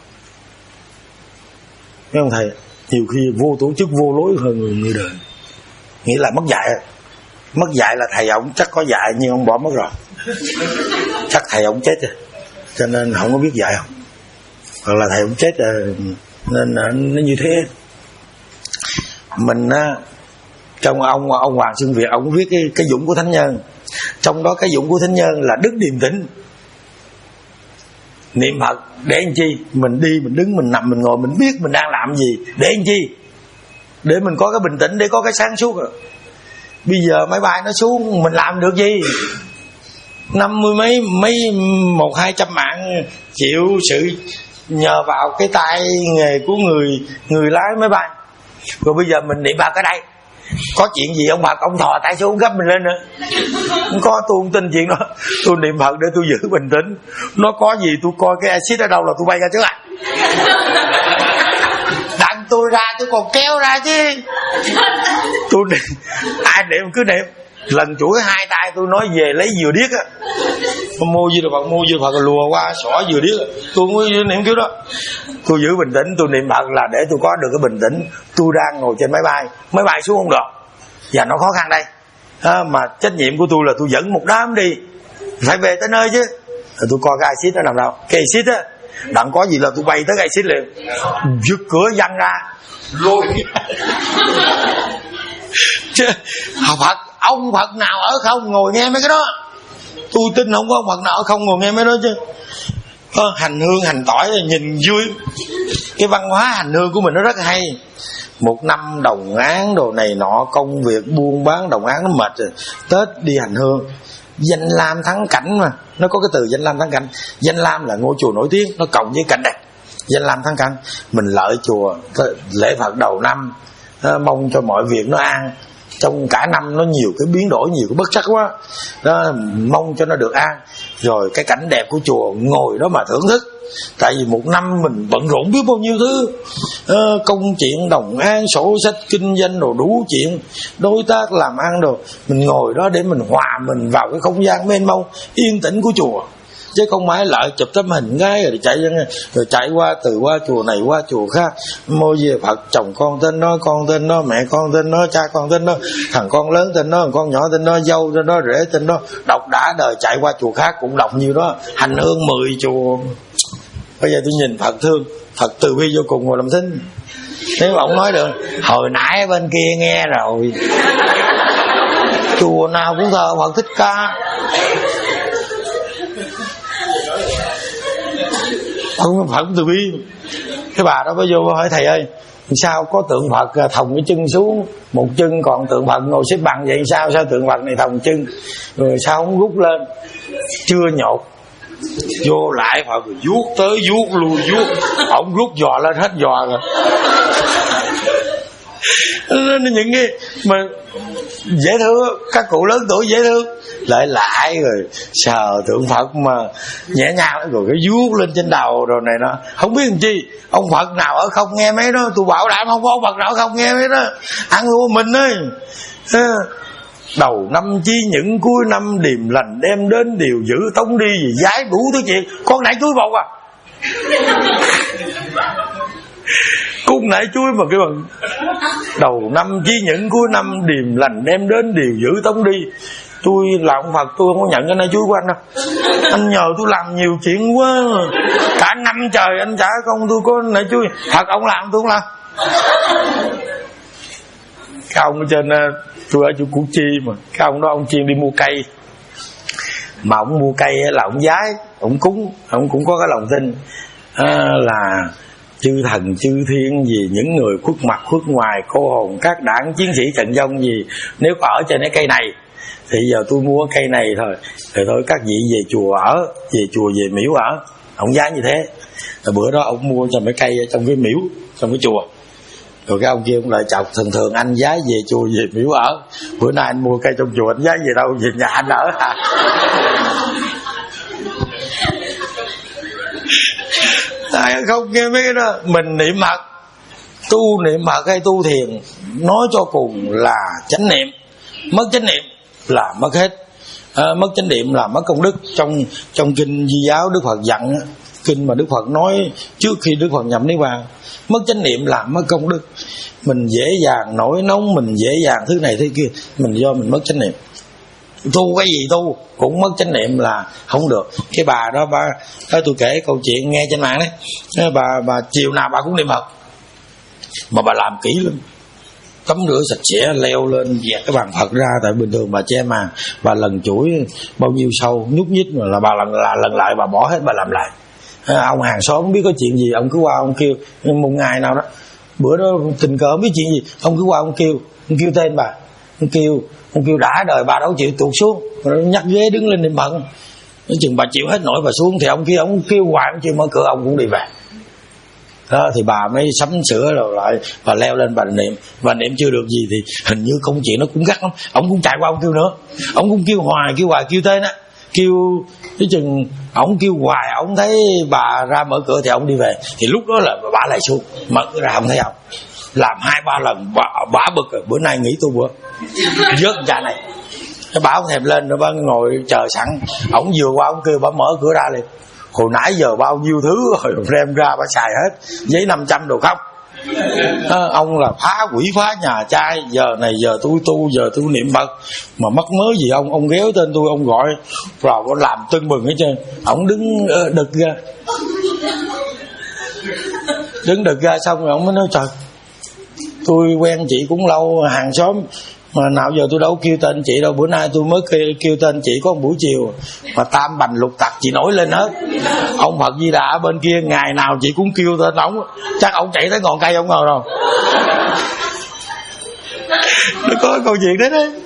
Mấy ông thầy nhiều khi vô tổ chức, vô lối hơn người, người đời. Nghĩa là mất dạy. Mất dạy là thầy ông chắc có dạy nhưng ông bỏ mất rồi. Chắc thầy ông chết rồi, cho nên không có biết dạy không. Hoặc là thầy ông chết rồi, nên nó như thế. Mình á, trong ông ông Hoàng Xuân Việt, ông viết cái cái dũng của thánh nhân. Trong đó cái dụng của thánh nhân là đức điềm tĩnh. Niệm Phật để làm chi? Mình đi, mình đứng, mình nằm, mình ngồi, mình biết mình đang làm gì. Để làm chi? Để mình có cái bình tĩnh, để có cái sáng suốt. Bây giờ máy bay nó xuống, mình làm được gì? Năm mươi mấy mấy một hai trăm mạng chịu sự nhờ vào cái tay nghề của người người lái máy bay. Rồi bây giờ mình niệm Phật ở đây, có chuyện gì ông Phật ông thò tay xuống gấp mình lên nữa. Không có, tôi không tin chuyện đó. Tôi niệm Phật để tôi giữ bình tĩnh. Nó có gì tôi coi cái axit ở đâu là tôi bay ra trước lại. Đặng tôi ra tôi còn kéo ra chứ. Tôi niệm, ai niệm cứ niệm. Lần chuỗi hai tay tôi nói về lấy dừa điếc á, mua dừa Phật, mua dừa Phật lùa qua xỏ dừa điếc. Tôi mới niệm kiểu đó. Tôi giữ bình tĩnh, tôi niệm Phật là để tôi có được cái bình tĩnh. Tôi đang ngồi trên máy bay, máy bay xuống không được và nó khó khăn đây à, mà trách nhiệm của tôi là tôi dẫn một đám đi, phải về tới nơi chứ. Rồi tôi coi cái axit nó nằm đâu, cái axit á, đặng có gì là tôi bay tới cái axit liền, giật cửa văng ra lôi. Chứ Phật, ông Phật nào ở không ngồi nghe mấy cái đó. Tôi tin không có ông Phật nào ở không ngồi nghe mấy đó chứ. à, Hành hương hành tỏi nhìn vui. Cái văn hóa hành hương của mình nó rất hay. Một năm đồng án đồ này nọ, công việc buôn bán đồng án nó mệt rồi. Tết đi hành hương. Danh lam thắng cảnh mà. Nó có cái từ danh lam thắng cảnh. Danh lam là ngôi chùa nổi tiếng, nó cộng với cảnh đẹp. Danh lam thắng cảnh. Mình lợi chùa lễ Phật đầu năm, à, mong cho mọi việc nó an. Trong cả năm nó nhiều cái biến đổi, nhiều cái bất sắc quá đó, mong cho nó được an. Rồi cái cảnh đẹp của chùa ngồi đó mà thưởng thức. Tại vì một năm mình bận rộn biết bao nhiêu thứ, à, công chuyện đồng an, sổ sách kinh doanh đồ đủ chuyện, đối tác làm ăn đồ. Mình ngồi đó để mình hòa mình vào cái không gian mênh mông yên tĩnh của chùa, chứ không phải lại chụp tấm hình gái rồi chạy rồi chạy qua từ qua chùa này qua chùa khác, mô về Phật, chồng con tên nó, con tên nó, mẹ con tên nó, cha con tên nó, thằng con lớn tên nó, thằng con nhỏ tên nó, dâu tên nó, rể tên nó, đọc đã đời chạy qua chùa khác cũng đọc nhiều đó, hành hương mười chùa. Bây giờ tôi nhìn Phật thương, Phật từ bi vô cùng ngồi làm thinh. Nếu mà ông nói được, hồi nãy bên kia nghe rồi, chùa nào cũng thờ Phật Thích Ca. Ông Phật từ bi. Cái bà đó mới vô hỏi thầy ơi, sao có tượng Phật thòng cái chân xuống, một chân còn tượng Phật ngồi xếp bằng vậy sao? Sao tượng Phật này thòng chân, rồi sao không rút lên? Chưa nhột, vô lại Phật vuốt tới vuốt lui vuốt, ông rút giò lên hết giò rồi. Những cái mà dễ thương, các cụ lớn tuổi dễ thương, lại lại rồi sờ tượng Phật mà nhẹ nhàng, rồi cái vuốt lên trên đầu rồi này nó không biết làm chi. Ông Phật nào ở không nghe mấy đó, tôi bảo đảm không có ông Phật nào ở không nghe mấy đó, ăn của mình ơi. Đầu năm chi những cuối năm điềm lành đem đến điều giữ tống đi, vì giái đủ thứ chuyện. Con nãy chuối bột à, cung nãy chuối mà cái bằng đầu năm chi những cuối năm điềm lành đem đến điều giữ tống đi. Tôi là ông Phật, tôi không có nhận cái nãy chuối của anh đâu. Anh nhờ tôi làm nhiều chuyện quá, cả năm trời anh trả công tôi có nãy chuối. Thật ông làm tôi không làm. Cái ông ở trên, tôi ở chỗ Củ Chi mà, cái ông đó ông chuyên đi mua cây. Mà ông mua cây là ông giái, ông cúng, ông cũng có cái lòng tin à, là chư thần chư thiên gì, những người khuất mặt khuất ngoài, cô hồn các đảng chiến sĩ trận vong gì, nếu có ở trên cái cây này thì giờ tôi mua cây này thôi, thì thôi các vị về chùa ở, về chùa về miễu ở. Ông giá như thế. Rồi bữa đó ông mua cho mấy cây ở trong cái miễu, trong cái chùa. Rồi cái ông kia cũng lại chọc, thường thường anh giá về chùa về miễu ở, bữa nay anh mua cây trong chùa anh giá về đâu, về nhà anh ở hả? Tại không nghe mấy cái đó. Mình niệm Phật, tu niệm Phật hay tu thiền, nói cho cùng là chánh niệm. Mất chánh niệm là mất hết. à, Mất chánh niệm là mất công đức. Trong trong kinh Di giáo Đức Phật dặn, kinh mà Đức Phật nói trước khi Đức Phật nhập niết bàn, mất chánh niệm là mất công đức. Mình dễ dàng nổi nóng, mình dễ dàng thứ này thế kia, mình do mình mất chánh niệm. Tu cái gì tu cũng mất chánh niệm là không được. Cái bà đó, bà đó tôi kể câu chuyện nghe trên mạng đấy. Bà bà chiều nào bà cũng niệm Phật, mà bà làm kỹ lắm. tắm rửa sạch sẽ, leo lên dẹt cái bàn Phật ra. Tại bình thường bà che màn, bà lần chuỗi bao nhiêu sâu nhúc nhích mà là bà lần là lần lại bà bỏ hết bà làm lại. À, ông hàng xóm không biết có chuyện gì, ông cứ qua ông kêu. Một ngày nào đó bữa đó tình cờ không biết chuyện gì, ông cứ qua ông kêu, ông kêu tên bà, ông kêu ông kêu đã đời bà đâu chịu tuột xuống, nhắc ghế đứng lên niệm Phật. Nói chừng bà chịu hết nổi bà xuống, thì ông kia ông kêu hoài ông chưa mở cửa, ông cũng đi về. Đó, thì bà mới sắm sửa rồi lại và leo lên bà niệm. Và niệm chưa được gì thì hình như công chuyện nó cũng gắt lắm, ông cũng chạy qua ông kêu nữa, ông cũng kêu hoài kêu hoài kêu tên á, kêu cái chừng ông kêu hoài, ông thấy bà ra mở cửa thì ông đi về. Thì lúc đó là bà lại xuống, mở cửa ra không thấy ông. Làm hai ba lần bà, bà bực rồi, bữa nay nghỉ tu bữa vớt cha này. Cái bà không thèm lên, rồi bà ngồi chờ sẵn. Ông vừa qua ông kêu bà mở cửa ra liền. Hồi nãy giờ bao nhiêu thứ rồi đem ra bà xài hết, giấy năm trăm đồ không. À, ông là phá quỷ phá nhà trai, giờ này giờ tôi tu, giờ tôi niệm Phật mà mắc mớ gì ông ông ghéo tên tôi, ông gọi rồi có làm tưng bừng hết trơn. Ông đứng uh, đực ra, đứng đực ra xong rồi ông mới nói trời, tôi quen chị cũng lâu, hàng xóm mà nào giờ tôi đâu kêu tên chị đâu, bữa nay tôi mới kêu, kêu tên chị có một buổi chiều mà tam bành lục tặc chị nổi lên hết. Ông Phật Di Đà ở bên kia ngày nào chị cũng kêu tên ông, chắc ông chạy tới ngọn cây ông ngồi rồi. Nó có câu chuyện đấy đấy.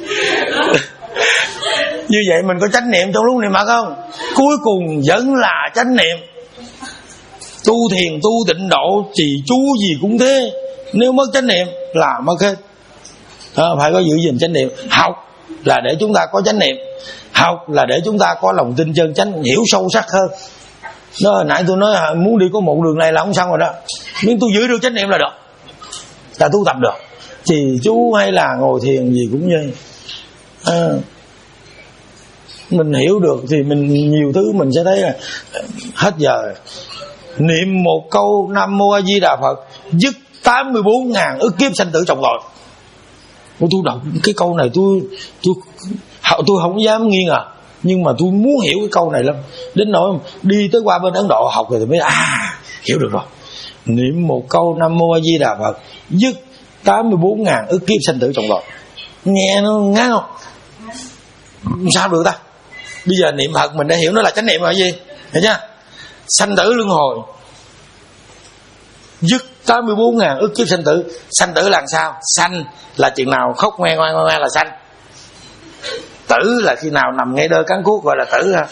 Như vậy mình có chánh niệm trong lúc niệm Phật không? Cuối cùng vẫn là chánh niệm. Tu thiền tu tịnh độ trì chú gì cũng thế, nếu mất chánh niệm là mất hết. À, phải có giữ gìn chánh niệm. Học là để chúng ta có chánh niệm, học là để chúng ta có lòng tin chân chánh, hiểu sâu sắc hơn. Đó, hồi nãy tôi nói muốn đi có một đường này là không xong rồi đó, nhưng tôi giữ được chánh niệm là được, là tu tập được. Trì chú hay là ngồi thiền gì cũng như à, mình hiểu được thì mình nhiều thứ mình sẽ thấy là hết giờ. Niệm một câu Nam Mô A Di Đà Phật dứt tám mươi bốn ngàn ức kiếp sanh tử trọng tội. Tôi đọc cái câu này tôi tôi tôi không dám nghi ngờ, nhưng mà tôi muốn hiểu cái câu này lắm, đến nỗi đi tới qua bên Ấn Độ học rồi thì mới à hiểu được rồi. Niệm một câu Nam Mô A Di Đà Phật dứt tám mươi bốn ngàn ức kiếp sanh tử trọng tội. Nghe nó ngán không? Sao được ta? Bây giờ niệm Phật mình đã hiểu nó là chánh niệm rồi gì, hiểu chưa? Sanh tử luân hồi dứt tám mươi bốn ngàn ức kiếp sanh tử. Sanh tử là sao? Sanh là chừng nào khóc ngoe ngoe ngoe là sanh. Tử là khi nào nằm ngay đơ cắn cuốc gọi là tử ha.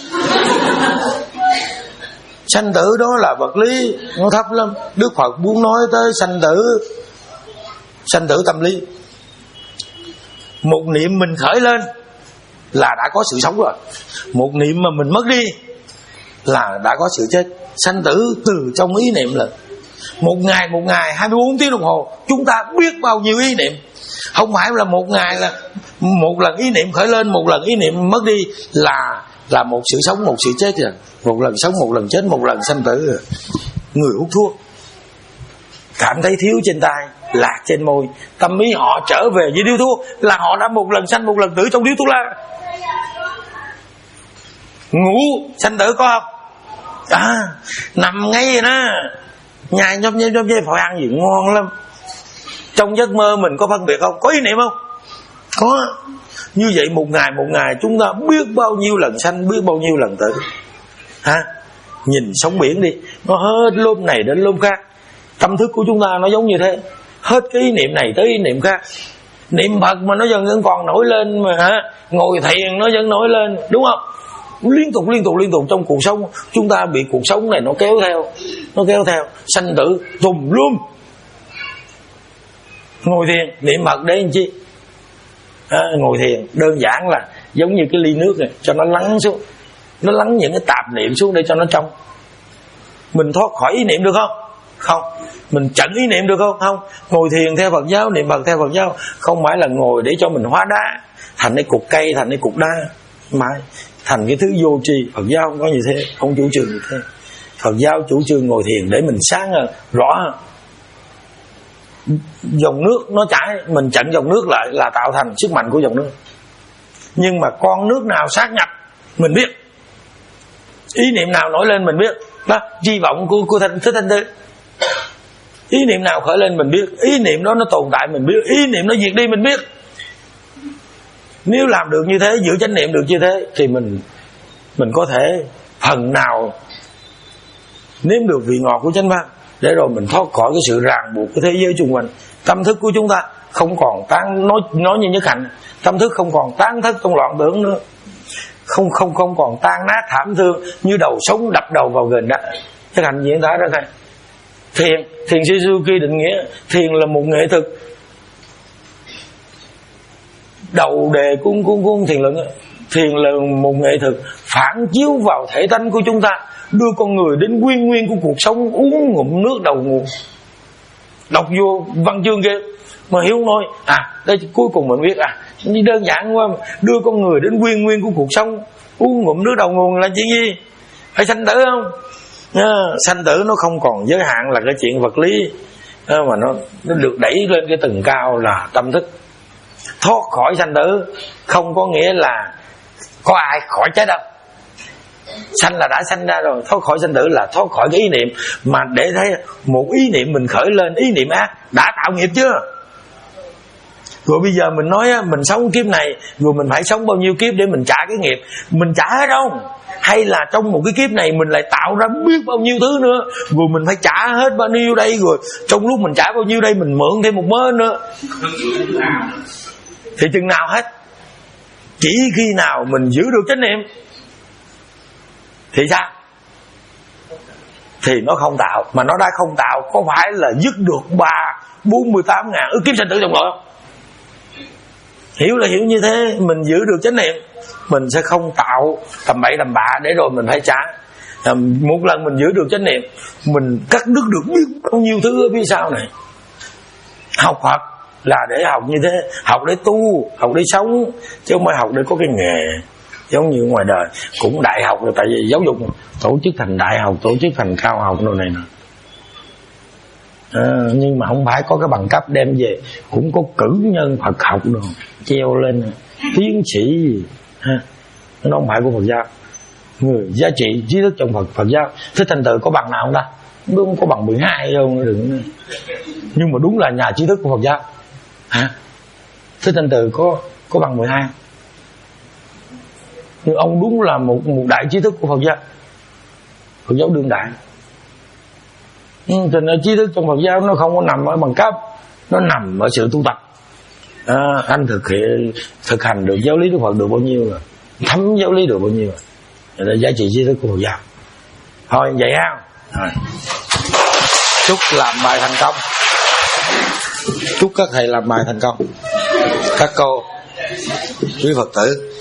Sanh tử đó là vật lý, nó thấp lắm. Đức Phật muốn nói tới sanh tử, sanh tử tâm lý. Một niệm mình khởi lên là đã có sự sống rồi, một niệm mà mình mất đi là đã có sự chết. Sanh tử từ trong ý niệm là một ngày một ngày hai mươi bốn tiếng đồng hồ chúng ta biết bao nhiêu ý niệm. Không phải là một ngày là một lần ý niệm khởi lên, một lần ý niệm mất đi là là một sự sống một sự chết rồi. Một lần sống một lần chết, một lần sanh tử rồi. Người hút thuốc cảm thấy thiếu trên tay, lạc trên môi, tâm ý họ trở về với điếu thuốc là họ đã một lần sanh một lần tử trong điếu thuốc lá. Ngủ sanh tử có không? À, nằm ngay vậy đó, nhai nhóp nhép nhóp nhép phải ăn gì ngon lắm. Trong giấc mơ mình có phân biệt không? Có ý niệm không? Có. Như vậy một ngày một ngày chúng ta biết bao nhiêu lần sanh, biết bao nhiêu lần tử. Ha? Nhìn sóng biển đi, nó hết lúc này đến lúc khác. Tâm thức của chúng ta nó giống như thế, hết cái ý niệm này tới ý niệm khác. Niệm Phật mà nó vẫn vẫn còn nổi lên mà hả? Ngồi thiền nó vẫn nổi lên, đúng không? Liên tục liên tục liên tục trong cuộc sống chúng ta bị cuộc sống này nó kéo theo, nó kéo theo sanh tử tùm lum. Ngồi thiền niệm Phật để làm chi? À, ngồi thiền đơn giản là giống như cái ly nước này, cho nó lắng xuống, nó lắng những cái tạp niệm xuống để cho nó trong. Mình thoát khỏi ý niệm được không? Không. Mình chặn ý niệm được không? Không. Ngồi thiền theo Phật giáo, niệm Phật theo Phật giáo không phải là ngồi để cho mình hóa đá thành cái cục cây, thành cái cục đá, mà thành cái thứ vô tri. Phật giáo không có như thế, không chủ trương như thế. Phật giáo chủ trương ngồi thiền để mình sáng hơn, rõ hơn. Dòng nước nó chảy, mình chặn dòng nước lại là tạo thành sức mạnh của dòng nước. Nhưng mà con nước nào sát nhập mình biết, ý niệm nào nổi lên mình biết. Đó, hy vọng của, của thanh, Thích Thanh Tứ. Ý niệm nào khởi lên mình biết, ý niệm đó nó tồn tại mình biết, ý niệm nó diệt đi mình biết. Nếu làm được như thế, giữ chánh niệm được như thế, thì mình mình có thể phần nào nếm được vị ngọt của chánh pháp, để rồi mình thoát khỏi cái sự ràng buộc của thế giới xung quanh. Tâm thức của chúng ta không còn tan, nói nói như Nhất Hạnh, tâm thức không còn tán thất trong loạn tưởng nữa, không không không còn tan nát thảm thương như đầu sống đập đầu vào gền đất. Nhất Hạnh diễn tả ra này. Thiền, thiền Suzuki định nghĩa thiền là một nghệ thuật. Đầu đề của của, của thiền luận, thiền là một nghệ thuật phản chiếu vào thể tánh của chúng ta, đưa con người đến nguyên nguyên của cuộc sống, uống ngụm nước đầu nguồn. Đọc vô văn chương kia mà Hiếu nói à, đây cuối cùng mình biết à, như đơn giản quá, đưa con người đến nguyên nguyên của cuộc sống, uống ngụm nước đầu nguồn là chuyện gì? Phải sanh tử không? À, sanh tử nó không còn giới hạn là cái chuyện vật lý, à, mà nó, nó được đẩy lên cái tầng cao là tâm thức. Thoát khỏi sanh tử không có nghĩa là có ai khỏi chết đâu. Sanh là đã sanh ra rồi, thoát khỏi sanh tử là thoát khỏi cái ý niệm. Mà để thấy một ý niệm mình khởi lên, ý niệm ác đã tạo nghiệp chưa? Rồi bây giờ mình nói mình sống kiếp này, rồi mình phải sống bao nhiêu kiếp để mình trả cái nghiệp? Mình trả hết không? Hay là trong một cái kiếp này mình lại tạo ra biết bao nhiêu thứ nữa, rồi mình phải trả hết bao nhiêu đây, rồi trong lúc mình trả bao nhiêu đây mình mượn thêm một mớ nữa. Thì chừng nào hết? Chỉ khi nào mình giữ được chánh niệm thì sao? Thì nó không tạo. Mà nó đã không tạo, có phải là dứt được ba bốn mươi tám ngàn ức kiếp sanh tử trong nội không? Hiểu là hiểu như thế. Mình giữ được chánh niệm, mình sẽ không tạo tầm bậy tầm bạ để rồi mình phải trả. à, Một lần mình giữ được chánh niệm, mình cắt đứt được biết bao nhiêu thứ ở phía sau này. Học Phật là để học như thế, học để tu, học để sống, chứ không phải học để có cái nghề. Giống như ngoài đời cũng đại học rồi, tại vì giáo dục tổ chức thành đại học, tổ chức thành cao học rồi này nè. À, nhưng mà không phải có cái bằng cấp đem về, cũng có cử nhân Phật học rồi treo lên tiến sĩ gì ha. Nó không phải của Phật giáo. Người giá trị trí thức trong Phật Phật giáo, Thích Thanh Từ có bằng nào không ta? Đúng, có bằng mười hai không? Đừng. Nhưng mà đúng là nhà trí thức của Phật giáo hả? Thích Thanh Từ có có bằng mười hai. Nhưng ông đúng là một một đại trí thức của Phật giáo, Phật giáo đương đại. Thành ra trí thức trong Phật giáo nó không có nằm ở bằng cấp, nó nằm ở sự tu tập. À, anh thực hiện thực hành được giáo lý Đức Phật được bao nhiêu rồi, thấm giáo lý được bao nhiêu rồi, là giá trị trí thức của Phật giáo. Thôi vậy ha. Rồi. Chúc làm bài thành công. Chúc các thầy làm bài thành công. Các cô, quý Phật tử.